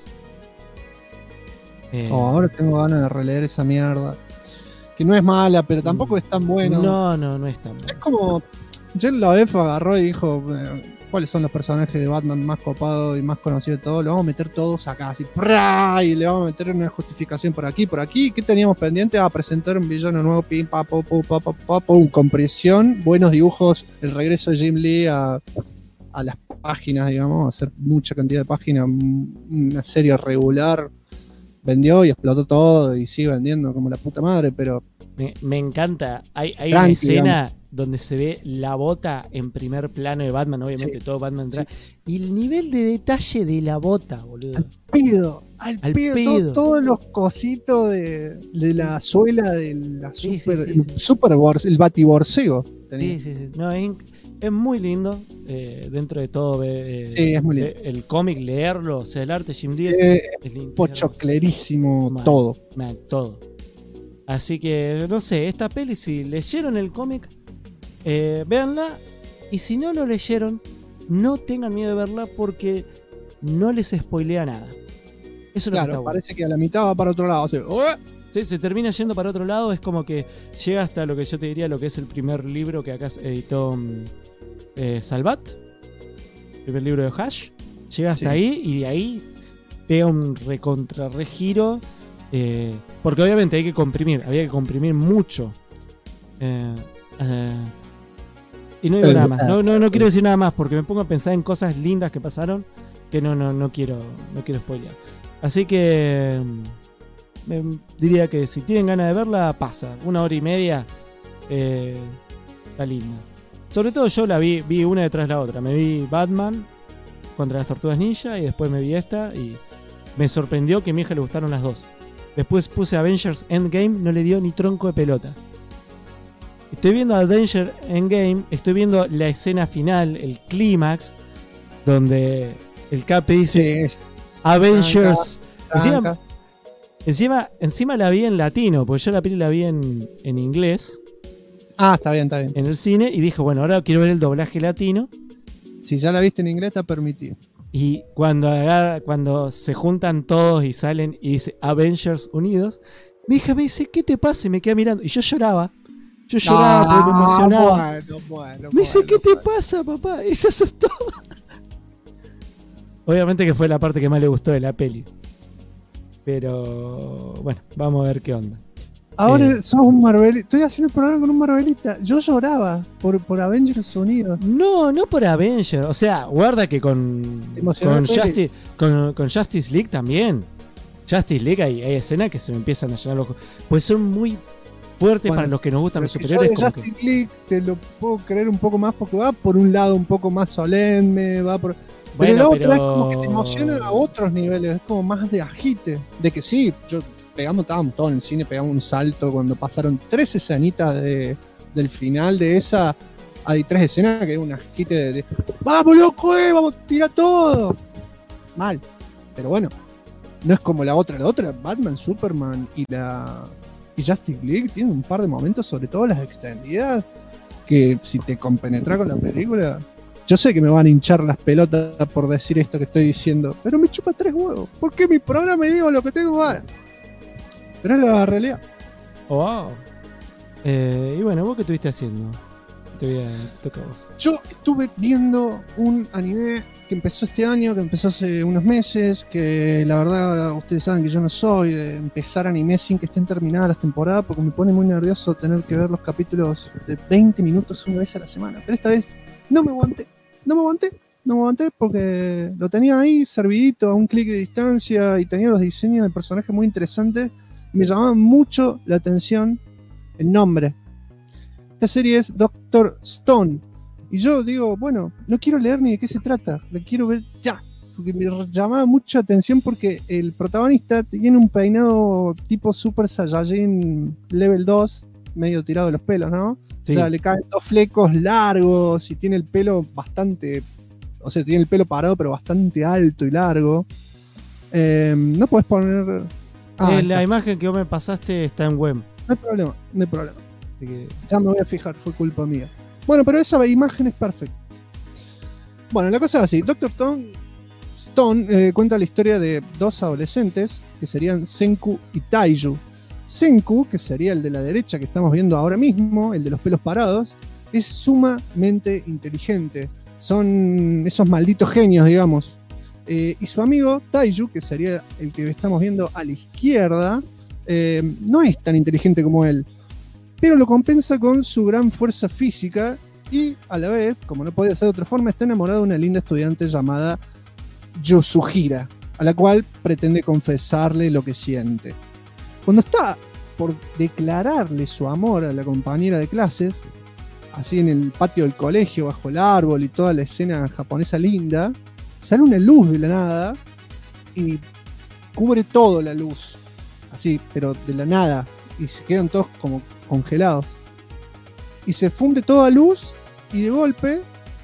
Ahora tengo ganas de releer esa mierda. Que no es mala, pero tampoco es tan bueno. No es tan bueno. Es como... Jen Laef agarró y dijo... ¿Cuáles son los personajes de Batman más copados y más conocidos de todos? Los vamos a meter todos acá, así, ¡prá! Y le vamos a meter una justificación por aquí, por aquí. ¿Qué teníamos pendiente? A presentar un villano nuevo, pim, pa, pum, con presión, buenos dibujos, el regreso de Jim Lee a las páginas, digamos, a hacer mucha cantidad de páginas, una serie regular. Vendió y explotó todo y sigue vendiendo como la puta madre, pero... Me encanta. Hay una Tranqui, escena digamos. donde se ve la bota en primer plano de Batman, obviamente todo Batman trae. Y el nivel de detalle de la bota, boludo. Al pedo. Todos los cositos de la suela de la el batiborseo. Sí. No, es muy lindo dentro de todo. Sí, es muy lindo. El cómic, leerlo, o sea, el arte de Jim Lee es lindo. Pochoclerísimo, Mal, todo. Todo. Así que, no sé, esta peli, si leyeron el cómic, véanla. Y si no lo leyeron, no tengan miedo de verla porque no les spoilea nada. Eso es lo que está bueno. Parece que a la mitad va para otro lado. O sea, sí, se termina yendo para otro lado. Es como que llega hasta lo que yo te diría, lo que es el primer libro que acá editó Salvat. El primer libro de Hash. Llega hasta ahí y de ahí pega un regiro. Porque obviamente había que comprimir mucho. Y no digo nada más. No quiero decir nada más porque me pongo a pensar en cosas lindas que pasaron que no quiero spoilear. Así que diría que si tienen ganas de verla, pasa. 1 hora y media está linda. Sobre todo yo la vi una detrás de la otra. Me vi Batman contra las Tortugas Ninja y después me vi esta y me sorprendió que a mi hija le gustaron las dos. Después puse Avengers Endgame, no le dio ni tronco de pelota. Estoy viendo Avengers Endgame, estoy viendo la escena final, el clímax, donde el Cap dice Avengers. Encima la vi en latino, porque yo la peli la vi en inglés. Ah, está bien. En el cine, y dije, bueno, ahora quiero ver el doblaje latino. Si ya la viste en inglés, está permitido. Y cuando se juntan todos y salen y dice Avengers Unidos, mi hija me dice, ¿qué te pasa? Y me queda mirando. Y yo lloraba. Porque me emocionaba. Me dice, ¿qué te pasa, papá? Y se asustó. Obviamente que fue la parte que más le gustó de la peli. Pero bueno, vamos a ver qué onda. Ahora sos un Marvelita. Estoy haciendo el programa con un Marvelita. Yo lloraba por Avengers Unidos. No por Avengers. O sea, guarda que con Justice League también. Justice League hay escenas que se me empiezan a llenar los ojos. Pues son muy fuertes para los que nos gustan los superiores. Yo de Justice League te lo puedo creer un poco más porque va por un lado un poco más solemne, va por... Pero la otra es como que te emociona a otros niveles, es como más de agite. De que sí, estábamos todos en el cine, pegamos un salto cuando pasaron 3 escenitas del final de esa. Hay 3 escenas que es un agite de ¡vamos, loco, vamos, tira todo! Mal. Pero bueno, no es como la otra. La otra, Batman, Superman y Justice League tienen un par de momentos, sobre todo las extendidas, que si te compenetras con la película, yo sé que me van a hinchar las pelotas por decir esto que estoy diciendo, pero me chupa 3 huevos. ¿Por qué mi programa me digo lo que tengo ganas? Pero es la realidad. Wow. Y bueno, ¿vos qué estuviste haciendo? Te toca a vos. Yo estuve viendo un anime que empezó este año, que empezó hace unos meses, que la verdad ustedes saben que yo no soy de empezar anime sin que estén terminadas las temporadas, porque me pone muy nervioso tener que ver los capítulos de 20 minutos una vez a la semana. Pero esta vez no me aguanté porque lo tenía ahí servidito a un clic de distancia y tenía los diseños de personajes muy interesantes. Me llamaba mucho la atención el nombre. Esta serie es Dr. Stone. Y yo digo, bueno, no quiero leer ni de qué se trata, la quiero ver ya. Porque me llamaba mucha atención porque el protagonista tiene un peinado tipo Super Saiyajin level 2, medio tirado de los pelos, ¿no? Sí. O sea, le caen 2 flecos largos y tiene el pelo bastante... O sea, tiene el pelo parado, pero bastante alto y largo. No puedes poner... la imagen que vos me pasaste está en web. No hay problema. Así que ya me voy a fijar, fue culpa mía. Bueno, pero esa imagen es perfecta. Bueno, la cosa es así. Dr. Stone cuenta la historia de 2 adolescentes que serían Senku y Taiju. Senku, que sería el de la derecha que estamos viendo ahora mismo, el de los pelos parados, es sumamente inteligente. Son esos malditos genios, digamos. Y su amigo Taiju, que sería el que estamos viendo a la izquierda, no es tan inteligente como él, pero lo compensa con su gran fuerza física y a la vez, como no podía ser de otra forma, está enamorado de una linda estudiante llamada Yasuhira, a la cual pretende confesarle lo que siente. Cuando está por declararle su amor a la compañera de clases, así en el patio del colegio, bajo el árbol y toda la escena japonesa linda, sale una luz de la nada y cubre todo la luz, así, pero de la nada, y se quedan todos como congelados. Y se funde toda luz y de golpe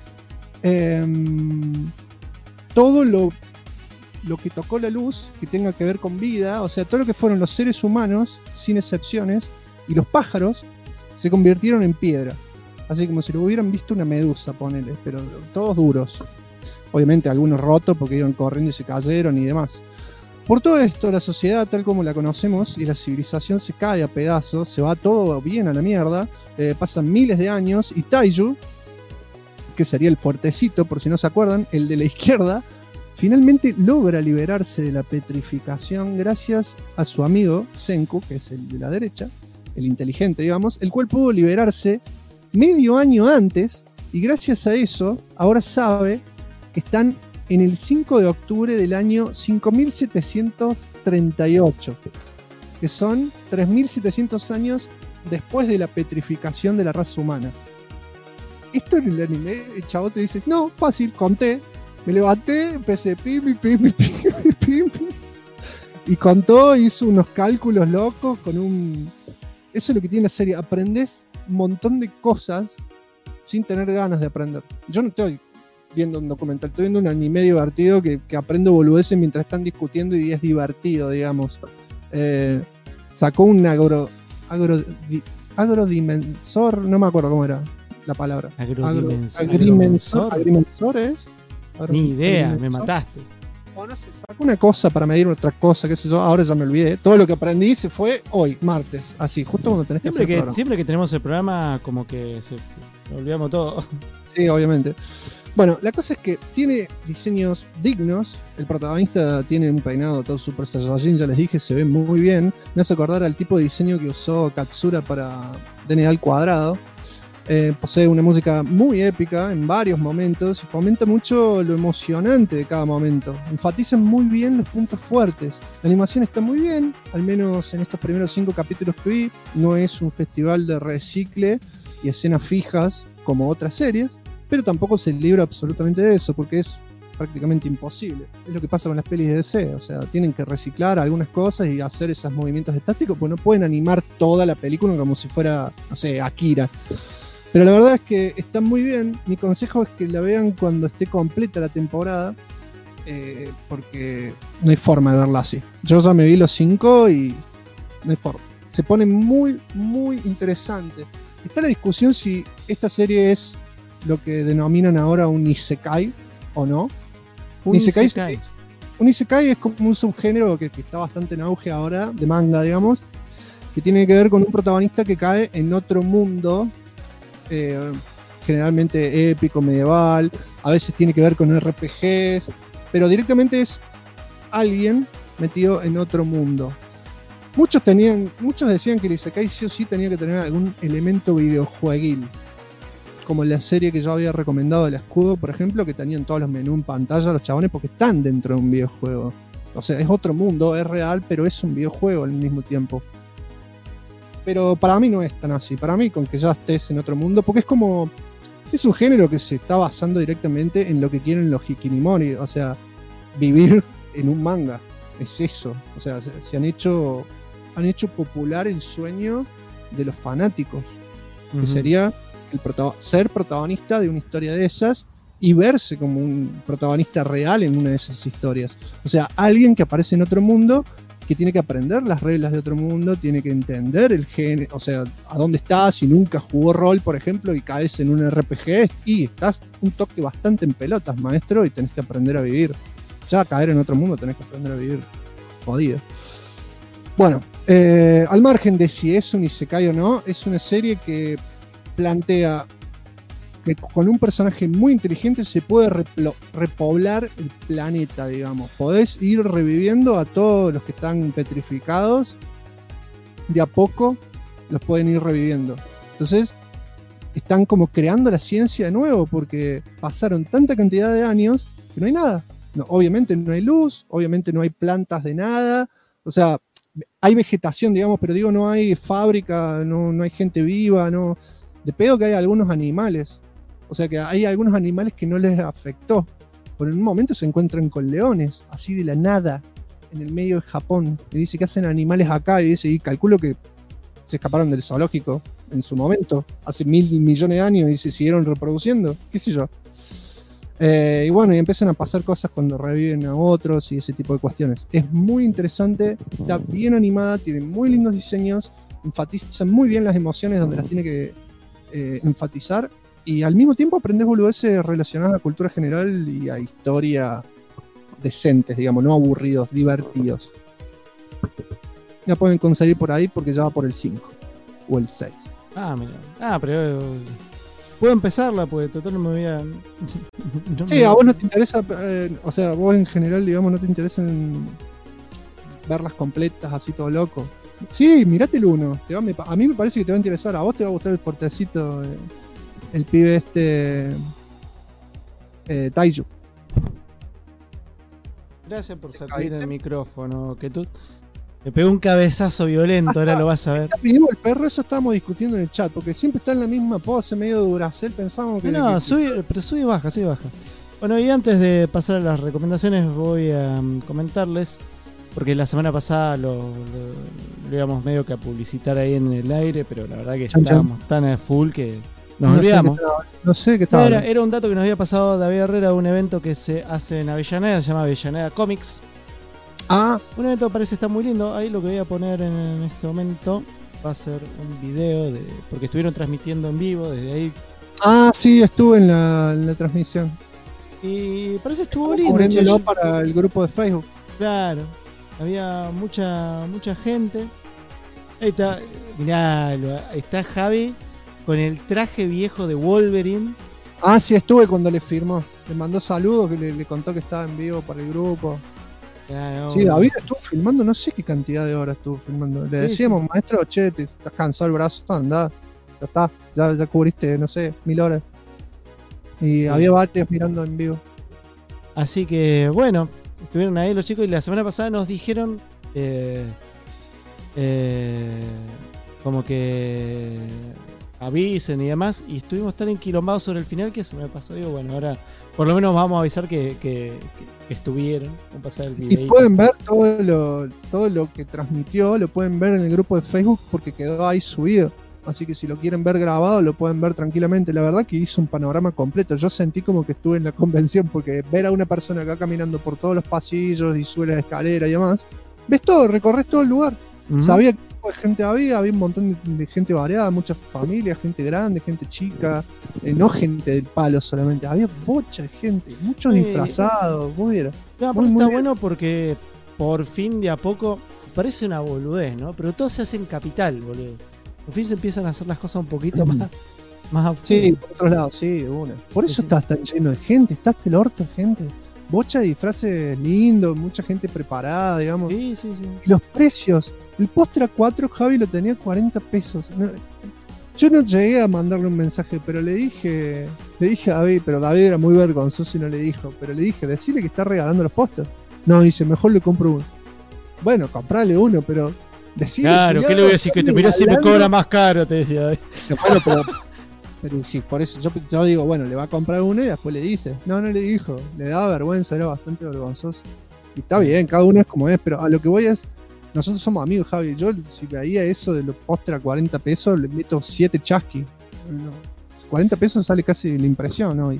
todo lo que tocó la luz que tenga que ver con vida, o sea, todo lo que fueron los seres humanos, sin excepciones, y los pájaros, se convirtieron en piedra. Así como si lo hubieran visto una medusa, ponele, pero todos duros. Obviamente algunos rotos porque iban corriendo y se cayeron y demás. Por todo esto, la sociedad tal como la conocemos y la civilización se cae a pedazos, se va todo bien a la mierda, pasan miles de años y Taiju, que sería el fuertecito, por si no se acuerdan, el de la izquierda, finalmente logra liberarse de la petrificación gracias a su amigo Senku, que es el de la derecha, el inteligente, digamos, el cual pudo liberarse medio año antes y gracias a eso ahora sabe que están en el 5 de octubre del año 5738, que son 3700 años después de la petrificación de la raza humana. Esto en el anime, el chavo te dice, no, fácil, conté, me levanté, empecé pim, y contó, hizo unos cálculos locos con un... Eso es lo que tiene la serie, aprendés un montón de cosas sin tener ganas de aprender. Yo no estoy viendo un documental, estoy viendo un anime divertido que aprendo boludeces mientras están discutiendo y es divertido, digamos. Sacó un agrodimensor, no me acuerdo cómo era la palabra. Agrimensor es. Ni idea, me mataste. O no sé, sacó una cosa para medir otra cosa, qué sé yo, ahora ya me olvidé. Todo lo que aprendí se fue hoy, martes, así, justo cuando tenés siempre que hacer el programa. Siempre que tenemos el programa, como que se olvidamos todo. Sí, obviamente. Bueno, la cosa es que tiene diseños dignos. El protagonista tiene un peinado todo Super Saiyajin, ya les dije, se ve muy bien. Me hace acordar al tipo de diseño que usó Katsura para DNA al cuadrado. Posee una música muy épica en varios momentos y fomenta mucho lo emocionante de cada momento. Enfatizan muy bien los puntos fuertes. La animación está muy bien, al menos en estos primeros 5 capítulos que vi. No es un festival de recicle y escenas fijas como otras series, pero tampoco se libra absolutamente de eso, porque es prácticamente imposible. Es lo que pasa con las pelis de DC, o sea, tienen que reciclar algunas cosas y hacer esos movimientos estáticos, pues no pueden animar toda la película como si fuera, no sé, Akira. Pero la verdad es que está muy bien. Mi consejo es que la vean cuando esté completa la temporada, porque no hay forma de verla así. Yo ya me vi los 5 y no hay forma. Se pone muy, muy interesante. Está la discusión si esta serie es lo que denominan ahora un isekai o no. Un isekai es como un subgénero que está bastante en auge ahora, de manga, digamos, que tiene que ver con un protagonista que cae en otro mundo, generalmente épico, medieval, a veces tiene que ver con RPGs, pero directamente es alguien metido en otro mundo. Muchos decían que el isekai sí o sí tenía que tener algún elemento videojueguil, como la serie que yo había recomendado del Escudo, por ejemplo, que tenían todos los menús en pantalla los chabones porque están dentro de un videojuego. O sea, es otro mundo, es real, pero es un videojuego al mismo tiempo. Pero para mí no es tan así. Para mí, con que ya estés en otro mundo, porque es un género que se está basando directamente en lo que quieren los hikikomori, o sea, vivir en un manga. Es eso. O sea, se han hecho popular el sueño de los fanáticos, que sería ser protagonista de una historia de esas y verse como un protagonista real en una de esas historias. O sea, alguien que aparece en otro mundo, que tiene que aprender las reglas de otro mundo, tiene que entender el género, o sea, a dónde estás. Si nunca jugó rol, por ejemplo, y caes en un RPG y estás un toque bastante en pelotas, maestro, y tenés que aprender a vivir. Ya caer en otro mundo tenés que aprender a vivir jodido. Bueno, al margen de si es un isekai o no, es una serie que plantea que con un personaje muy inteligente se puede repoblar el planeta, digamos. Podés ir reviviendo a todos los que están petrificados. De a poco los pueden ir reviviendo. Entonces, están como creando la ciencia de nuevo, porque pasaron tanta cantidad de años que no hay nada. No, obviamente no hay luz, obviamente no hay plantas de nada. O sea, hay vegetación, digamos, pero digo, no hay fábrica, no hay gente viva, no. De pedo que hay algunos animales. O sea que hay algunos animales que no les afectó. Por un momento se encuentran con leones, así de la nada, en el medio de Japón. Y dice que hacen animales acá, y dice, y calculo que se escaparon del zoológico en su momento, hace 1.000 millones de años, y se siguieron reproduciendo, qué sé yo. Y bueno, y empiezan a pasar cosas cuando reviven a otros y ese tipo de cuestiones. Es muy interesante, está bien animada, tiene muy lindos diseños, enfatiza muy bien las emociones donde las tiene que enfatizar, y al mismo tiempo aprendes boludeces relacionadas a cultura general y a historia decentes, digamos, no aburridos, divertidos. Ya pueden conseguir por ahí porque ya va por el 5 o el 6. Ah, mira. Pero puedo empezarla, pues total no me voy a... Sí, a vos no te interesa, o sea, vos en general, digamos, no te interesa en verlas completas así todo loco. Sí, mirate el 1. A mí me parece que te va a interesar. A vos te va a gustar el portecito, el pibe Taiju. Gracias por sacudir el micrófono, que tú me pegó un cabezazo violento, ahora lo vas a ver. El perro, eso estábamos discutiendo en el chat, porque siempre está en la misma pose, medio Duracell, pensamos que... No, pero sube y baja. Bueno, y antes de pasar a las recomendaciones voy a comentarles, porque la semana pasada lo íbamos medio que a publicitar ahí en el aire, pero la verdad que estábamos tan a full que nos olvidamos. No sé qué estaba. Era un dato que nos había pasado David Herrera de un evento que se hace en Avellaneda, se llama Avellaneda Comics. Un evento que parece estar muy lindo. Ahí lo que voy a poner en este momento va a ser un video porque estuvieron transmitiendo en vivo desde ahí. Sí, estuve en la transmisión. Y parece estuvo lindo. Cubriéndolo para el grupo de Facebook. Claro. Había mucha gente. Ahí está, mirá, está Javi con el traje viejo de Wolverine. Sí, estuve cuando le firmó. Le mandó saludos, que le contó que estaba en vivo para el grupo. Sí, David estuvo filmando, no sé qué cantidad de horas estuvo filmando. Le decíamos, maestro, che, te estás cansado el brazo, andá. Ya está, ya cubriste, no sé, 1000 horas. Y había varios mirando en vivo. Así que, bueno, estuvieron ahí los chicos y la semana pasada nos dijeron como que avisen y demás, y estuvimos tan enquilombados sobre el final que se me pasó. Digo, bueno, ahora por lo menos vamos a avisar que estuvieron con pasar el video. Y pueden ver todo lo que transmitió, lo pueden ver en el grupo de Facebook porque quedó ahí subido. así que si lo quieren ver grabado lo pueden ver tranquilamente. La verdad que hizo un panorama completo. Yo sentí como que estuve en la convención, porque ver a una persona acá caminando por todos los pasillos y sube la escalera y demás, ves todo, recorres todo el lugar. Sabía qué tipo de gente había un montón de gente variada, muchas familias, gente grande, gente chica, no gente del palo solamente, había mucha gente, muchos disfrazados, vos vieras. No, pero está bueno porque por fin de a poco, parece una boludez, ¿no? Pero todo se hace en capital, boludo. Por fin se empiezan a hacer las cosas un poquito más sí, por otros lados, sí, de una. Por eso está tan lleno de gente, está hasta el orto de gente. Bocha de disfraces lindos, mucha gente preparada, digamos. Sí. Y los precios. El póster A4, Javi lo tenía 40 pesos. Yo no llegué a mandarle un mensaje, pero le dije a David, pero David era muy vergonzoso y no le dijo. Pero le dije, decirle que está regalando los pósters. No, dice, mejor le compro uno. Bueno, comprale uno, pero decirle. Claro, ¿qué le voy a decir? Que te miró si me cobra más caro, te decía David. Bueno, pero sí, por eso yo digo, bueno, le va a comprar uno y después le dice. No le dijo, le daba vergüenza, era bastante vergonzoso. Y está bien, cada uno es como es, pero a lo que voy es, nosotros somos amigos, Javi. Yo, si veía eso de los póster a 40 pesos, le meto 7 chasquis. 40 pesos sale casi la impresión, ¿no?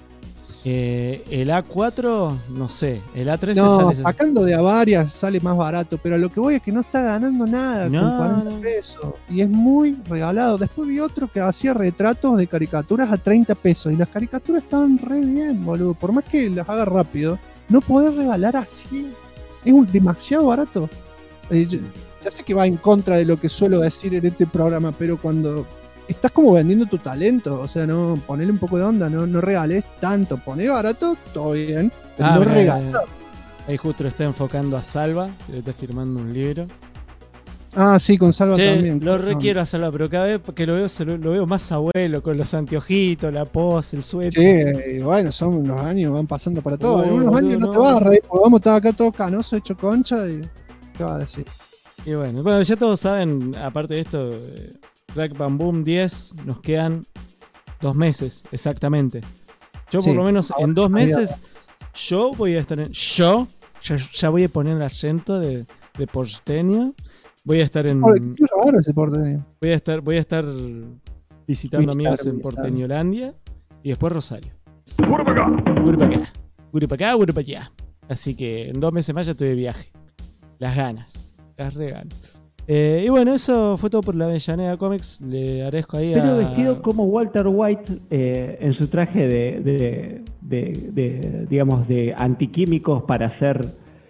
El A4, no sé. El A13 no, sale. Sacando de a varias sale más barato, pero a lo que voy es que no está ganando nada con 40 pesos. Y es muy regalado. Después vi otro que hacía retratos de caricaturas a 30 pesos. Y las caricaturas estaban re bien, boludo. Por más que las haga rápido, no podés regalar así. Es demasiado barato. Ya sé que va en contra de lo que suelo decir en este programa, pero cuando estás como vendiendo tu talento, o sea, no, ponele un poco de onda, no regales tanto, poné barato, todo bien, pero no regalás. Ahí justo lo está enfocando a Salva, que le está firmando un libro. Ah, sí, con Salva también. Lo requiero a Salva, pero cada vez que lo veo más abuelo, con los anteojitos, la pose, el suéter. Sí, bueno, son los años, van pasando para todos. En unos años no te vas a reír, porque vamos a estar acá todos canosos, hecho concha, y ¿qué vas a decir? Y bueno, ya todos saben, aparte de esto, Crack Bam Boom 10, nos quedan 2 meses, exactamente. Yo por lo menos en 2 meses, yo voy a estar en... Ya voy a poner el acento de porteño. Voy a estar en... Qué raro ese porteño. Voy a estar visitando amigos en Porteñolandia y después Rosario. Guri para acá. Así que en 2 meses más ya estoy de viaje. Las regalas. Y bueno, eso fue todo por la Avellaneda Comics. Le agradezco ahí Pero vestido como Walter White en su traje de digamos, de antiquímicos para hacer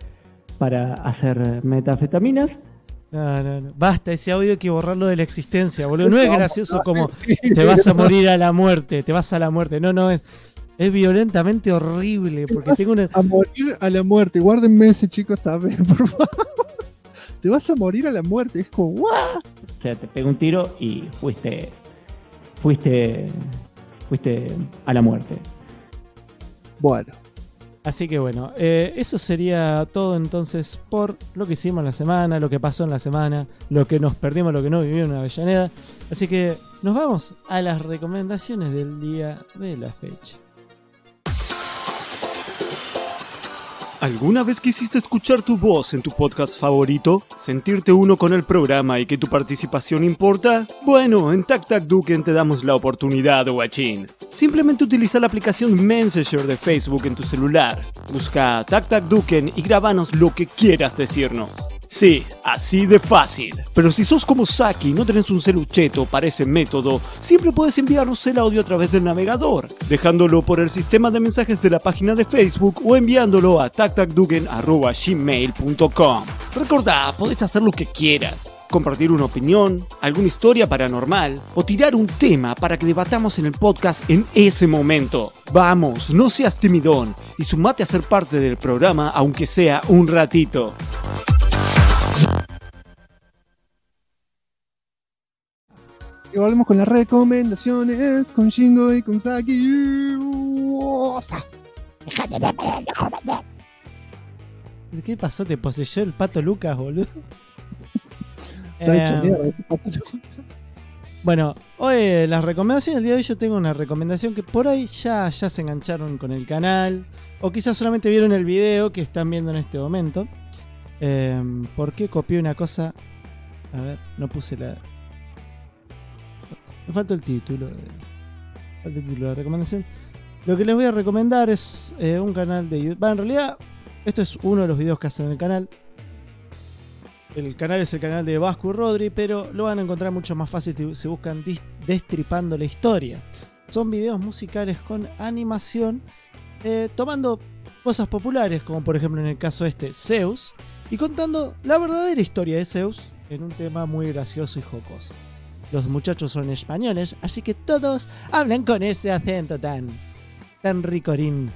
metanfetaminas. No. Basta, ese audio hay que borrarlo de la existencia, boludo. No es gracioso como te vas a morir a la muerte, te vas a la muerte. No, es violentamente horrible. Porque tengo una... A morir a la muerte. Guárdenme ese chico también, por favor. Te vas a morir a la muerte. Es como, ¿what? O sea, te pegó un tiro y fuiste a la muerte. Bueno. Así que bueno, eso sería todo entonces por lo que hicimos la semana, lo que pasó en la semana, lo que nos perdimos, lo que no vivimos en Avellaneda. Así que nos vamos a las recomendaciones del día de la fecha. ¿Alguna vez quisiste escuchar tu voz en tu podcast favorito? ¿Sentirte uno con el programa y que tu participación importa? Bueno, en Tac Tac Duken te damos la oportunidad, guachín. Simplemente utiliza la aplicación Messenger de Facebook en tu celular. Busca Tac Tac Duken y grábanos lo que quieras decirnos. Sí, así de fácil. Pero si sos como Saki y no tenés un celucheto para ese método, siempre puedes enviarnos el audio a través del navegador, dejándolo por el sistema de mensajes de la página de Facebook o enviándolo a tactacduken@gmail.com. Recordá, podés hacer lo que quieras. Compartir una opinión, alguna historia paranormal o tirar un tema para que debatamos en el podcast en ese momento. Vamos, no seas timidón y sumate a ser parte del programa aunque sea un ratito. Y volvemos con las recomendaciones con Shingo y con Saki. ¿Qué pasó? ¿Te poseyó el pato Lucas, boludo? Está hecho mierda ese pato. Bueno, hoy las recomendaciones del día de hoy, yo tengo una recomendación que por ahí ya se engancharon con el canal, o quizás solamente vieron el video que están viendo en este momento. ¿Por qué copié una cosa? A ver, no puse la... Me falta el título. Falta el título de la recomendación. Lo que les voy a recomendar es un canal de YouTube. En realidad, esto es uno de los videos que hacen en el canal. El canal es el canal de Vasco y Rodri, pero lo van a encontrar mucho más fácil si buscan Destripando la Historia. Son videos musicales con animación, tomando cosas populares, como por ejemplo en el caso Zeus, y contando la verdadera historia de Zeus en un tema muy gracioso y jocoso. Los muchachos son españoles, así que todos hablan con este acento tan ricorín.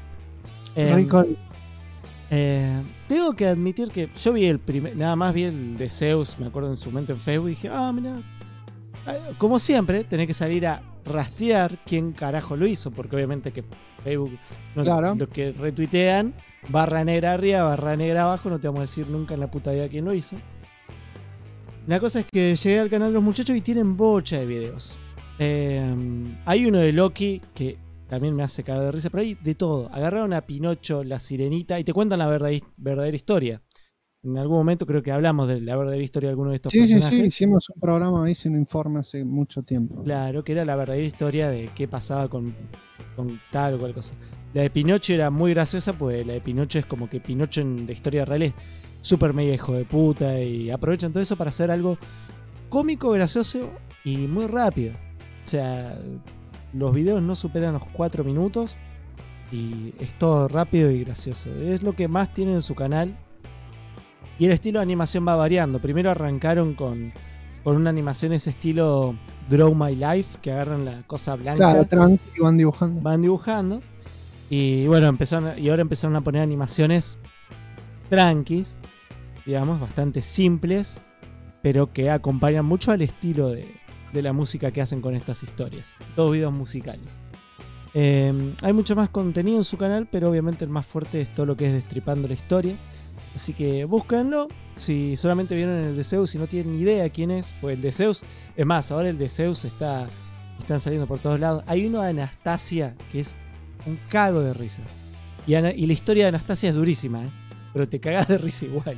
Tengo que admitir que yo vi nada más vi el de Zeus, me acuerdo en su momento en Facebook, y dije, mira, como siempre, tenés que salir a rastrear quién carajo lo hizo, porque obviamente que Facebook, claro, los que retuitean, barra negra arriba, barra negra abajo, no te vamos a decir nunca en la puta vida quién lo hizo. La cosa es que llegué al canal de los muchachos y tienen bocha de videos. Hay uno de Loki que también me hace caer de risa, pero hay de todo. Agarraron a Pinocho, la sirenita, y te cuentan la verdadera historia. En algún momento creo que hablamos de la verdadera historia de alguno de estos personajes. Sí, hicimos un programa, hice un informe hace mucho tiempo. Claro, que era la verdadera historia de qué pasaba con tal o cual cosa. La de Pinocho era muy graciosa, pues la de Pinocho es como que Pinocho en la historia real es súper mega hijo de puta, y aprovechan todo eso para hacer algo cómico, gracioso y muy rápido. O sea, los videos no superan los 4 minutos y es todo rápido y gracioso. Es lo que más tienen en su canal. Y el estilo de animación va variando. Primero arrancaron con una animación ese estilo Draw My Life, que agarran la cosa blanca, claro, y van dibujando. Y bueno, ahora empezaron a poner animaciones tranquis, digamos, bastante simples, pero que acompañan mucho al estilo de la música que hacen con estas historias. Todos videos musicales. Hay mucho más contenido en su canal, pero obviamente el más fuerte es todo lo que es Destripando la Historia. Así que búsquenlo. Si solamente vieron el de Zeus y no tienen ni idea quién es, pues el de Zeus, es más, ahora el de Zeus están saliendo por todos lados. Hay uno de Anastasia que es un cago de risa. Y la historia de Anastasia es durísima, pero te cagás de risa igual.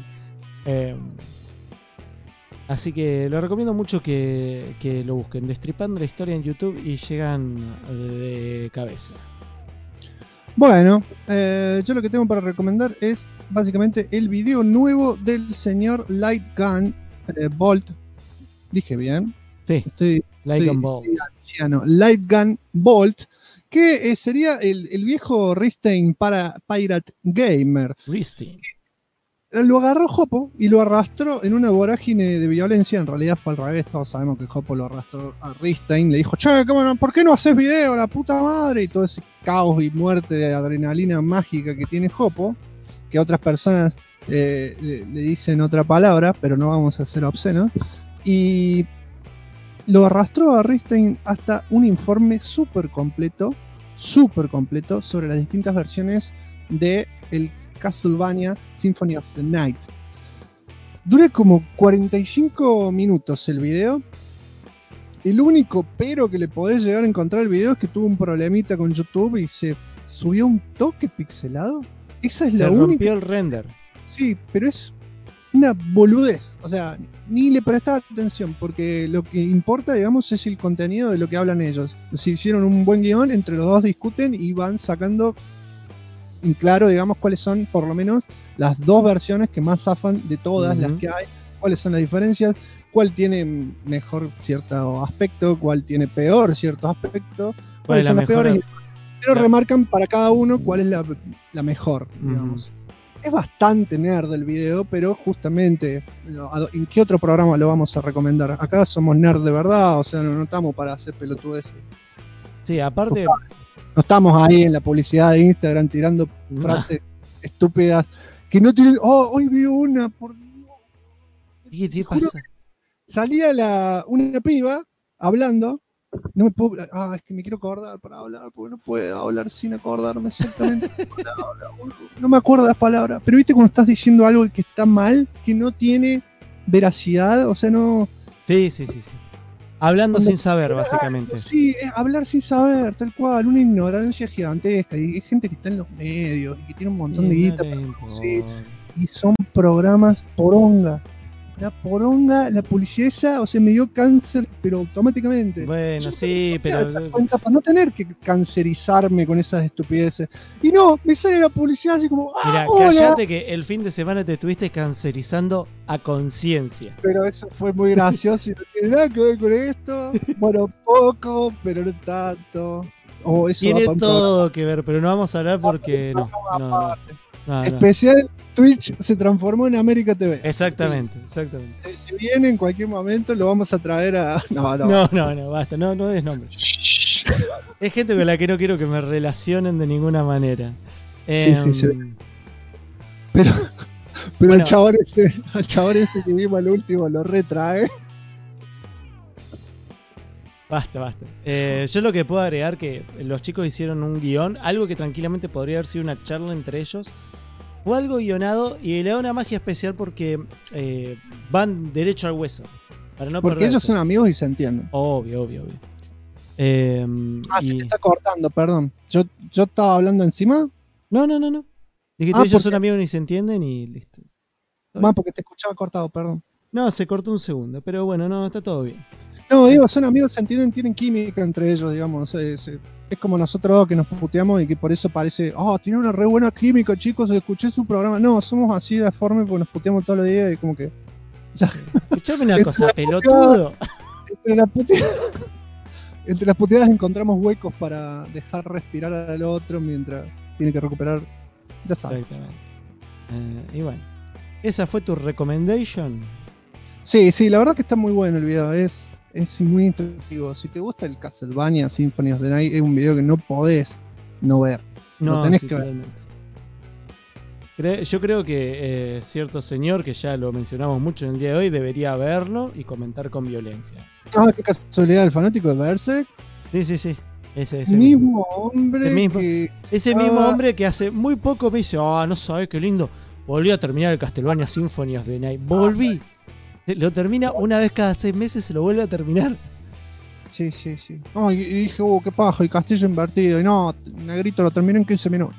Así que lo recomiendo mucho que lo busquen. Destripando la Historia en YouTube y llegan de cabeza. Bueno, yo lo que tengo para recomendar es básicamente el video nuevo del señor Lightgun Bolt. Dije bien. Sí, Lightgun Bolt. Estoy anciano. Lightgun Bolt, que sería el viejo Ristein Pirate Gamer. Ristein. Lo agarró Jopo y lo arrastró en una vorágine de violencia. En realidad fue al revés. Todos sabemos que Jopo lo arrastró a Ristein. Le dijo, che, ¿por qué no haces video? La puta madre. Y todo ese caos y muerte de adrenalina mágica que tiene Jopo, que otras personas le dicen otra palabra, pero no vamos a ser obscenos. Y lo arrastró a Ristein hasta un informe súper completo sobre las distintas versiones de el Castlevania Symphony of the Night. Dura como 45 minutos el video. El único pero que le podés llegar a encontrar el video es que tuvo un problemita con YouTube y se subió un toque pixelado. Esa es la única. Se rompió el render. Sí, pero es una boludez. O sea, ni le prestaba atención, porque lo que importa, digamos, es el contenido de lo que hablan ellos. Si hicieron un buen guión, entre los dos discuten y van sacando en claro, digamos, cuáles son por lo menos las dos versiones que más zafan de todas las que hay, cuáles son las diferencias, cuál tiene mejor cierto aspecto, cuál tiene peor cierto aspecto, cuáles son las peores, pero remarcan para cada uno cuál es la mejor, digamos. Es bastante nerd el video, pero justamente, ¿en qué otro programa lo vamos a recomendar? Acá somos nerd de verdad, o sea, no estamos para hacer pelotudeces. Sí, aparte... No estamos ahí en la publicidad de Instagram tirando frases estúpidas que no tienen. Oh, hoy vi una, por Dios. ¿Qué te pasa? Salía una piba hablando. No me puedo. Es que me quiero acordar para hablar, porque no puedo hablar sin acordarme exactamente. No me acuerdo las palabras. Pero viste cuando estás diciendo algo que está mal, que no tiene veracidad, o sea, no. Sí. Hablando sin saber, básicamente. Sí, hablar sin saber, tal cual, una ignorancia gigantesca. Y hay gente que está en los medios y que tiene un montón de guita para producir. Y son programas poronga. la poronga, la policía esa, o sea, me dio cáncer, pero automáticamente. Bueno, Yo sí, me pero... dar cuenta para no tener que cancerizarme con esas estupideces. Y no, me sale la policía así como, Mira, hola. cállate que el fin de semana te estuviste cancerizando a conciencia. Pero eso fue muy gracioso y no tiene nada que ver con esto. Bueno, poco, pero no tanto. Oh, eso Tiene va pa' un todo que ver, pero no vamos a hablar porque no. No. Especial Twitch se transformó en América TV. Exactamente. Si viene en cualquier momento lo vamos a traer a... No, basta, no des nombre. Es gente con la que no quiero que me relacionen de ninguna manera. Sí. Pero Bueno. al chabón ese que vimos al último lo retrae. Basta. Yo lo que puedo agregar que los chicos hicieron un guión, algo que tranquilamente podría haber sido una charla entre ellos. Fue algo guionado y le da una magia especial porque van derecho al hueso. Para no Porque perderse. ellos son amigos y se entienden. Obvio. Se me está cortando, perdón. ¿Yo estaba hablando encima? No. Dijiste ellos son amigos y se entienden y listo. Más porque te escuchaba cortado, perdón. No, se cortó un segundo, pero bueno, no, está todo bien. No, digo, son amigos, se entienden, tienen química entre ellos, digamos. Es como nosotros dos que nos puteamos y que por eso parece, tiene una re buena química, chicos, escuché su programa. No, somos así de forma porque nos puteamos todos los días y como que... Escuchame una cosa, pelotudo. Entre las puteadas encontramos huecos para dejar respirar al otro mientras tiene que recuperar. Ya sabes. Exactamente. Y bueno, ¿esa fue tu recommendation? Sí, la verdad que está muy bueno el video. Es muy instructivo. Si te gusta el Castlevania Symphony of the Night, es un video que no podés no ver. No tenés que ver. Yo creo que cierto señor, que ya lo mencionamos mucho en el día de hoy, debería verlo y comentar con violencia. Qué casualidad, el fanático de Berserk. Sí. Ese mismo hombre mismo hombre que hace muy poco me dice, no sabes qué lindo, volví a terminar el Castlevania Symphony of the Night. Volví. Lo termina una vez cada 6 meses, se lo vuelve a terminar. Sí. No, y dije, qué paja, el castillo invertido. Y no, negrito, lo terminé en 15 minutos.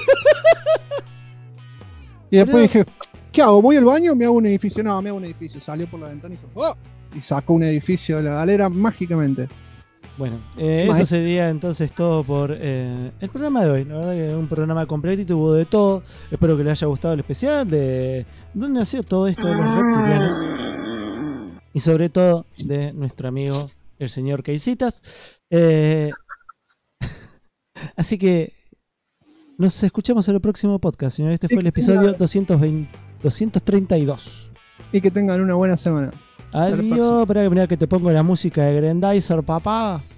Y después dije, ¿qué hago? ¿Voy al baño o me hago un edificio? No, me hago un edificio. Salió por la ventana y dijo, y sacó un edificio de la galera mágicamente. Bueno, eso sería entonces todo por el programa de hoy. La verdad que es un programa completito, hubo de todo. Espero que les haya gustado el especial de dónde nació todo esto de los reptilianos. Y sobre todo de nuestro amigo el señor Keisitas. Así que nos escuchamos en el próximo podcast, señor. Este fue el episodio 232. Y que tengan una buena semana. Adiós. Espera que te pongo la música de Grandizer, papá.